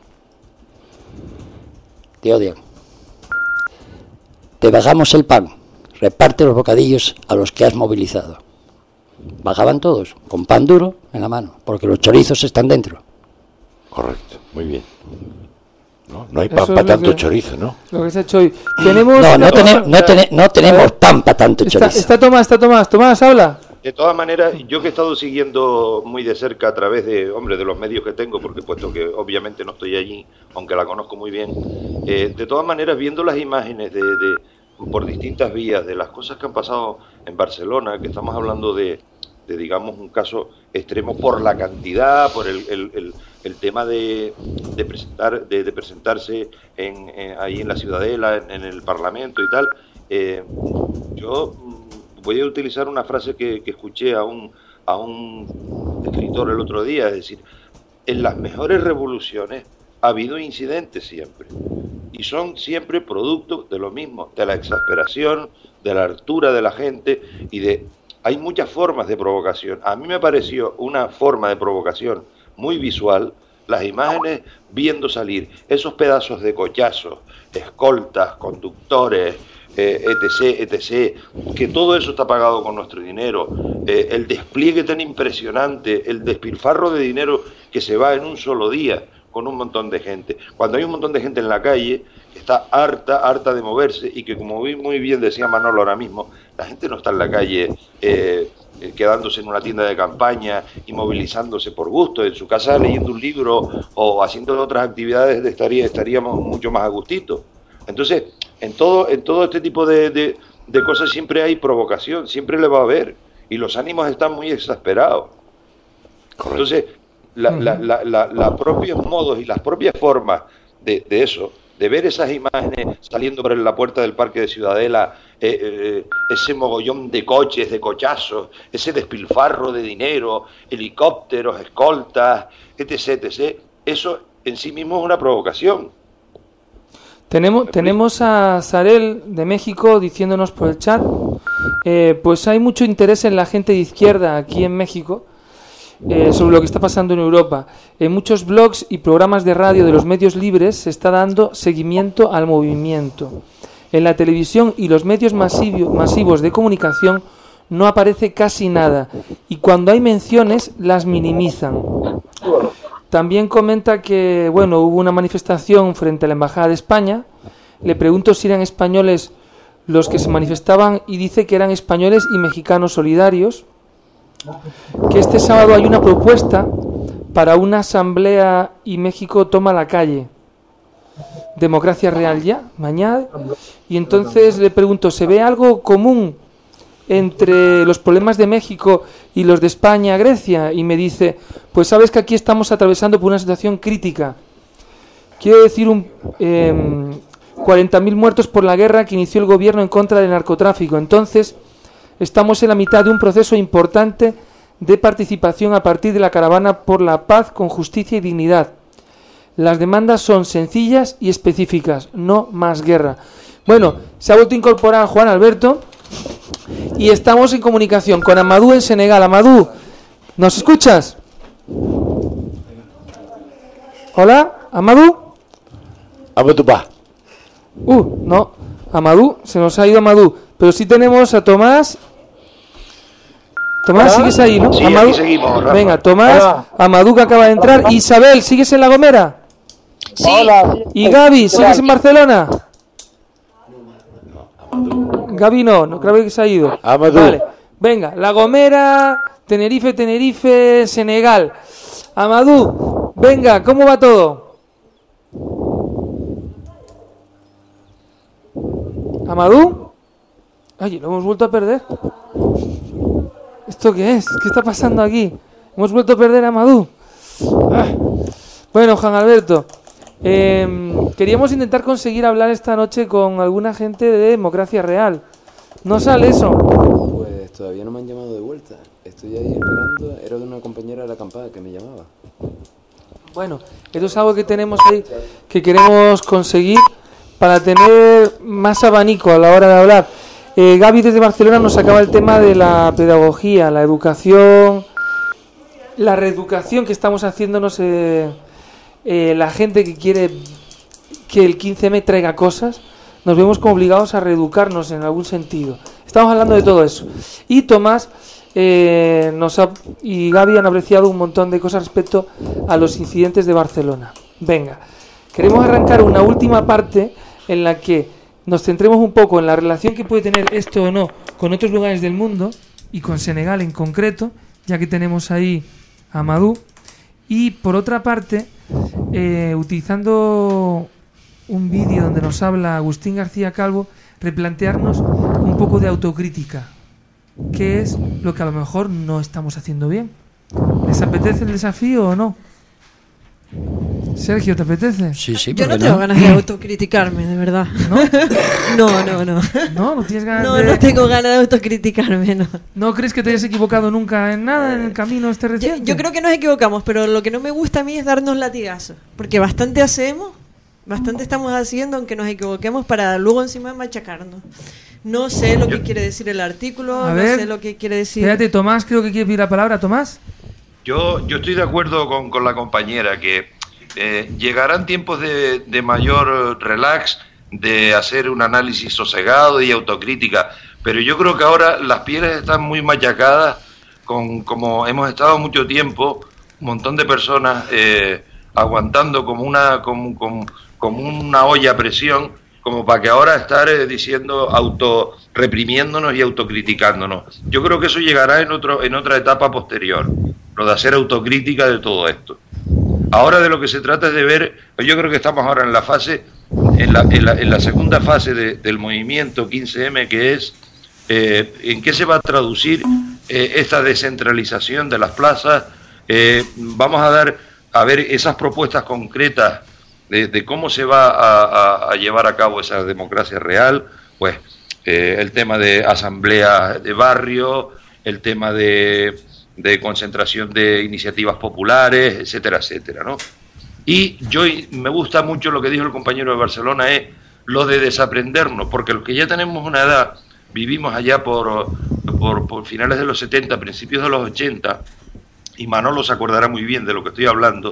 te odian. Te bajamos el pan, reparte los bocadillos a los que has movilizado. Bajaban todos, con pan duro en la mano, porque los chorizos están dentro. Correcto, muy bien. No hay pan para tanto chorizo, ¿no? Lo que se ha hecho hoy. Tenemos... No tenemos pan para tanto chorizo. Está Tomás, habla. De todas maneras, yo que he estado siguiendo muy de cerca a través de los medios que tengo, porque puesto que obviamente no estoy allí, aunque la conozco muy bien, de todas maneras, viendo las imágenes por distintas vías de las cosas que han pasado en Barcelona, que estamos hablando de digamos, un caso extremo por la cantidad, por el tema de presentarse ahí en la Ciudadela, en el Parlamento y tal. Yo voy a utilizar una frase que escuché a un escritor el otro día, es decir, en las mejores revoluciones ha habido incidentes siempre, y son siempre producto de lo mismo, de la exasperación, de la hartura de la gente, hay muchas formas de provocación. A mí me pareció una forma de provocación muy visual las imágenes viendo salir esos pedazos de cochazos, escoltas, conductores, etc., que todo eso está pagado con nuestro dinero, el despliegue tan impresionante, el despilfarro de dinero que se va en un solo día, con un montón de gente. Cuando hay un montón de gente en la calle que está harta de moverse y que, como muy bien decía Manolo ahora mismo, la gente no está en la calle quedándose en una tienda de campaña y movilizándose por gusto, en su casa leyendo un libro o haciendo otras actividades, estaríamos mucho más a gustito. Entonces, en todo este tipo de cosas siempre hay provocación, siempre le va a haber, y los ánimos están muy exasperados. Correcto. Entonces, los propios modos y las propias formas de eso, de ver esas imágenes saliendo por la puerta del Parque de Ciudadela, ese mogollón de coches, de cochazos, ese despilfarro de dinero, helicópteros, escoltas, etc., eso en sí mismo es una provocación. Tenemos a Sarel de México diciéndonos por el chat, pues hay mucho interés en la gente de izquierda aquí en México sobre lo que está pasando en Europa. En muchos blogs y programas de radio de los medios libres se está dando seguimiento al movimiento. En la televisión y los medios masivos de comunicación no aparece casi nada, y cuando hay menciones las minimizan. También comenta que, bueno, hubo una manifestación frente a la Embajada de España. Le pregunto si eran españoles los que se manifestaban y dice que eran españoles y mexicanos solidarios. Que este sábado hay una propuesta para una asamblea y México toma la calle. Democracia real ya, mañana. Y entonces le pregunto, ¿se ve algo común entre los problemas de México y los de España, Grecia? Y me dice, pues sabes que aquí estamos atravesando por una situación crítica. Quiero decir, 40.000 muertos por la guerra que inició el gobierno en contra del narcotráfico. Entonces, estamos en la mitad de un proceso importante de participación a partir de la caravana por la paz con justicia y dignidad. Las demandas son sencillas y específicas, no más guerra. Bueno, se ha vuelto a incorporar Juan Alberto y estamos en comunicación con Amadou en Senegal. Amadou, ¿nos escuchas? Hola, Amadou. No, Amadou, se nos ha ido Amadou. Pero sí tenemos a Tomás. Tomás, ¿sigues ahí, no? Sí, Amadou. aquí seguimos, Rafa. Venga, Tomás, Amadou que acaba de entrar. Isabel, ¿sigues en La Gomera? Sí. Y Gaby, ¿sigues en Barcelona? Gaby no creo que se ha ido. Vale. Venga, La Gomera, Tenerife, Senegal. Amadou, venga, ¿cómo va todo? ¿Amadou? Ay, lo hemos vuelto a perder. ¿Esto qué es? ¿Qué está pasando aquí? Hemos vuelto a perder a Amadou. Bueno, Juan Alberto, queríamos intentar conseguir hablar esta noche con alguna gente de Democracia Real. ¿No sale eso? Pues todavía no me han llamado de vuelta. Estoy ahí esperando. Era de una compañera de la acampada que me llamaba. Bueno, esto es algo que tenemos ahí, que queremos conseguir para tener más abanico a la hora de hablar. Gaby desde Barcelona nos acaba el tema de la pedagogía, la educación, la reeducación que estamos haciéndonos, la gente que quiere que el 15M traiga cosas, nos vemos como obligados a reeducarnos en algún sentido. Estamos hablando de todo eso. Y Tomás y Gaby han apreciado un montón de cosas respecto a los incidentes de Barcelona. Venga, queremos arrancar una última parte en la que nos centremos un poco en la relación que puede tener esto o no con otros lugares del mundo y con Senegal en concreto, ya que tenemos ahí a Amadou. Y por otra parte, utilizando un vídeo donde nos habla Agustín García Calvo, replantearnos un poco de autocrítica. ¿Qué es lo que a lo mejor no estamos haciendo bien? ¿Les apetece el desafío o no? Sergio, ¿te apetece? Sí, yo no tengo ganas de autocriticarme, de verdad. ¿No? No. ¿No tienes ganas No tengo ganas de autocriticarme, no. ¿No crees que te hayas equivocado nunca en nada en el camino este reciente? Yo creo que nos equivocamos, pero lo que no me gusta a mí es darnos latigazos. Porque bastante hacemos, bastante estamos haciendo, aunque nos equivoquemos, para luego encima machacarnos. No sé lo que quiere decir el artículo, no sé lo que quiere decir... Espérate, Tomás, creo que quiere pedir la palabra. ¿Tomás? Yo estoy de acuerdo con la compañera que llegarán tiempos de mayor relax, de hacer un análisis sosegado y autocrítica, pero yo creo que ahora las pieles están muy machacadas, como hemos estado mucho tiempo, un montón de personas aguantando como una olla a presión, como para que ahora estar diciendo, reprimiéndonos y autocriticándonos. Yo creo que eso llegará en otra etapa posterior, lo de hacer autocrítica de todo esto. Ahora de lo que se trata es de ver, yo creo que estamos ahora en la fase, en la segunda fase del movimiento 15M, que es en qué se va a traducir esta descentralización de las plazas. Vamos a ver esas propuestas concretas de cómo se va a llevar a cabo esa democracia real, pues el tema de asambleas de barrio, el tema de concentración de iniciativas populares, etcétera, etcétera, ¿no? Y me gusta mucho lo que dijo el compañero de Barcelona, es lo de desaprendernos, porque los que ya tenemos una edad, vivimos allá por finales de los 70, principios de los 80, y Manolo se acordará muy bien de lo que estoy hablando,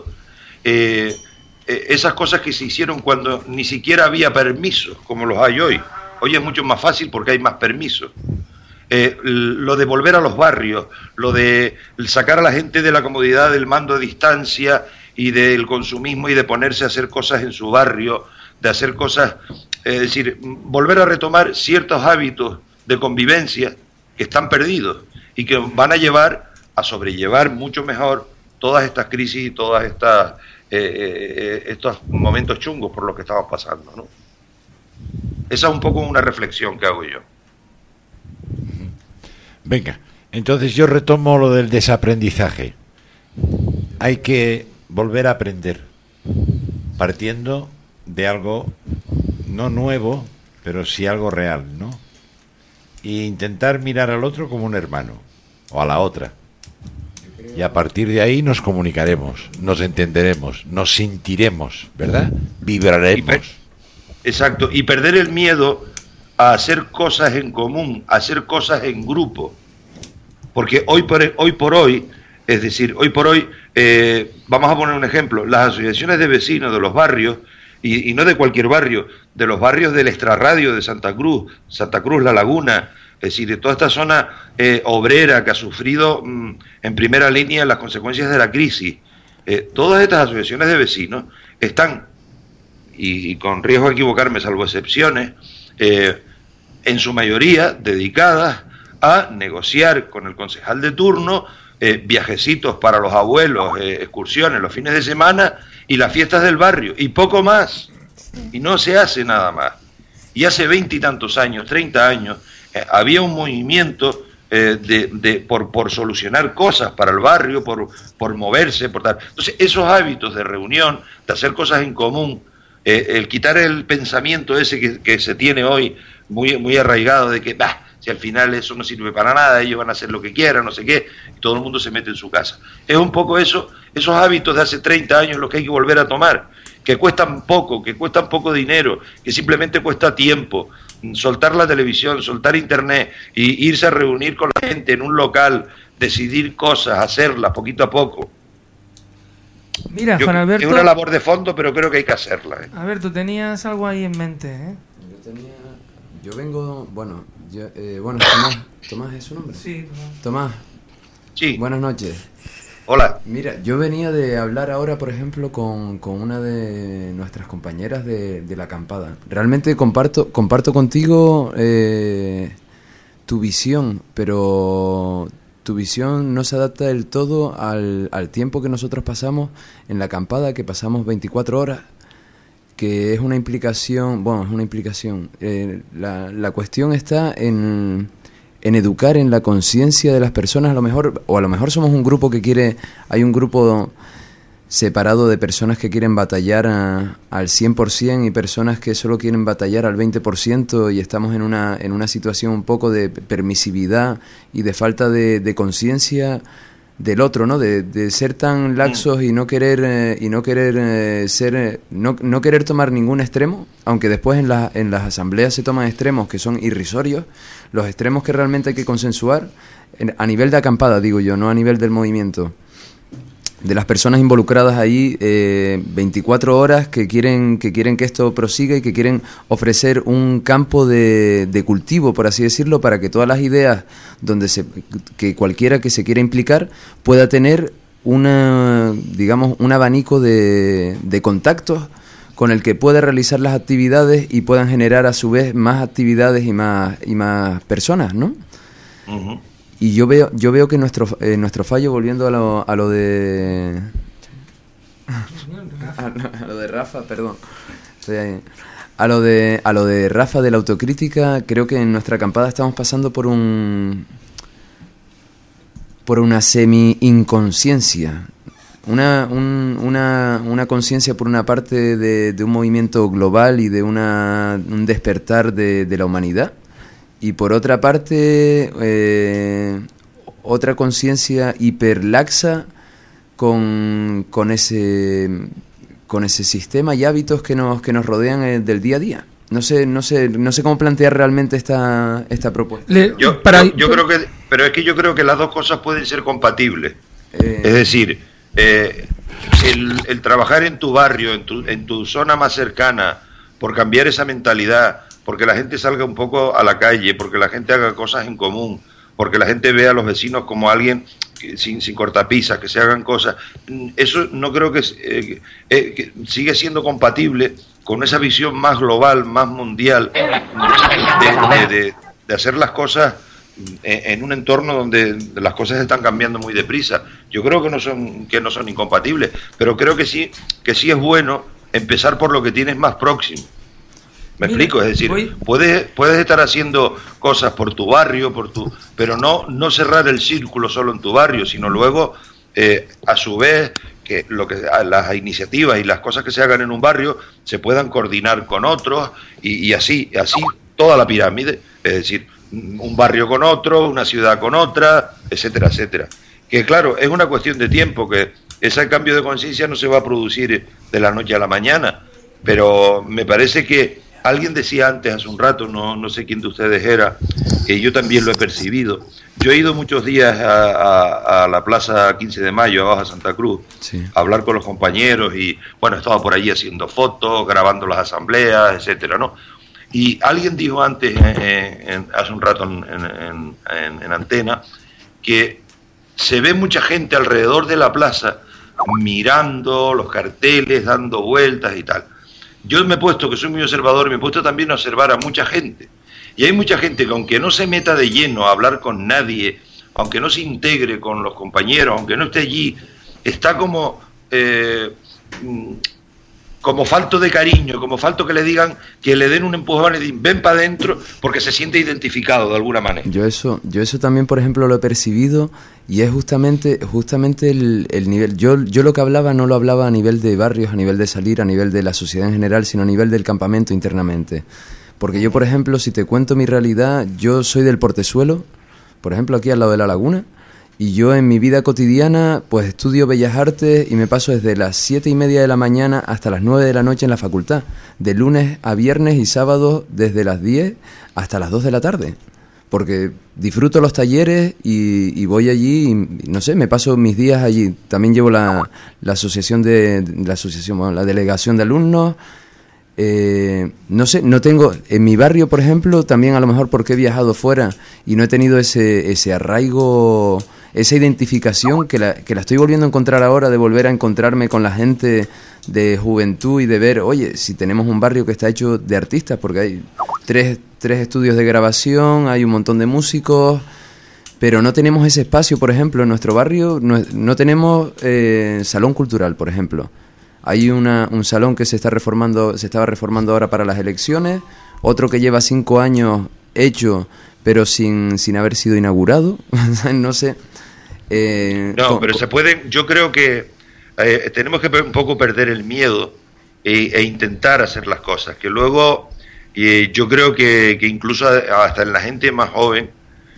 esas cosas que se hicieron cuando ni siquiera había permisos, como los hay hoy. Hoy es mucho más fácil porque hay más permisos. Lo de volver a los barrios, lo de sacar a la gente de la comodidad del mando a distancia y del consumismo y de ponerse a hacer cosas en su barrio, de hacer cosas, es decir, volver a retomar ciertos hábitos de convivencia que están perdidos y que van a llevar a sobrellevar mucho mejor todas estas crisis y todas estos momentos chungos por los que estamos pasando, ¿no? Esa es un poco una reflexión que hago yo. Venga, entonces yo retomo lo del desaprendizaje. Hay que volver a aprender, partiendo de algo no nuevo, pero sí algo real, ¿no? E intentar mirar al otro como un hermano, o a la otra. Y a partir de ahí nos comunicaremos, nos entenderemos, nos sentiremos, ¿verdad? Vibraremos. Exacto, y perder el miedo a hacer cosas en común, a hacer cosas en grupo. Porque hoy por hoy, es decir, vamos a poner un ejemplo, las asociaciones de vecinos de los barrios, y no de cualquier barrio, de los barrios del extrarradio de Santa Cruz, La Laguna, es decir, de toda esta zona obrera que ha sufrido en primera línea las consecuencias de la crisis. Todas estas asociaciones de vecinos están, y con riesgo de equivocarme, salvo excepciones, en su mayoría dedicadas a negociar con el concejal de turno viajecitos para los abuelos, excursiones los fines de semana y las fiestas del barrio, y poco más. Y no se hace nada más. Y hace 20 y tantos años, 30 años, había un movimiento por solucionar cosas para el barrio, por moverse, por tal. Entonces, esos hábitos de reunión, de hacer cosas en común, el quitar el pensamiento ese que se tiene hoy muy arraigado de que si al final eso no sirve para nada, ellos van a hacer lo que quieran, no sé qué, y todo el mundo se mete en su casa. Es un poco esos hábitos de hace 30 años los que hay que volver a tomar, que cuestan poco dinero, que simplemente cuesta tiempo, soltar la televisión, soltar internet y irse a reunir con la gente en un local, decidir cosas, hacerlas poquito a poco. Mira, Juan Alberto, es una labor de fondo, pero creo que hay que hacerla. Alberto, tenías algo ahí en mente, ¿eh? Yo vengo, bueno, Tomás es su nombre. Sí, Tomás. Sí. Buenas noches. Hola. Mira, yo venía de hablar ahora, por ejemplo, con una de nuestras compañeras de la acampada. Realmente comparto contigo tu visión, pero tu visión no se adapta del todo al tiempo que nosotros pasamos en la acampada, que pasamos 24 horas, que es una implicación, la cuestión está en educar en la conciencia de las personas, a lo mejor somos un grupo hay un grupo separado de personas que quieren batallar al 100% y personas que solo quieren batallar al 20%, y estamos en una situación un poco de permisividad y de falta de conciencia del otro, ¿no? De ser tan laxos y no querer tomar ningún extremo, aunque después en las asambleas se toman extremos que son irrisorios, los extremos que realmente hay que consensuar a nivel de acampada, digo yo, no a nivel del movimiento, de las personas involucradas ahí, 24 horas que quieren que esto prosiga y que quieren ofrecer un campo de cultivo, por así decirlo, para que todas las ideas que cualquiera que se quiera implicar pueda tener digamos, un abanico de contactos con el que puede realizar las actividades y puedan generar a su vez más actividades y más personas, ¿no? Uh-huh. Y yo veo que nuestro fallo, volviendo a lo de Rafa, perdón, estoy ahí. A lo de Rafa de la autocrítica, creo que en nuestra acampada estamos pasando por una semi-inconsciencia. Una conciencia por una parte de un movimiento global y de un despertar de la humanidad, y por otra parte otra conciencia hiperlaxa con ese sistema y hábitos que nos rodean del día a día. No sé cómo plantear realmente esta propuesta. Yo creo que las dos cosas pueden ser compatibles. Es decir, el trabajar en tu barrio, en tu zona más cercana, por cambiar esa mentalidad, porque la gente salga un poco a la calle, porque la gente haga cosas en común, porque la gente vea a los vecinos como alguien sin cortapisas, que se hagan cosas, eso no creo que sigue siendo compatible con esa visión más global, más mundial, de hacer las cosas en un entorno donde las cosas están cambiando muy deprisa. Yo creo que no son incompatibles, pero creo que sí es bueno empezar por lo que tienes más próximo. ¿Me explico? Es decir, puedes estar haciendo cosas por tu barrio, pero no cerrar el círculo solo en tu barrio, sino luego, a su vez, que las iniciativas y las cosas que se hagan en un barrio se puedan coordinar con otros y así toda la pirámide. Es decir, un barrio con otro, una ciudad con otra, etcétera, etcétera. Que claro, es una cuestión de tiempo, que ese cambio de conciencia no se va a producir de la noche a la mañana, pero me parece que alguien decía antes, hace un rato, no sé quién de ustedes era, que yo también lo he percibido. Yo he ido muchos días a la Plaza 15 de Mayo, abajo a Santa Cruz, sí, a hablar con los compañeros y, bueno, estaba por allí haciendo fotos, grabando las asambleas, etcétera, ¿no? Y alguien dijo antes, hace un rato en antena, que se ve mucha gente alrededor de la plaza mirando los carteles, dando vueltas y tal. Yo me he puesto, que soy muy observador, me he puesto también a observar a mucha gente. Y hay mucha gente que, aunque no se meta de lleno a hablar con nadie, aunque no se integre con los compañeros, aunque no esté allí, está como falto de cariño, como falto que le digan, que le den un empujón y le digan, ven para adentro, porque se siente identificado de alguna manera. Yo eso también, por ejemplo, lo he percibido, y es justamente el nivel. Yo lo que hablaba no lo hablaba a nivel de barrios, a nivel de salir, a nivel de la sociedad en general, sino a nivel del campamento internamente. Porque yo, por ejemplo, si te cuento mi realidad, yo soy del Portezuelo, por ejemplo, aquí al lado de la laguna, y yo en mi vida cotidiana pues estudio Bellas Artes y me paso desde las 7:30 de la mañana hasta las 9 de la noche en la facultad, de lunes a viernes y sábados desde las 10 hasta las 2 de la tarde, porque disfruto los talleres y voy allí y, no sé, me paso mis días allí. También llevo la delegación de alumnos. No sé, no tengo en mi barrio, por ejemplo, también a lo mejor porque he viajado fuera y no he tenido ese arraigo, esa identificación que la estoy volviendo a encontrar ahora, de volver a encontrarme con la gente de juventud y de ver, oye, si tenemos un barrio que está hecho de artistas, porque hay tres estudios de grabación, hay un montón de músicos, pero no tenemos ese espacio. Por ejemplo, en nuestro barrio no tenemos salón cultural, por ejemplo. Hay un salón que se estaba reformando ahora para las elecciones, otro que lleva 5 años hecho, pero sin haber sido inaugurado. No sé. Pero se pueden. Yo creo que tenemos que un poco perder el miedo e intentar hacer las cosas. Que luego, yo creo que incluso hasta en la gente más joven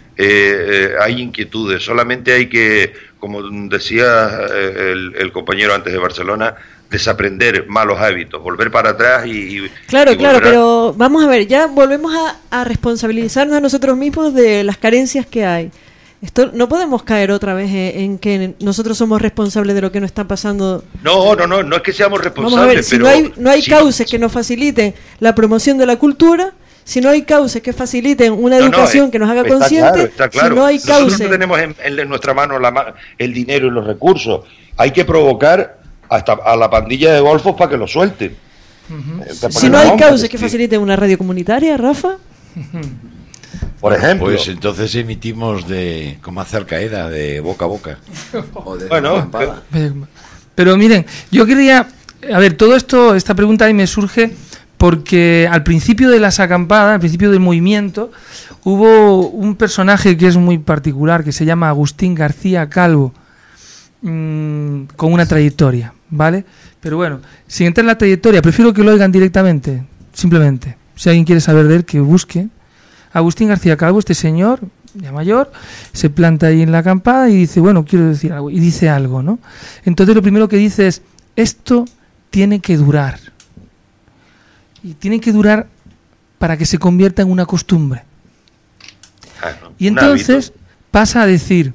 hay inquietudes. Solamente hay que, como decía el compañero antes de Barcelona, desaprender malos hábitos, volver para atrás Claro, pero vamos a ver, ya volvemos a responsabilizarnos a nosotros mismos de las carencias que hay. Esto no podemos caer otra vez en que nosotros somos responsables de lo que nos está pasando. No es que seamos responsables. Vamos a ver, si no hay cauces que nos faciliten la promoción de la cultura, Si no hay cauces que faciliten una educación que nos haga conscientes, está claro. Si no hay Nosotros cauces... no tenemos en nuestra mano el dinero y los recursos. Hay que provocar hasta a la pandilla de golfos para que lo suelten. Si no hay cauces que faciliten una radio comunitaria, Rafa... Por ejemplo. Pues entonces emitimos como hace Al Qaeda, de boca a boca. Bueno, pero miren, yo quería, a ver, todo esto, esta pregunta ahí me surge porque al principio de las acampadas, al principio del movimiento, hubo un personaje que es muy particular, que se llama Agustín García Calvo, con una trayectoria, ¿vale? Pero bueno, sin entrar en la trayectoria, prefiero que lo oigan directamente, simplemente. Si alguien quiere saber de él, que busque. Agustín García Calvo, este señor, ya mayor, se planta ahí en la acampada y dice, bueno, quiero decir algo, y dice algo, ¿no? Entonces lo primero que dice es, esto tiene que durar. Y tiene que durar para que se convierta en una costumbre. Y entonces pasa a decir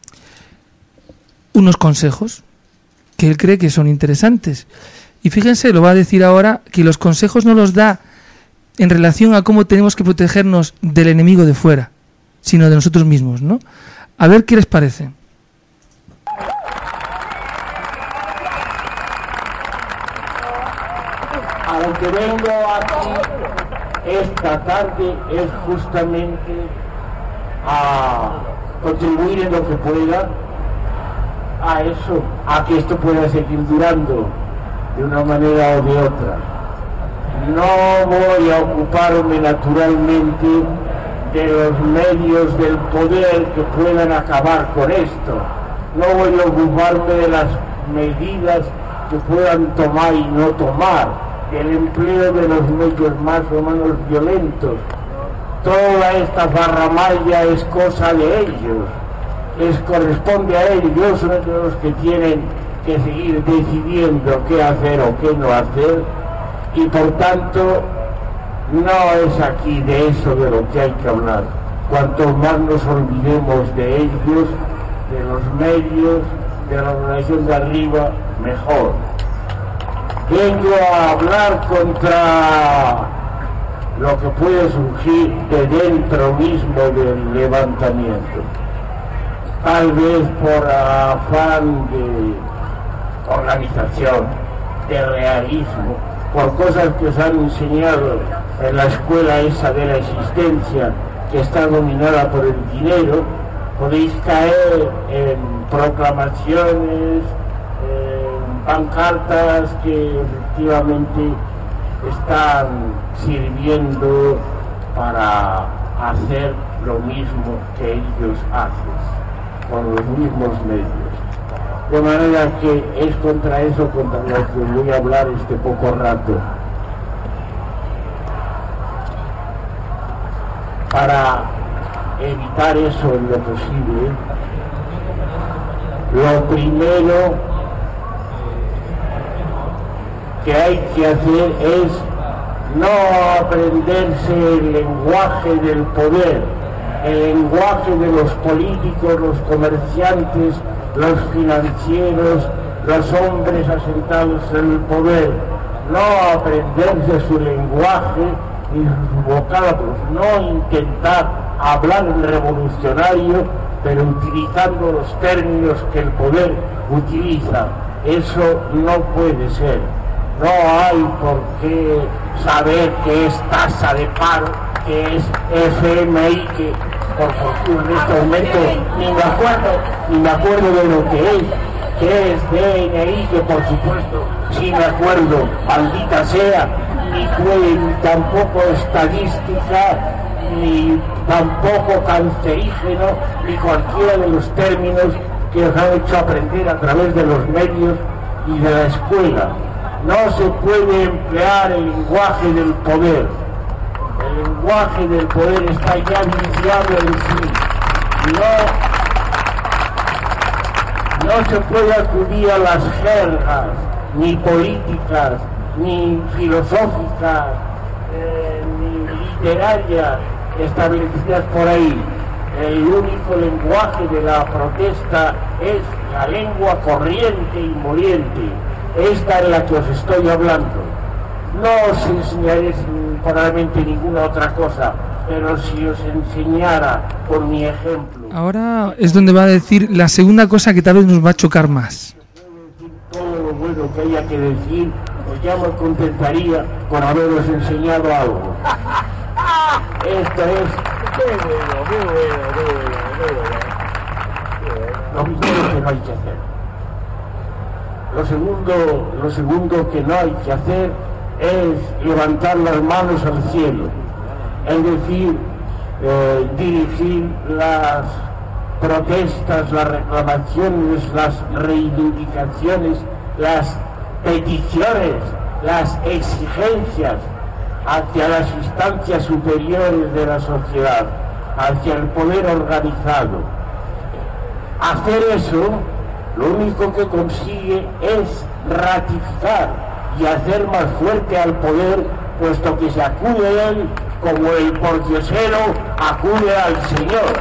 unos consejos que él cree que son interesantes. Y fíjense, lo va a decir ahora, que los consejos no los da en relación a cómo tenemos que protegernos del enemigo de fuera, sino de nosotros mismos, ¿no? A ver qué les parece. A lo que vengo aquí esta tarde es justamente a contribuir en lo que pueda a eso, a que esto pueda seguir durando de una manera o de otra. No voy a ocuparme naturalmente de los medios del poder que puedan acabar con esto. No voy a ocuparme de las medidas que puedan tomar y no tomar, del empleo de los medios más o menos violentos. Toda esta farramaya es cosa de ellos, corresponde a ellos, son los que tienen que seguir decidiendo qué hacer o qué no hacer. Y por tanto, no es aquí de eso de lo que hay que hablar. Cuanto más nos olvidemos de ellos, de los medios, de la organización de arriba, mejor. Vengo a hablar contra lo que puede surgir de dentro mismo del levantamiento. Tal vez por afán de organización, de realismo, por cosas que os han enseñado en la escuela esa de la existencia que está dominada por el dinero, podéis caer en proclamaciones, en pancartas que efectivamente están sirviendo para hacer lo mismo que ellos hacen, con los mismos medios. De manera que es contra eso contra lo que voy a hablar este poco rato. Para evitar eso en lo posible, lo primero que hay que hacer es no aprenderse el lenguaje del poder, el lenguaje de los políticos, los comerciantes, los financieros, los hombres asentados en el poder, no aprenderse su lenguaje y sus vocablos, no intentar hablar en revolucionario, pero utilizando los términos que el poder utiliza. Eso no puede ser. No hay por qué saber qué es tasa de paro, qué es FMI, que por fortuna en este momento ni me acuerdo de lo que es DNI, que por supuesto sí me acuerdo, maldita sea, ni tampoco estadística, ni tampoco cancerígeno, ni cualquiera de los términos que os han hecho aprender a través de los medios y de la escuela. No se puede emplear el lenguaje del poder. El lenguaje del poder está ya viciado en sí. No se puede acudir a las jergas, ni políticas, ni filosóficas, ni literarias establecidas por ahí. El único lenguaje de la protesta es la lengua corriente y moliente. Esta es la que os estoy hablando. No os enseñaré probablemente ninguna otra cosa, pero si os enseñara por mi ejemplo. Ahora es donde va a decir la segunda cosa que tal vez nos va a chocar más. Todo lo bueno que haya que decir, pues ya me contentaría con haberos enseñado algo. Esto es... Lo primero que no hay que hacer. Lo segundo que no hay que hacer es levantar las manos al cielo. Es decir, dirigir las protestas, las reclamaciones, las reivindicaciones, las peticiones, las exigencias hacia las instancias superiores de la sociedad, hacia el poder organizado. Hacer eso, lo único que consigue es ratificar y hacer más fuerte al poder, puesto que se acude a él como el pordiosero acude al Señor.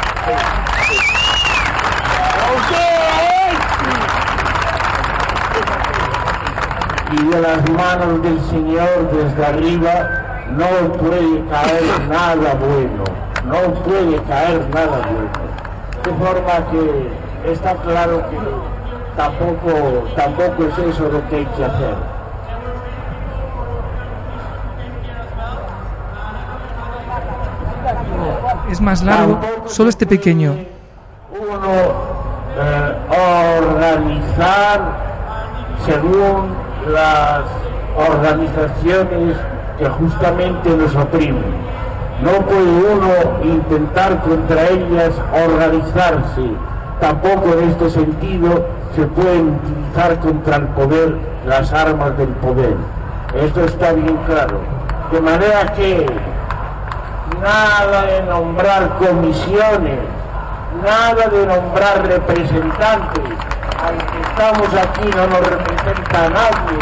Y de las manos del Señor desde arriba no puede caer nada bueno, no puede caer nada bueno. De forma que está claro que tampoco es eso lo que hay que hacer. Es más largo, solo este pequeño. Organizar según las organizaciones que justamente nos oprimen. No puede uno intentar contra ellas organizarse. Tampoco en este sentido se pueden utilizar contra el poder las armas del poder. Esto está bien claro. De manera que nada de nombrar comisiones, nada de nombrar representantes. Al que estamos aquí no nos representa a nadie.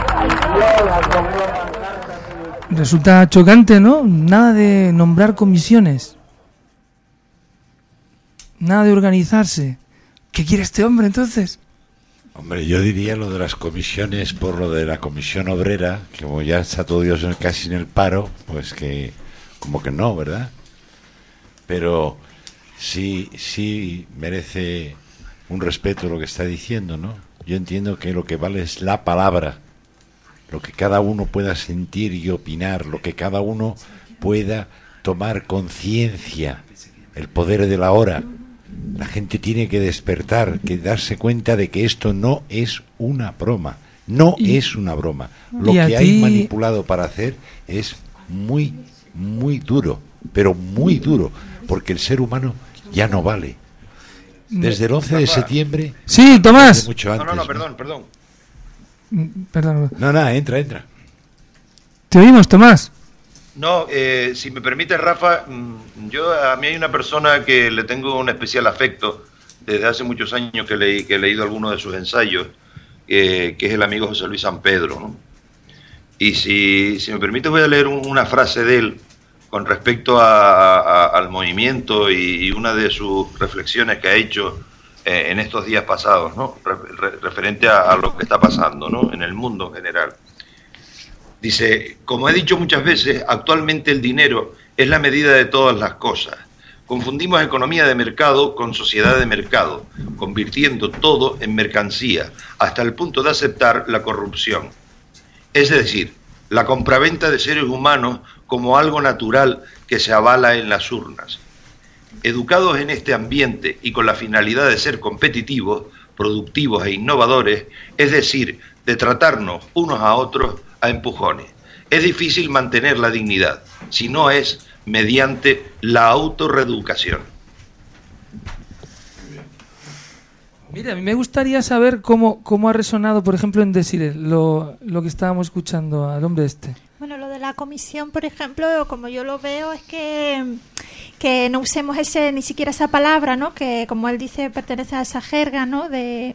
Resulta chocante, ¿no? Nada de nombrar comisiones. Nada de organizarse. ¿Qué quiere este hombre entonces? Hombre, yo diría lo de las comisiones por lo de la comisión obrera, que como ya está todo Dios casi en el paro, pues que como que no, ¿verdad? Pero sí merece un respeto lo que está diciendo, ¿no? Yo entiendo que lo que vale es la palabra, lo que cada uno pueda sentir y opinar, lo que cada uno pueda tomar conciencia, el poder de la hora. La gente tiene que despertar, que darse cuenta de que esto no es una broma, es una broma. Lo que hay manipulado para hacer es muy, muy duro, pero muy duro, porque el ser humano ya no vale. Desde el 11 de septiembre... Sí, Tomás. Mucho antes, Perdón. Perdón. No, entra. Te oímos, Tomás. No, si me permite, Rafa, a mí hay una persona que le tengo un especial afecto desde hace muchos años que he leído algunos de sus ensayos, que es el amigo José Luis San Pedro, ¿no? Y si me permite voy a leer una frase de él con respecto al movimiento y una de sus reflexiones que ha hecho en estos días pasados, ¿no? Referente a lo que está pasando, ¿no? En el mundo en general. Dice, como he dicho muchas veces, actualmente el dinero es la medida de todas las cosas. Confundimos economía de mercado con sociedad de mercado, convirtiendo todo en mercancía, hasta el punto de aceptar la corrupción. Es decir, la compraventa de seres humanos como algo natural que se avala en las urnas. Educados en este ambiente y con la finalidad de ser competitivos, productivos e innovadores, es decir, de tratarnos unos a otros a empujones. Es difícil mantener la dignidad, si no es mediante la autorreeducación. Mira, a mí me gustaría saber cómo ha resonado, por ejemplo, en Desire, lo que estábamos escuchando al hombre este. Bueno, lo de la comisión, por ejemplo, como yo lo veo, es que no usemos ni siquiera esa palabra, ¿no? Que, como él dice, pertenece a esa jerga, ¿no?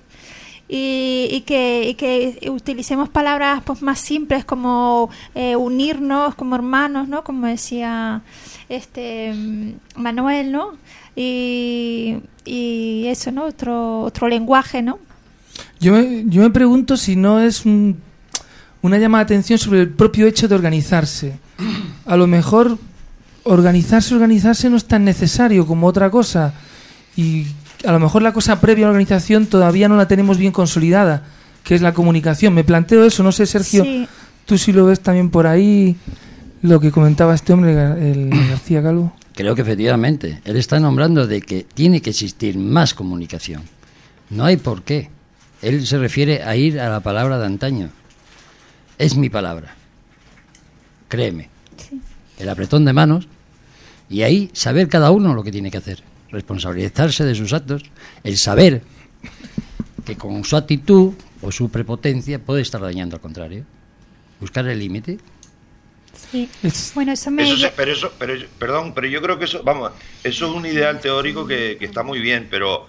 Y que utilicemos palabras pues más simples como unirnos como hermanos, ¿no? Como decía Manuel, ¿no? Y eso, ¿no? Otro lenguaje, ¿no? Yo me pregunto si no es un una llamada de atención sobre el propio hecho de organizarse. A lo mejor organizarse no es tan necesario como otra cosa, y a lo mejor la cosa previa a la organización todavía no la tenemos bien consolidada, que es la comunicación. Me planteo eso, no sé, Sergio, Sí. tú sí lo ves también por ahí, lo que comentaba este hombre, el García Calvo. Creo que efectivamente, él está nombrando de que tiene que existir más comunicación. No hay por qué. Él se refiere a ir a la palabra de antaño. Es mi palabra. Créeme. Sí. El apretón de manos y ahí saber cada uno lo que tiene que hacer. Responsabilizarse de sus actos, el saber que con su actitud o su prepotencia puede estar dañando al contrario. Buscar el límite. Sí. Bueno, eso me... Pero yo creo que eso es un ideal teórico que está muy bien, pero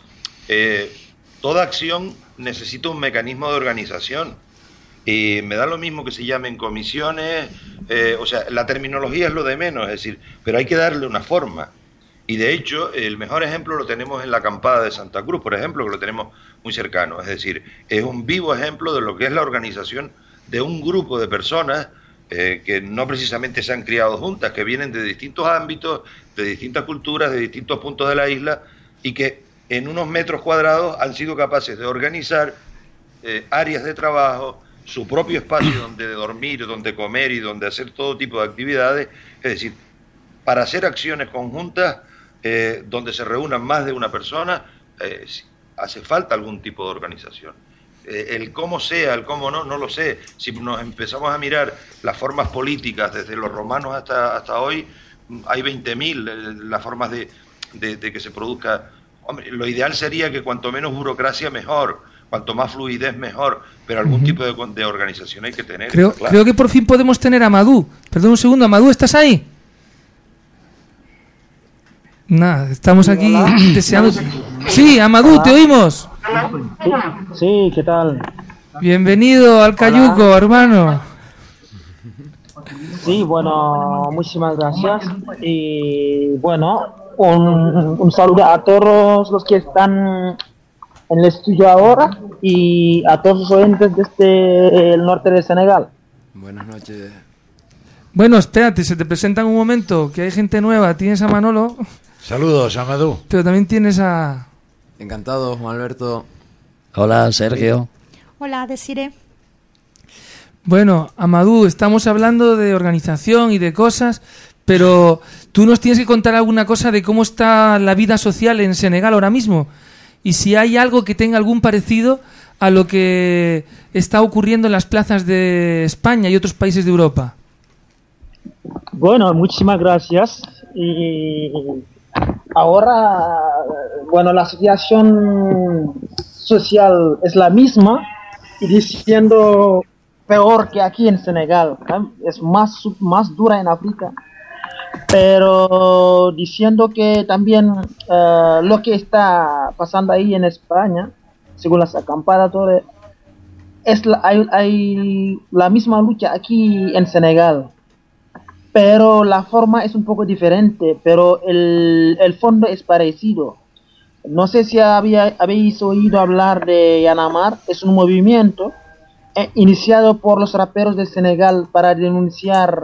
toda acción necesita un mecanismo de organización. Y me da lo mismo que se llamen comisiones, o sea, la terminología es lo de menos, es decir, pero hay que darle una forma. Y de hecho, el mejor ejemplo lo tenemos en la acampada de Santa Cruz, por ejemplo, que lo tenemos muy cercano. Es decir, es un vivo ejemplo de lo que es la organización de un grupo de personas que no precisamente se han criado juntas, que vienen de distintos ámbitos, de distintas culturas, de distintos puntos de la isla, y que en unos metros cuadrados han sido capaces de organizar áreas de trabajo, su propio espacio donde dormir, donde comer y donde hacer todo tipo de actividades. Es decir, para hacer acciones conjuntas donde se reúnan más de una persona, hace falta algún tipo de organización. El cómo sea, el cómo no lo sé. Si nos empezamos a mirar las formas políticas desde los romanos hasta hoy, hay 20.000 las formas de que se produzca. Hombre, lo ideal sería que cuanto menos burocracia mejor, cuanto más fluidez mejor, pero algún tipo de organización hay que tener. Creo que por fin podemos tener a Amadou. Perdón un segundo, Amadou, ¿estás ahí? Nada, estamos aquí deseando... Sí, Amadou, te oímos. Sí, ¿qué tal? Bienvenido al Cayuco, hermano. Sí, bueno, muchísimas gracias. Y bueno, un saludo a todos los que están en el estudio ahora y a todos los oyentes desde el norte de Senegal. Buenas noches. Bueno, espérate, se te presenta en un momento, que hay gente nueva. Tienes a Manolo. Saludos, Amadou. Pero también tienes a... Encantado, Juan Alberto. Hola, Sergio. Hola, Desiree. Bueno, Amadou, estamos hablando de organización y de cosas, pero tú nos tienes que contar alguna cosa de cómo está la vida social en Senegal ahora mismo. Y si hay algo que tenga algún parecido a lo que está ocurriendo en las plazas de España y otros países de Europa. Bueno, muchísimas gracias. Y ahora, bueno, la situación social es la misma y diciendo peor que aquí en Senegal, es más dura en África, pero diciendo que también lo que está pasando ahí en España, según las acampadas, hay la misma lucha aquí en Senegal, pero la forma es un poco diferente, pero el fondo es parecido. No sé si habéis oído hablar de Yanamar. Es un movimiento iniciado por los raperos de Senegal para denunciar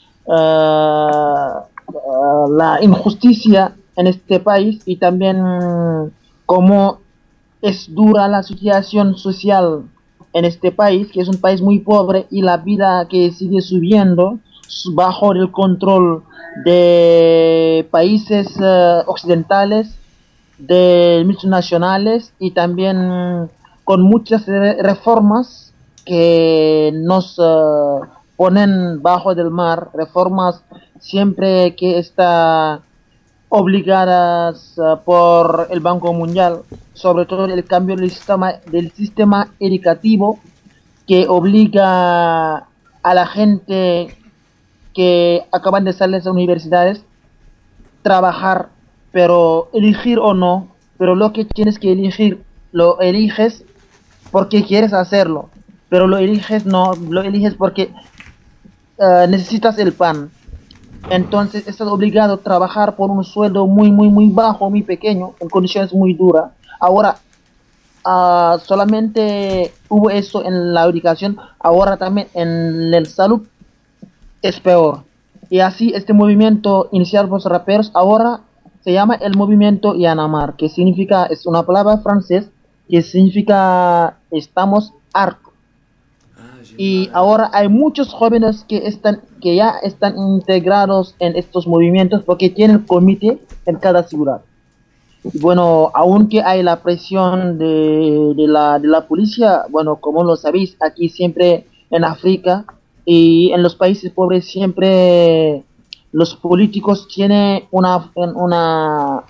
la injusticia en este país y también cómo es dura la situación social en este país, que es un país muy pobre y la vida que sigue subiendo bajo el control de países occidentales, de multinacionales y también con muchas reformas que nos ponen bajo del mar, reformas siempre que están obligadas por el Banco Mundial, sobre todo el cambio del sistema educativo que obliga a la gente que acaban de salir de las universidades trabajar, pero elegir o no, pero lo que tienes que elegir, lo eliges porque quieres hacerlo, pero lo eliges porque necesitas el pan. Entonces estás obligado a trabajar por un sueldo muy bajo, muy pequeño, en condiciones muy duras. Ahora, solamente hubo eso en la educación, ahora también en el salud es peor. Y así este movimiento inicial por los raperos ahora se llama el movimiento Yanamar, que significa, es una palabra francés que significa estamos hartos. Y ahora hay muchos jóvenes que ya están integrados en estos movimientos porque tienen comité en cada ciudad. Y bueno, aunque hay la presión de la policía, bueno, como lo sabéis, aquí siempre en África y en los países pobres siempre los políticos tienen una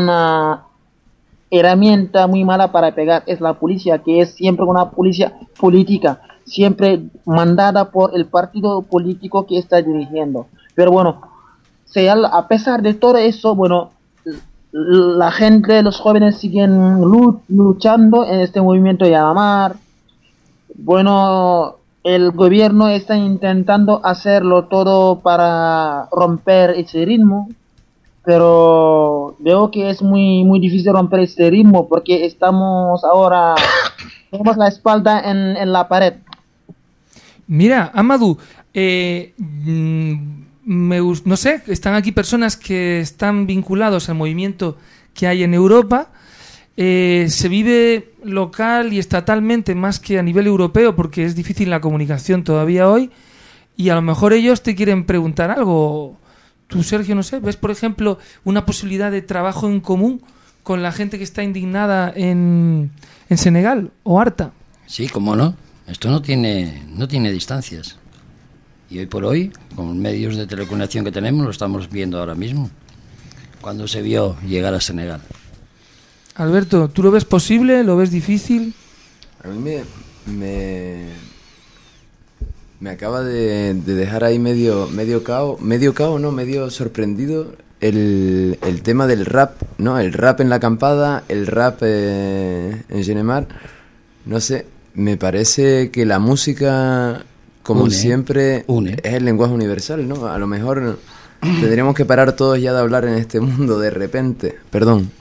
herramienta muy mala para pegar, es la policía, que es siempre una policía política, siempre mandada por el partido político que está dirigiendo. Pero bueno, a pesar de todo eso, bueno, la gente, los jóvenes siguen luchando en este movimiento de Yanamar. Bueno, el gobierno está intentando hacerlo todo para romper ese ritmo, pero veo que es muy difícil romper este ritmo porque estamos ahora, tenemos la espalda en la pared. Mira, Amadou, no sé, están aquí personas que están vinculados al movimiento que hay en Europa. Se vive local y estatalmente más que a nivel europeo porque es difícil la comunicación todavía hoy y a lo mejor ellos te quieren preguntar algo. Tú, Sergio, no sé, ¿ves, por ejemplo, una posibilidad de trabajo en común con la gente que está indignada en Senegal o harta? Sí, cómo no. Esto no tiene distancias. Y hoy por hoy, con medios de telecomunicación que tenemos, lo estamos viendo ahora mismo. Cuando se vio llegar a Senegal. Alberto, ¿tú lo ves posible? ¿Lo ves difícil? A mí me acaba de dejar ahí medio sorprendido el tema del rap, ¿no? El rap en la acampada, el rap en Yanamar. No sé, me parece que la música, como siempre, es el lenguaje universal, ¿no? A lo mejor tendríamos que parar todos ya de hablar en este mundo de repente. Perdón.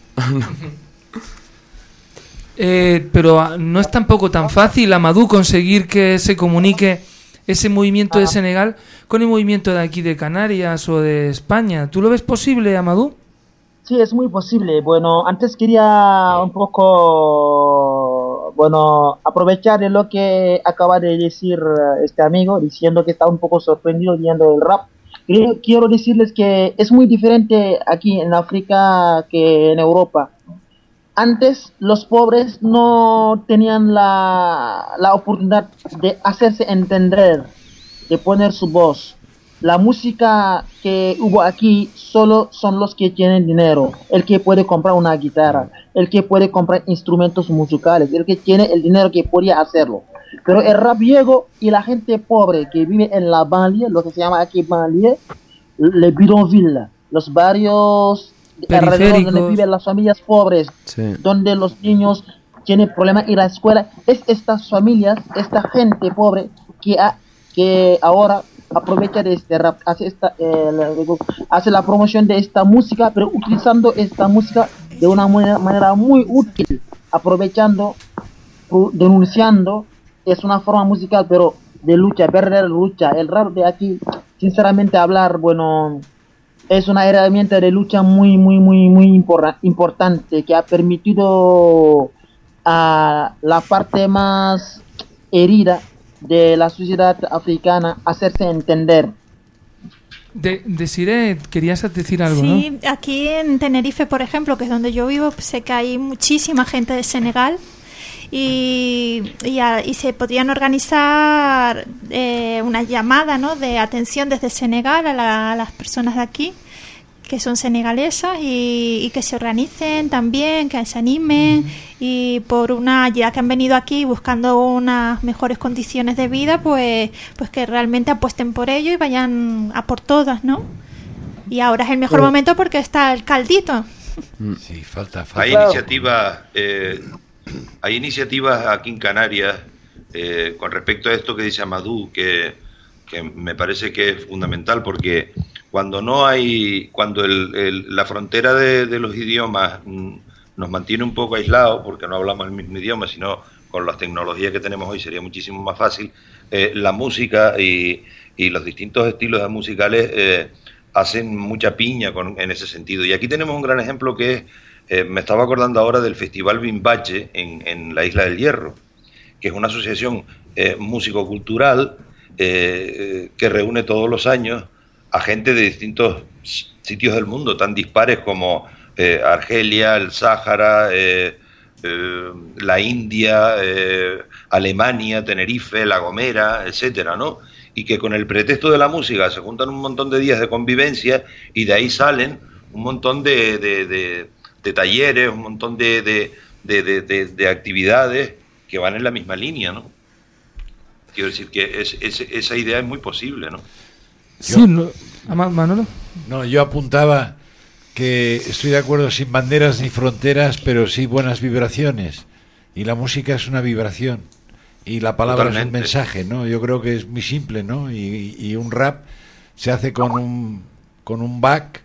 Pero no es tampoco tan fácil, Amadou, conseguir que se comunique ese movimiento de Senegal con el movimiento de aquí de Canarias o de España. ¿Tú lo ves posible, Amadou? Sí, es muy posible. Bueno, antes quería un poco, aprovechar de lo que acaba de decir este amigo, diciendo que está un poco sorprendido viendo el rap. Quiero decirles que es muy diferente aquí en África que en Europa. Antes los pobres no tenían la oportunidad de hacerse entender, de poner su voz. La música que hubo aquí solo son los que tienen dinero, el que puede comprar una guitarra, el que puede comprar instrumentos musicales, el que tiene el dinero que podía hacerlo. Pero el rap llegó y la gente pobre que vive en la banlieue, lo que se llama aquí banlieue, le bidonville, los barrios alrededor donde viven las familias pobres, donde los niños tienen problemas de ir a la escuela, es estas familias, esta gente pobre que ahora aprovecha de este rap, hace la promoción de esta música, pero utilizando esta música de una manera muy útil, aprovechando, denunciando. Es una forma musical, pero de lucha, verdadera lucha. El rap de aquí, sinceramente hablar, es una herramienta de lucha muy importante que ha permitido a la parte más herida de la sociedad africana hacerse entender. Desiree, querías decir algo, ¿no? Sí, aquí en Tenerife, por ejemplo, que es donde yo vivo, sé que hay muchísima gente de Senegal y se podrían organizar una llamada, ¿no?, de atención desde Senegal a las personas de aquí que son senegalesas y que se organicen también, que se animen y ya que han venido aquí buscando unas mejores condiciones de vida, pues que realmente apuesten por ello y vayan a por todas, ¿no? Y ahora es el mejor momento porque está el caldito. Sí, falta. Hay iniciativas aquí en Canarias con respecto a esto que dice Amadou, que me parece que es fundamental, porque cuando la frontera de los idiomas nos mantiene un poco aislados porque no hablamos el mismo idioma, sino con las tecnologías que tenemos hoy sería muchísimo más fácil. La música y los distintos estilos musicales hacen mucha piña en ese sentido. Y aquí tenemos un gran ejemplo que es, me estaba acordando ahora del Festival Bimbache en la Isla del Hierro, que es una asociación músico-cultural que reúne todos los años a gente de distintos sitios del mundo, tan dispares como Argelia, el Sáhara, la India, Alemania, Tenerife, La Gomera, etcétera, ¿no? Y que con el pretexto de la música se juntan un montón de días de convivencia y de ahí salen un montón de talleres, un montón de actividades que van en la misma línea, ¿no? Quiero decir que esa idea es muy posible, ¿no? Sí, Manolo. No, yo apuntaba que estoy de acuerdo, sin banderas ni fronteras, pero sí buenas vibraciones. Y la música es una vibración. Y la palabra Totalmente. Es un mensaje, ¿no? Yo creo que es muy simple, ¿no? Y un rap se hace con un back,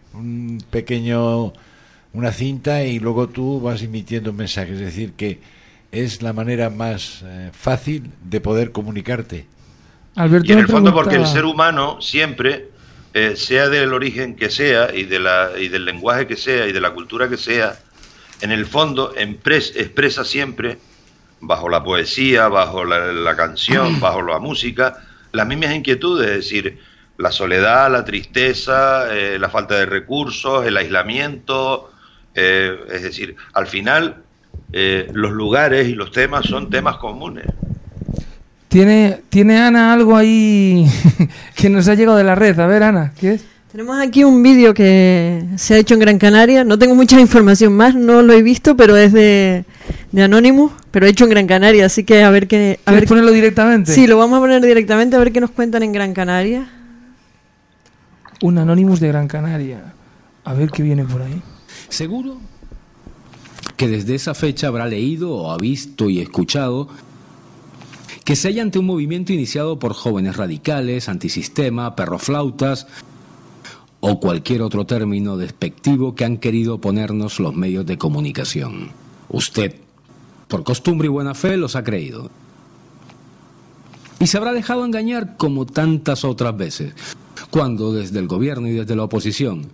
una cinta, y luego tú vas emitiendo un mensaje. Es decir, que es la manera más fácil de poder comunicarte. Alberto, y en el fondo porque el ser humano siempre, sea del origen que sea y del lenguaje que sea y de la cultura que sea, en el fondo expresa siempre, bajo la poesía, bajo la canción, bajo la música, las mismas inquietudes, es decir, la soledad, la tristeza, la falta de recursos, el aislamiento, es decir, al final los lugares y los temas son temas comunes. Tiene Ana algo ahí que nos ha llegado de la red. A ver, Ana, ¿qué es? Tenemos aquí un vídeo que se ha hecho en Gran Canaria. No tengo mucha información más, no lo he visto, pero es de Anonymous, pero hecho en Gran Canaria, así que a ver qué... ¿Quieres ponerlo directamente? Sí, lo vamos a poner directamente, a ver qué nos cuentan en Gran Canaria. Un Anonymous de Gran Canaria. A ver qué viene por ahí. Seguro que desde esa fecha habrá leído o ha visto y escuchado que se halla ante un movimiento iniciado por jóvenes radicales, antisistema, perroflautas o cualquier otro término despectivo que han querido ponernos los medios de comunicación. Usted, por costumbre y buena fe, los ha creído. Y se habrá dejado engañar como tantas otras veces, cuando desde el gobierno y desde la oposición,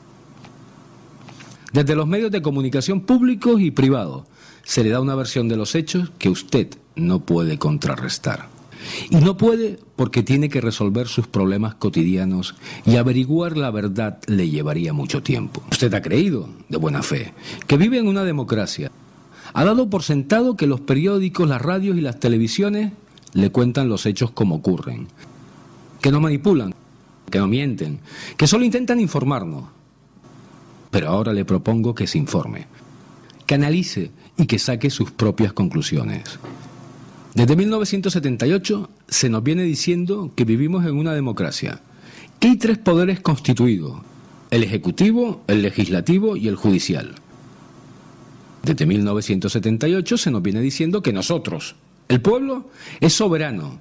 desde los medios de comunicación públicos y privados, se le da una versión de los hechos que usted no puede contrarrestar. Y no puede porque tiene que resolver sus problemas cotidianos y averiguar la verdad le llevaría mucho tiempo. Usted ha creído, de buena fe, que vive en una democracia. Ha dado por sentado que los periódicos, las radios y las televisiones le cuentan los hechos como ocurren. Que no manipulan, que no mienten, que solo intentan informarnos. Pero ahora le propongo que se informe, que analice y que saque sus propias conclusiones. Desde 1978 se nos viene diciendo que vivimos en una democracia, que hay 3 poderes constituidos, el ejecutivo, el legislativo y el judicial. Desde 1978 se nos viene diciendo que nosotros, el pueblo, es soberano,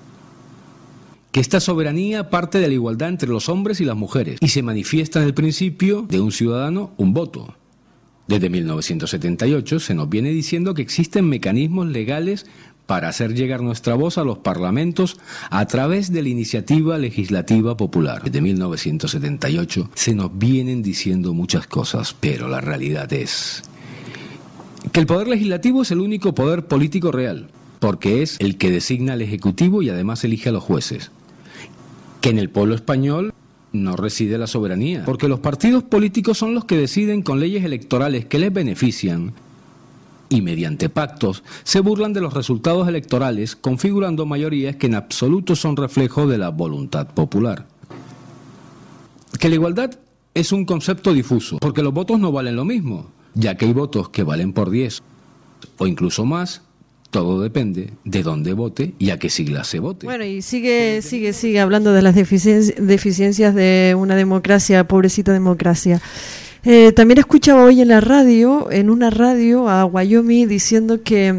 que esta soberanía parte de la igualdad entre los hombres y las mujeres y se manifiesta en el principio de un ciudadano, un voto. Desde 1978 se nos viene diciendo que existen mecanismos legales para hacer llegar nuestra voz a los parlamentos a través de la iniciativa legislativa popular. Desde 1978 se nos vienen diciendo muchas cosas, pero la realidad es que el poder legislativo es el único poder político real, porque es el que designa al ejecutivo y además elige a los jueces. Que en el pueblo español no reside la soberanía, porque los partidos políticos son los que deciden con leyes electorales que les benefician y mediante pactos se burlan de los resultados electorales, configurando mayorías que en absoluto son reflejo de la voluntad popular. Que la igualdad es un concepto difuso, porque los votos no valen lo mismo, ya que hay votos que valen por 10 o incluso más. Todo depende de dónde vote y a qué sigla se vote. Bueno, y sigue hablando de las deficiencias de una democracia, pobrecita democracia. También escuchaba hoy en una radio a Wyoming diciendo que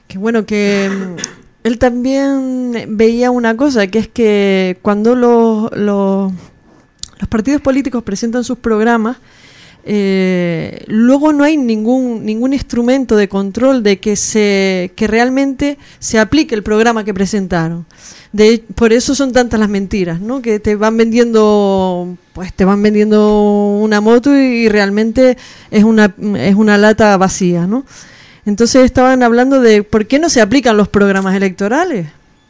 él también veía una cosa, que es que cuando los partidos políticos presentan sus programas, luego no hay ningún instrumento de control de que realmente se aplique el programa que presentaron. Por eso son tantas las mentiras, ¿no? Que te van vendiendo una moto y realmente es una lata vacía, ¿no? Entonces estaban hablando de por qué no se aplican los programas electorales.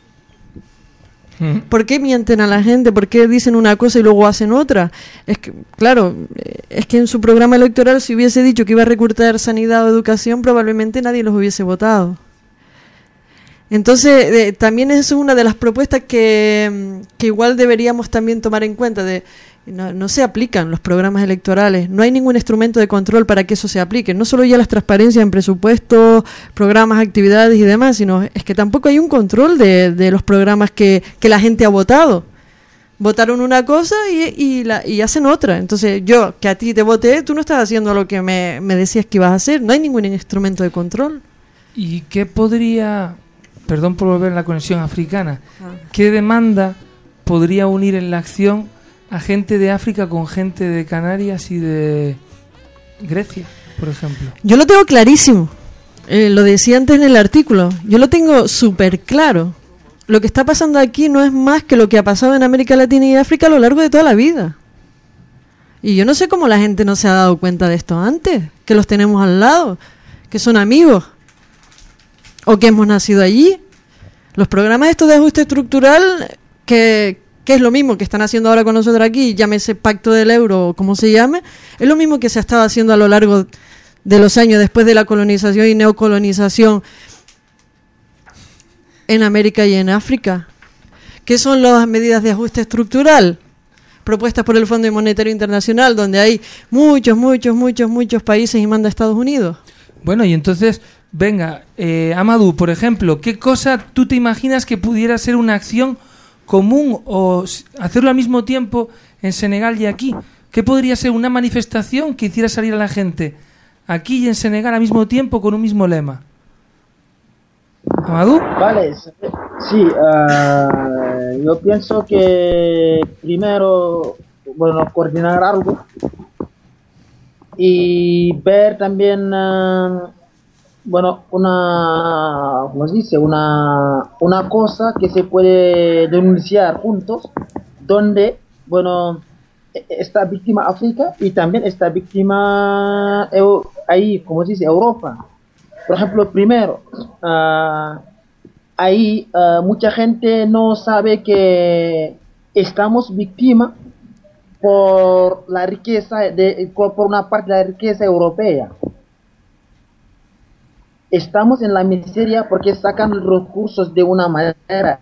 ¿Por qué mienten a la gente? ¿Por qué dicen una cosa y luego hacen otra? Es que, claro, es que en su programa electoral, si hubiese dicho que iba a recortar sanidad o educación, probablemente nadie los hubiese votado. Entonces, también es una de las propuestas que igual deberíamos también tomar en cuenta. No se aplican los programas electorales, no hay ningún instrumento de control para que eso se aplique. No solo ya las transparencias en presupuestos, programas, actividades y demás, sino es que tampoco hay un control de los programas que la gente ha votado. Votaron una cosa y hacen otra. Entonces, yo, que a ti te voté, tú no estás haciendo lo que me decías que ibas a hacer. No hay ningún instrumento de control. ¿Y qué podría, perdón por volver a la conexión africana, qué demanda podría unir en la acción a gente de África con gente de Canarias y de Grecia, por ejemplo? Yo lo tengo clarísimo. Lo decía antes en el artículo. Yo lo tengo súper claro. Lo que está pasando aquí no es más que lo que ha pasado en América Latina y África a lo largo de toda la vida. Y yo no sé cómo la gente no se ha dado cuenta de esto antes, que los tenemos al lado, que son amigos, o que hemos nacido allí. Los programas estos de ajuste estructural, que es lo mismo que están haciendo ahora con nosotros aquí, llámese Pacto del Euro o como se llame, es lo mismo que se ha estado haciendo a lo largo de los años después de la colonización y neocolonización en América y en África. ¿Qué son las medidas de ajuste estructural propuestas por el Fondo Monetario Internacional, donde hay muchos países y manda Estados Unidos? Bueno, y entonces, venga, Amadou, por ejemplo, ¿qué cosa tú te imaginas que pudiera ser una acción común o hacerlo al mismo tiempo en Senegal y aquí? ¿Qué podría ser una manifestación que hiciera salir a la gente aquí y en Senegal al mismo tiempo con un mismo lema? ¿Amadou? Vale, sí, yo pienso que primero, coordinar algo y ver también, ¿cómo se dice? Una cosa que se puede denunciar juntos, donde, está víctima África y también está víctima ahí, ¿cómo se dice? Europa. Por ejemplo, primero, ahí mucha gente no sabe que estamos víctimas por la riqueza, por una parte de la riqueza europea. Estamos en la miseria porque sacan los recursos de una manera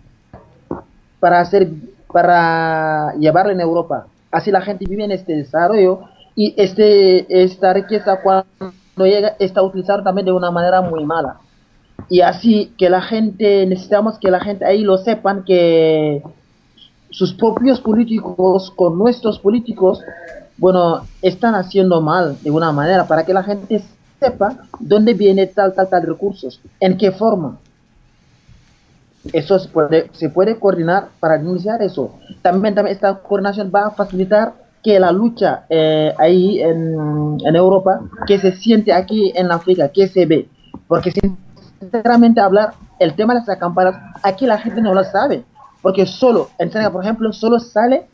para llevarlo en Europa. Así la gente vive en este desarrollo y esta riqueza cuando llega está utilizada también de una manera muy mala. Y así que necesitamos que la gente ahí lo sepan, que sus propios políticos con nuestros políticos, están haciendo mal de una manera para que la gente sepa dónde viene tal recursos, en qué forma. Eso se puede coordinar para denunciar eso. También esta coordinación va a facilitar que la lucha ahí en Europa, que se siente aquí en África, que se ve. Porque sinceramente hablar, el tema de las acampadas, aquí la gente no lo sabe. Porque solo, en Senegal, por ejemplo, solo sale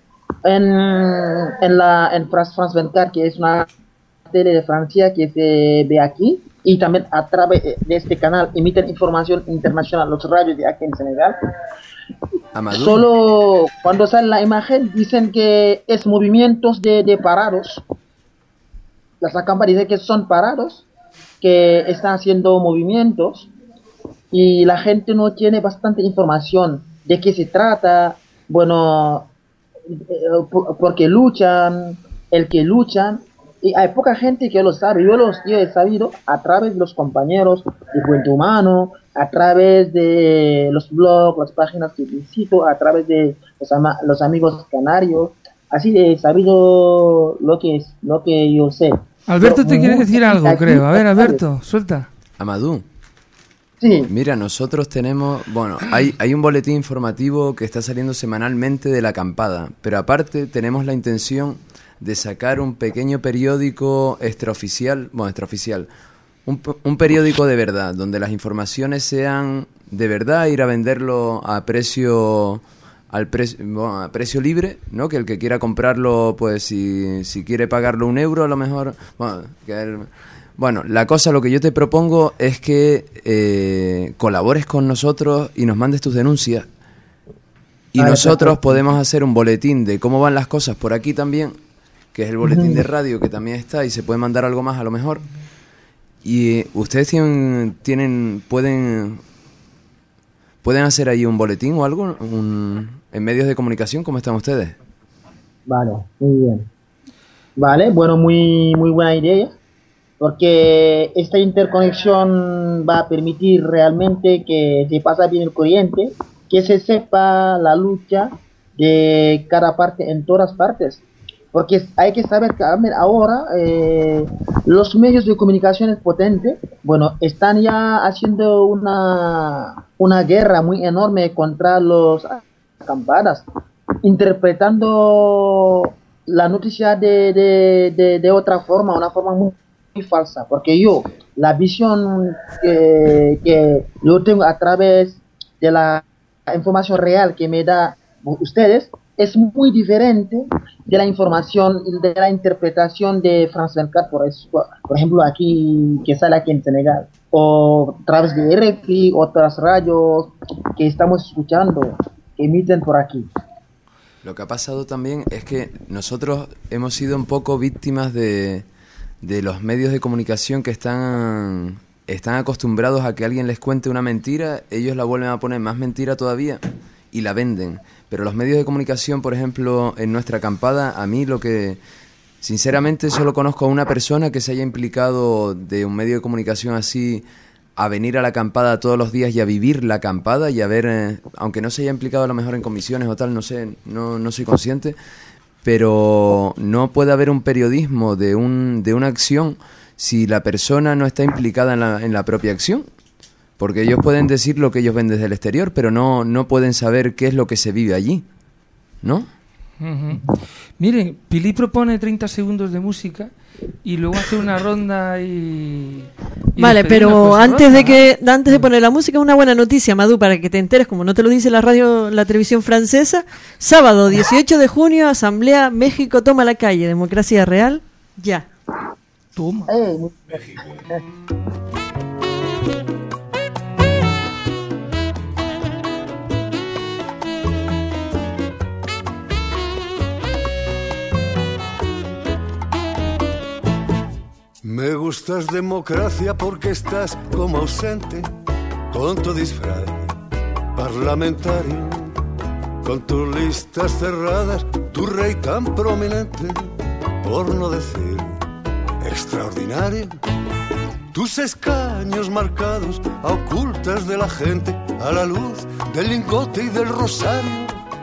en France 24, que es una tele de Francia que se ve aquí, y también a través de este canal emiten información internacional los radios de aquí en Senegal. Amadou. Solo cuando sale la imagen dicen que es movimientos de parados. Las acampadas dicen que son parados, que están haciendo movimientos, y la gente no tiene bastante información de qué se trata, porque luchan, y hay poca gente que lo sabe. Yo he sabido a través de los compañeros de Puente Humano, a través de los blogs, las páginas que visito, a través de los amigos canarios. Así he sabido lo que yo sé. Alberto te quiere decir algo, creo. A ver, Alberto, suelta. Amadou. Sí. Mira, nosotros tenemos, hay un boletín informativo que está saliendo semanalmente de la acampada, pero aparte tenemos la intención de sacar un pequeño periódico extraoficial, un periódico de verdad, donde las informaciones sean de verdad, ir a venderlo a precio libre, ¿no? Que el que quiera comprarlo, pues si quiere pagarlo €1, a lo mejor... Bueno, la cosa, lo que yo te propongo es que colabores con nosotros y nos mandes tus denuncias. Y nosotros podemos hacer un boletín de cómo van las cosas por aquí también, que es el boletín de radio, que también está, y se puede mandar algo más a lo mejor. Y ustedes pueden hacer ahí un boletín o algo en medios de comunicación. ¿Cómo están ustedes? Vale, muy bien. Vale, bueno, muy buena idea, porque esta interconexión va a permitir realmente que se pase bien el corriente, que se sepa la lucha de cada parte en todas partes. Porque hay que saber que ahora los medios de comunicación potentes, bueno, están ya haciendo una guerra muy enorme contra los acampadas, interpretando la noticia de otra forma, una forma muy falsa. Porque la visión que yo tengo a través de la información real que me da ustedes es muy diferente de la información, de la interpretación de France 24, por ejemplo, aquí, que sale aquí en Senegal, o a través de RFI, otras radios que estamos escuchando, que emiten por aquí. Lo que ha pasado también es que nosotros hemos sido un poco víctimas de los medios de comunicación que están acostumbrados a que alguien les cuente una mentira, ellos la vuelven a poner más mentira todavía y la venden. Pero los medios de comunicación, por ejemplo, en nuestra acampada, a mí sinceramente solo conozco a una persona que se haya implicado de un medio de comunicación así a venir a la acampada todos los días y a vivir la acampada y a ver, aunque no se haya implicado a lo mejor en comisiones o tal, no sé, no soy consciente, pero no puede haber un periodismo de una acción si la persona no está implicada en la propia acción. Porque ellos pueden decir lo que ellos ven desde el exterior, pero no pueden saber qué es lo que se vive allí, ¿no? Uh-huh. Miren, Pili propone 30 segundos de música y luego hace una ronda y vale, pero antes de poner la música, una buena noticia, Madu, para que te enteres, como no te lo dice la televisión francesa. Sábado 18 de junio, Asamblea México toma la calle, democracia real, ya. Toma. México. Me gustas democracia porque estás como ausente, con tu disfraz parlamentario, con tus listas cerradas, tu rey tan prominente, por no decir extraordinario, tus escaños marcados a ocultas de la gente, a la luz del lingote y del rosario.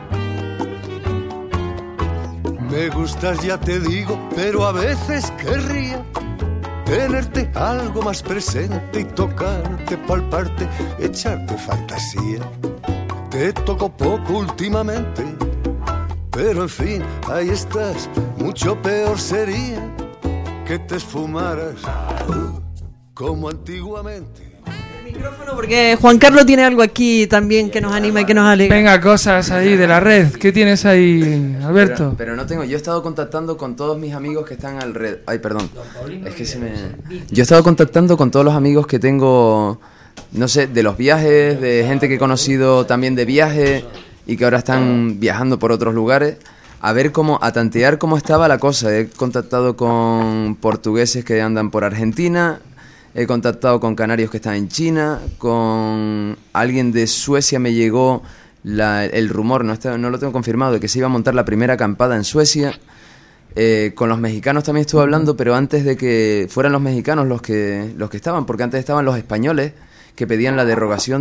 Me gustas, ya te digo, pero a veces querría tenerte algo más presente y tocarte, palparte, echarte fantasía. Te toco poco últimamente, pero en fin, ahí estás. Mucho peor sería que te esfumaras como antiguamente. Micrófono, porque Juan Carlos tiene algo aquí también que nos anima y que nos alegra. Venga, cosas ahí de la red. ¿Qué tienes ahí, Alberto? Pero no tengo. Yo he estado contactando con todos mis amigos que están alrededor. Ay, perdón. Es que Yo he estado contactando con todos los amigos que tengo, no sé, de los viajes, de gente que he conocido también de viaje y que ahora están viajando por otros lugares, a tantear cómo estaba la cosa. He contactado con portugueses que andan por Argentina. He contactado con canarios que están en China, con alguien de Suecia me llegó el rumor, no lo tengo confirmado, de que se iba a montar la primera acampada en Suecia. Con los mexicanos también estuve hablando, pero antes de que fueran los mexicanos los que estaban, porque antes estaban los españoles que pedían la derogación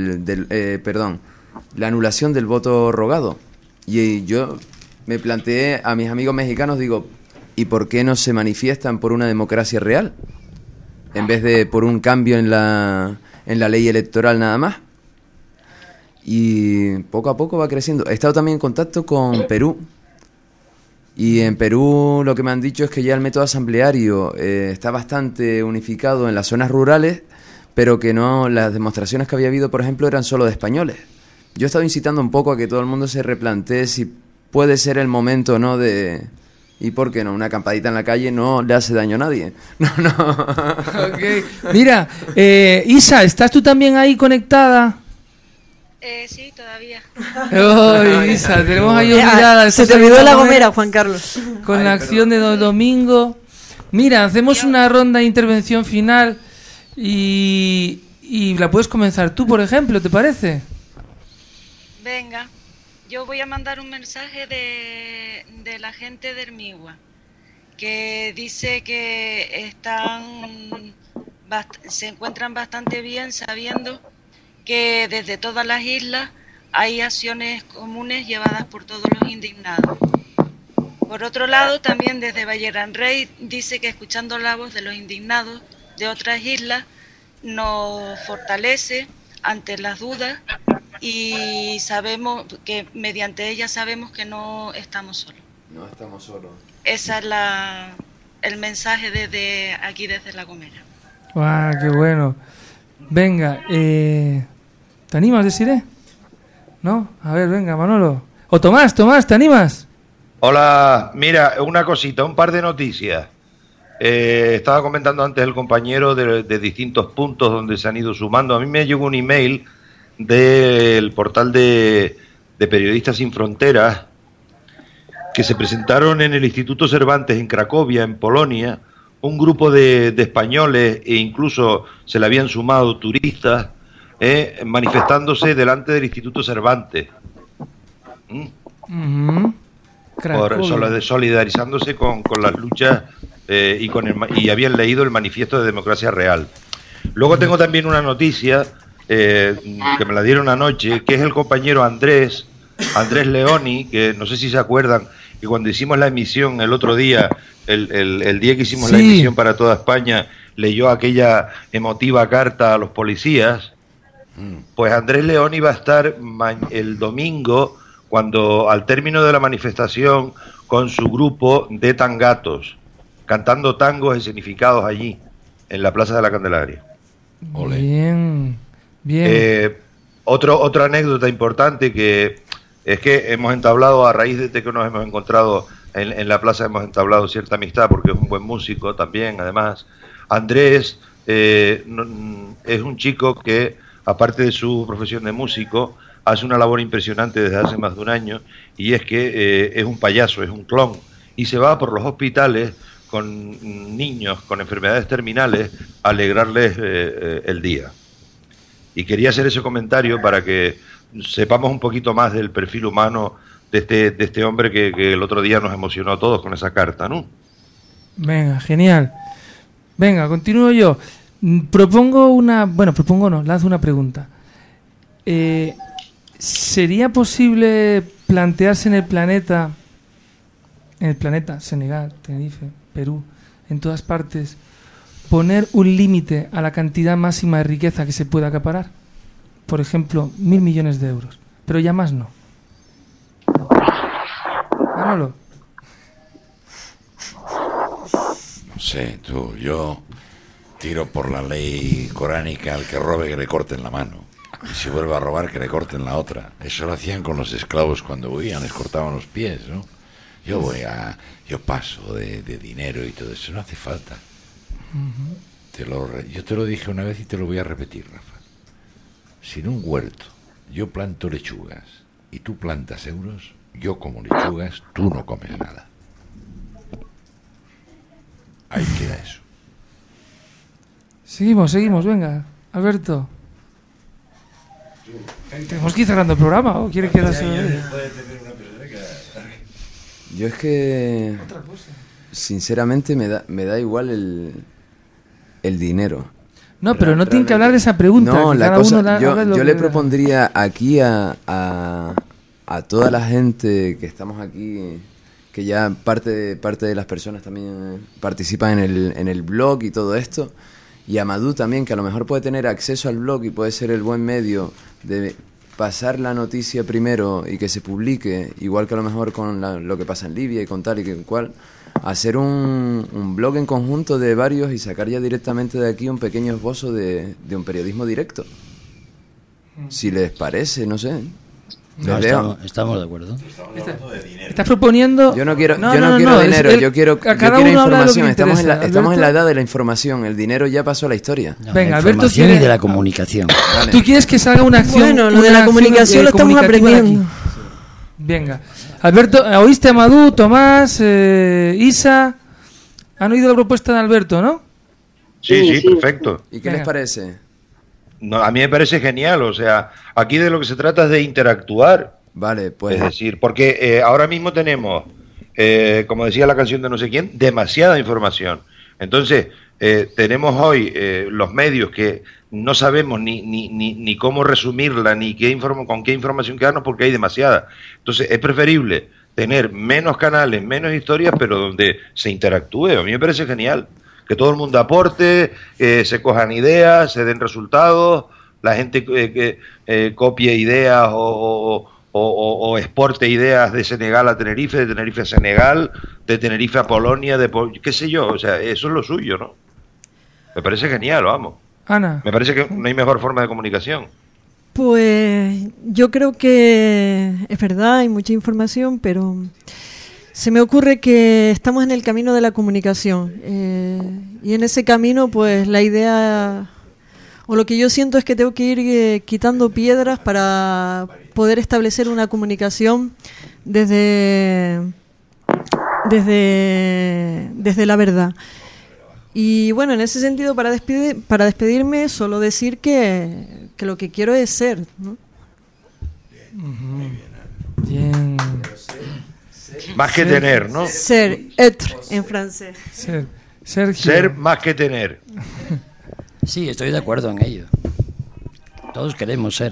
la anulación del voto rogado. Y yo me planteé a mis amigos mexicanos, digo, ¿y por qué no se manifiestan por una democracia real? En vez de por un cambio en la ley electoral nada más. Y poco a poco va creciendo. He estado también en contacto con Perú Y en Perú lo que me han dicho es que ya el método asambleario está bastante unificado en las zonas rurales, pero que no, las demostraciones que había habido, por ejemplo, eran solo de españoles. Yo he estado incitando un poco a que todo el mundo se replantee si puede ser el momento, ¿no?, de... ¿Y por qué no? Una acampadita en la calle no le hace daño a nadie. No. Okay. Mira, Isa, ¿estás tú también ahí conectada? Sí, todavía. Oh, Isa, tenemos ahí olvidada. Se te olvidó La Gomera, Juan Carlos. Con la acción de Domingo. Mira, hacemos una ronda de intervención final y la puedes comenzar tú, por ejemplo, ¿te parece? Venga, yo voy a mandar un mensaje de la gente de Hermigua, que dice que se encuentran bastante bien sabiendo que desde todas las islas hay acciones comunes llevadas por todos los indignados. Por otro lado, también desde Valle Gran Rey dice que escuchando la voz de los indignados de otras islas nos fortalece ante las dudas y sabemos que mediante ellas sabemos que no estamos solos. No estamos solos. Ese es el mensaje desde aquí, desde La Gomera. ¡Guau, qué bueno! Venga, ¿te animas, Desiree? ¿No? A ver, venga, Manolo. O Tomás, ¿te animas? Hola, mira, una cosita, un par de noticias. Estaba comentando antes el compañero de distintos puntos donde se han ido sumando. A mí me llegó un email del portal de Periodistas Sin Fronteras, que se presentaron en el Instituto Cervantes en Cracovia, en Polonia, un grupo de españoles, e incluso se le habían sumado turistas, manifestándose delante del Instituto Cervantes. Solidarizándose con las luchas y habían leído el Manifiesto de Democracia Real. Luego tengo también una noticia que me la dieron anoche, que es el compañero Andrés Leoni, que no sé si se acuerdan, que cuando hicimos la emisión el otro día, el día que hicimos la emisión para toda España, leyó aquella emotiva carta a los policías. Pues Andrés Leoni va a estar el domingo, cuando al término de la manifestación, con su grupo de tangatos, cantando tangos escenificados allí, en la Plaza de la Candelaria. Bien. Otra anécdota importante, que es que hemos entablado, a raíz de que nos hemos encontrado en la plaza, hemos entablado cierta amistad, porque es un buen músico también, además. Andrés es un chico que, aparte de su profesión de músico, hace una labor impresionante desde hace más de un año, y es que es un payaso, es un clown, y se va por los hospitales con niños con enfermedades terminales a alegrarles el día. Y quería hacer ese comentario para que sepamos un poquito más del perfil humano de este hombre que el otro día nos emocionó a todos con esa carta, ¿no? Venga, genial. Venga, continúo yo. Lanzo una pregunta. ¿Sería posible plantearse en el planeta, Senegal, Tenerife, Perú, en todas partes, poner un límite a la cantidad máxima de riqueza que se pueda acaparar? Por ejemplo, 1.000 millones de euros, pero ya más no. Manolo. No sé, yo tiro por la ley coránica: al que robe que le corten la mano, y si vuelve a robar que le corten la otra. Eso lo hacían con los esclavos cuando huían, les cortaban los pies, ¿no? Yo paso de dinero y todo eso, no hace falta. Yo te lo dije una vez y te lo voy a repetir, Rafa. Si en un huerto yo planto lechugas y tú plantas euros, yo como lechugas, tú no comes nada. Ahí queda eso. Seguimos, venga, Alberto. ¿Tenemos que ir cerrando el programa o quiere quedarse? Yo es que, sinceramente, me da igual el dinero. No, pero no tienen que hablar de esa pregunta. No, yo le propondría aquí a toda la gente que estamos aquí, que ya parte de las personas también participan en el blog y todo esto, y a Madú también, que a lo mejor puede tener acceso al blog y puede ser el buen medio de pasar la noticia primero y que se publique, igual que a lo mejor con lo que pasa en Libia y con tal y que cual, hacer un blog en conjunto de varios y sacar ya directamente de aquí un pequeño esbozo de un periodismo directo. Si les parece, no sé. No, estamos de acuerdo. ¿Estás proponiendo? Yo no quiero dinero, yo quiero información. Estamos en la edad de la información. El dinero ya pasó a la historia. No, venga, Alberto quiere... y de la comunicación. Vale. ¿Tú quieres que salga una acción? Bueno, lo de la comunicación lo estamos aprendiendo. Venga. Alberto, ¿oíste a Madú, Tomás, Isa? ¿Han oído la propuesta de Alberto, no? Sí, perfecto. ¿Y qué les parece? No, a mí me parece genial, o sea, aquí de lo que se trata es de interactuar. Vale, pues. Es decir, porque ahora mismo tenemos, como decía la canción de no sé quién, demasiada información. Entonces, tenemos hoy los medios que no sabemos ni cómo resumirla, ni con qué información quedarnos, porque hay demasiada. Entonces, es preferible tener menos canales, menos historias, pero donde se interactúe. A mí me parece genial. Que todo el mundo aporte, se cojan ideas, se den resultados, la gente copie ideas o exporte ideas de Senegal a Tenerife, de Tenerife a Senegal, de Tenerife a Polonia, qué sé yo, o sea, eso es lo suyo, ¿no? Me parece genial, vamos. Ana. Me parece que no hay mejor forma de comunicación. Pues yo creo que es verdad, hay mucha información, pero... Se me ocurre que estamos en el camino de la comunicación y en ese camino pues la idea o lo que yo siento es que tengo que ir quitando piedras para poder establecer una comunicación desde la verdad. Y bueno, en ese sentido para despedirme solo decir que lo que quiero es ser, ¿no? Bien. Más que tener, ¿no? Ser, être en francés. Ser más que tener. Sí, estoy de acuerdo en ello. Todos queremos ser.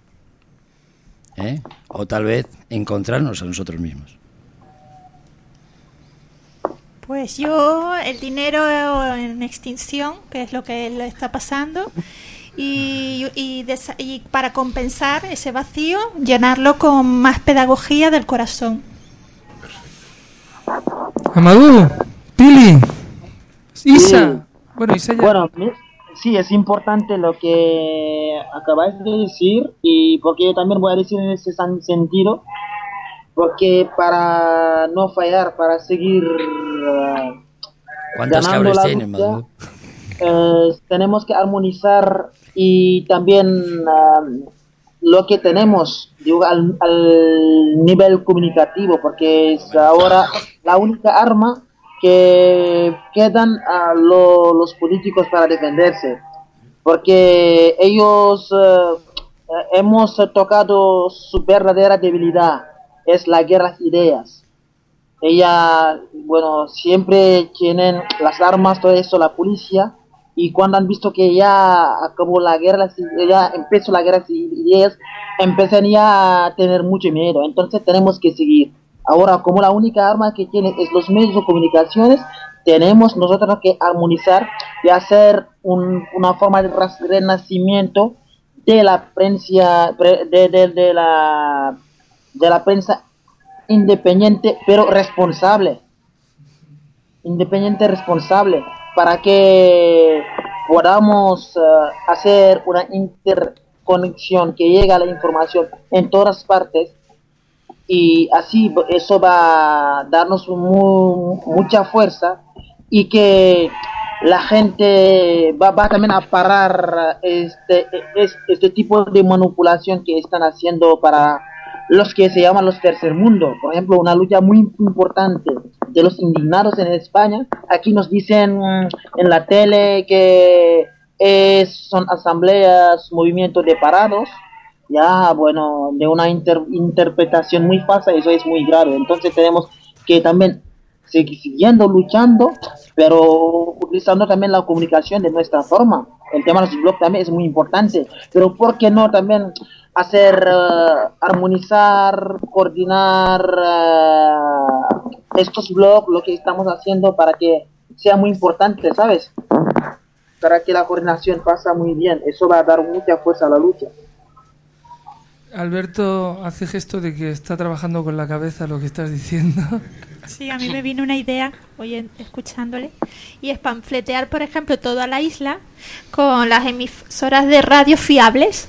O tal vez encontrarnos a nosotros mismos. Pues yo, el dinero en extinción, que es lo que le está pasando, y para compensar ese vacío, llenarlo con más pedagogía del corazón. Amadou, Pili, Isa. Bueno, Isa ya... Bueno, sí, es importante lo que acabáis de decir y porque yo también voy a decir en ese sentido, porque para no fallar, para seguir ¿cuántas cabras tienen, Amadou? Tenemos que armonizar y también lo que tenemos al nivel comunicativo, porque es ahora la única arma que quedan a los políticos para defenderse, porque ellos hemos tocado su verdadera debilidad, es la guerra de ideas. Siempre tienen las armas, todo eso, la policía, y cuando han visto que ya acabó la guerra, ya empezó la guerra de ideas, empiezan ya a tener mucho miedo. Entonces tenemos que seguir. Ahora, como la única arma que tienen es los medios de comunicaciones, tenemos nosotros que armonizar y hacer una forma de renacimiento de la prensa, de la prensa independiente, pero responsable. Independiente, responsable, para que podamos hacer una interconexión que llegue a la información en todas partes, y así eso va a darnos mucha fuerza y que la gente va también a parar este tipo de manipulación que están haciendo para los que se llaman los tercer mundo. Por ejemplo, una lucha muy importante de los indignados en España. Aquí nos dicen en la tele que son asambleas, movimientos de parados. Ya, bueno, de una interpretación muy falsa, eso es muy grave. Entonces tenemos que también seguir siguiendo luchando, pero utilizando también la comunicación de nuestra forma. El tema de los blogs también es muy importante, pero ¿por qué no también hacer, armonizar, coordinar estos blogs, lo que estamos haciendo para que sea muy importante, ¿sabes? Para que la coordinación pase muy bien, eso va a dar mucha fuerza a la lucha. Alberto hace gesto de que está trabajando con la cabeza lo que estás diciendo. Sí, a mí me vino una idea, escuchándole, y es panfletear, por ejemplo, toda la isla con las emisoras de radio fiables.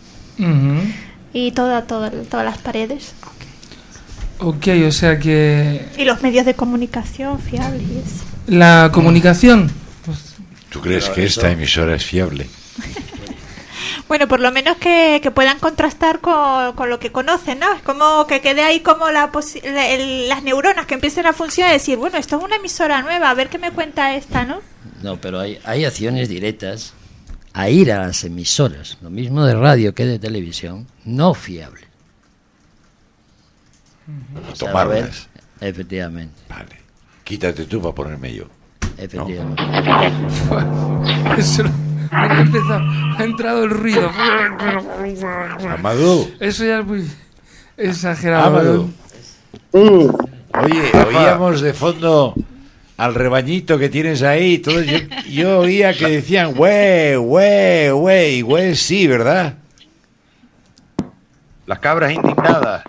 Y todas las paredes. Ok, o sea que... Y los medios de comunicación fiables y eso. La comunicación... Pues, ¿tú crees que esta emisora es fiable? Bueno, por lo menos que puedan contrastar con lo que conocen, ¿no? Es como que quede ahí como las neuronas que empiecen a funcionar y decir, bueno, esto es una emisora nueva, a ver qué me cuenta esta, ¿no? No, pero hay acciones directas a ir a las emisoras, lo mismo de radio que de televisión, no fiable. Tomarlas. Efectivamente. Vale. Quítate tú para ponerme yo. Efectivamente. ¿No? Eso ha entrado el ruido. Amadou. Eso ya es muy exagerado. Amadou. Oye, oíamos de fondo al rebañito que tienes ahí. Todo, yo oía que decían, güey, sí, ¿verdad? Las cabras indignadas.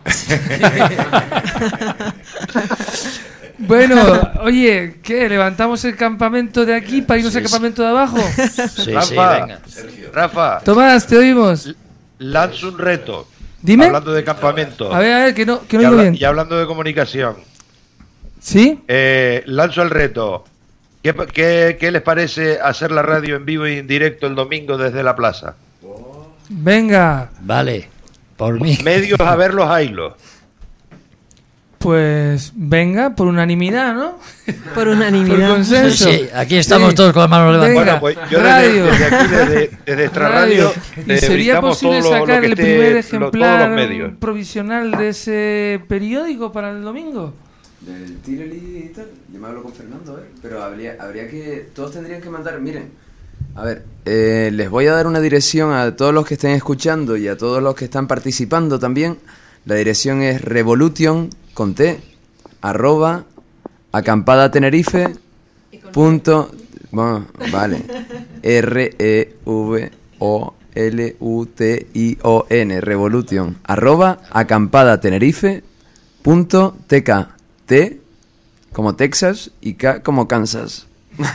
Bueno, oye, ¿qué? ¿Levantamos el campamento de aquí para irnos al campamento de abajo? Sí, Rafa, venga. Rafa. Tomás, te oímos. Lanzo un reto. Dime. Hablando de campamento. A ver, que no oigo bien. Y hablando de comunicación. ¿Sí? Lanzo el reto. ¿Qué les parece hacer la radio en vivo y en directo el domingo desde la plaza? Venga. Vale, por mí. Medios a ver los ailos. Pues venga, por unanimidad, ¿no? Por unanimidad. Por consenso. Sí, aquí estamos todos con las manos levantadas. Bueno, pues yo radio. desde aquí, desde Extra Radio, ¿Y sería posible sacar el primer ejemplar medios provisional de ese periódico para el domingo? Del Tireli y tal, yo me hablo con Fernando, pero habría que, todos tendrían que mandar, miren, a ver, les voy a dar una dirección a todos los que estén escuchando y a todos los que están participando también. La dirección es revolution, con T, @acampada-tenerife. Bueno, vale, REVOLUTION, revolution, @acampada-tenerife.tk. T como Texas y K como Kansas.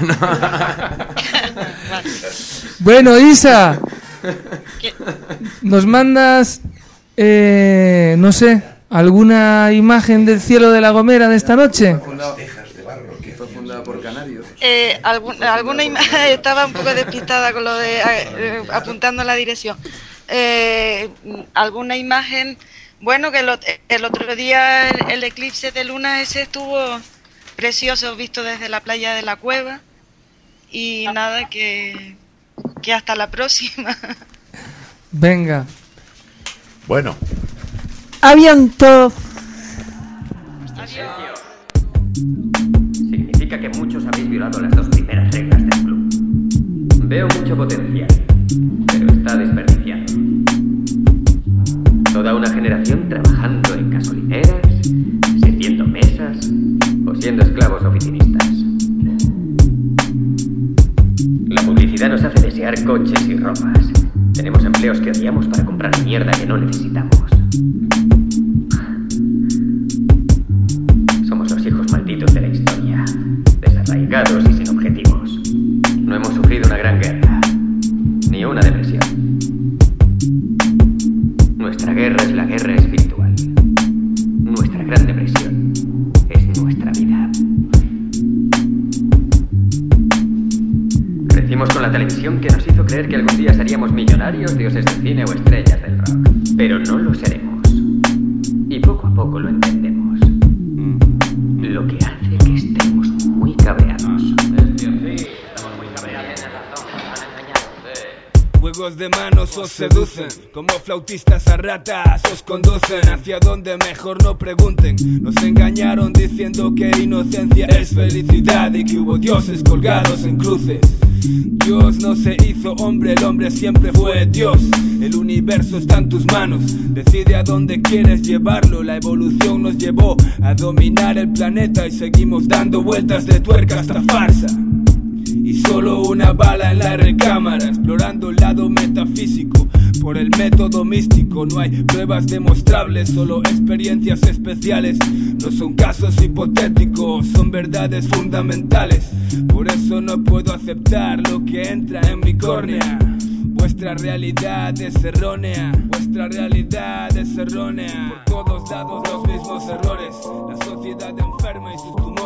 Bueno, Isa, ¿nos mandas, no sé, alguna imagen del cielo de La Gomera de esta noche? Fue fundada por canarios. Alguna imagen, estaba un poco despistada con lo de apuntando la dirección. Alguna imagen. Bueno, que el otro día el eclipse de luna ese estuvo precioso, visto desde la playa de la Cueva. Y nada, que hasta la próxima. Venga. Bueno. Aviento. Significa que muchos habéis violado las 2 primeras reglas del club. Veo mucho potencial, pero está desperdiciado. Toda una generación trabajando en gasolineras, sirviendo mesas o siendo esclavos oficinistas. La publicidad nos hace desear coches y ropas. Tenemos empleos que odiamos para comprar mierda que no necesitamos. Somos los hijos malditos de la historia, desarraigados y sin objetivos. No hemos sufrido una gran guerra, ni una depresión. Nuestra guerra es la guerra espiritual. Nuestra gran depresión es nuestra vida. Crecimos con la televisión que nos hizo creer que algún día seríamos millonarios, dioses del cine o estrellas del rock. Pero no lo seremos. Y poco a poco lo entendemos. Lo que hace que estemos muy cabreados. Juegos de manos os seducen, como flautistas a ratas os conducen hacia donde mejor no pregunten. Nos engañaron diciendo que inocencia es felicidad y que hubo dioses colgados en cruces. Dios no se hizo hombre, el hombre siempre fue Dios. El universo está en tus manos, decide a dónde quieres llevarlo. La evolución nos llevó a dominar el planeta y seguimos dando vueltas de tuerca hasta farsa. Y solo una bala en la recámara, explorando el lado metafísico por el método místico. No hay pruebas demostrables, solo experiencias especiales. No son casos hipotéticos, son verdades fundamentales. Por eso no puedo aceptar lo que entra en mi córnea. Vuestra realidad es errónea, vuestra realidad es errónea. Por todos lados los mismos errores, la sociedad enferma y sus tumores.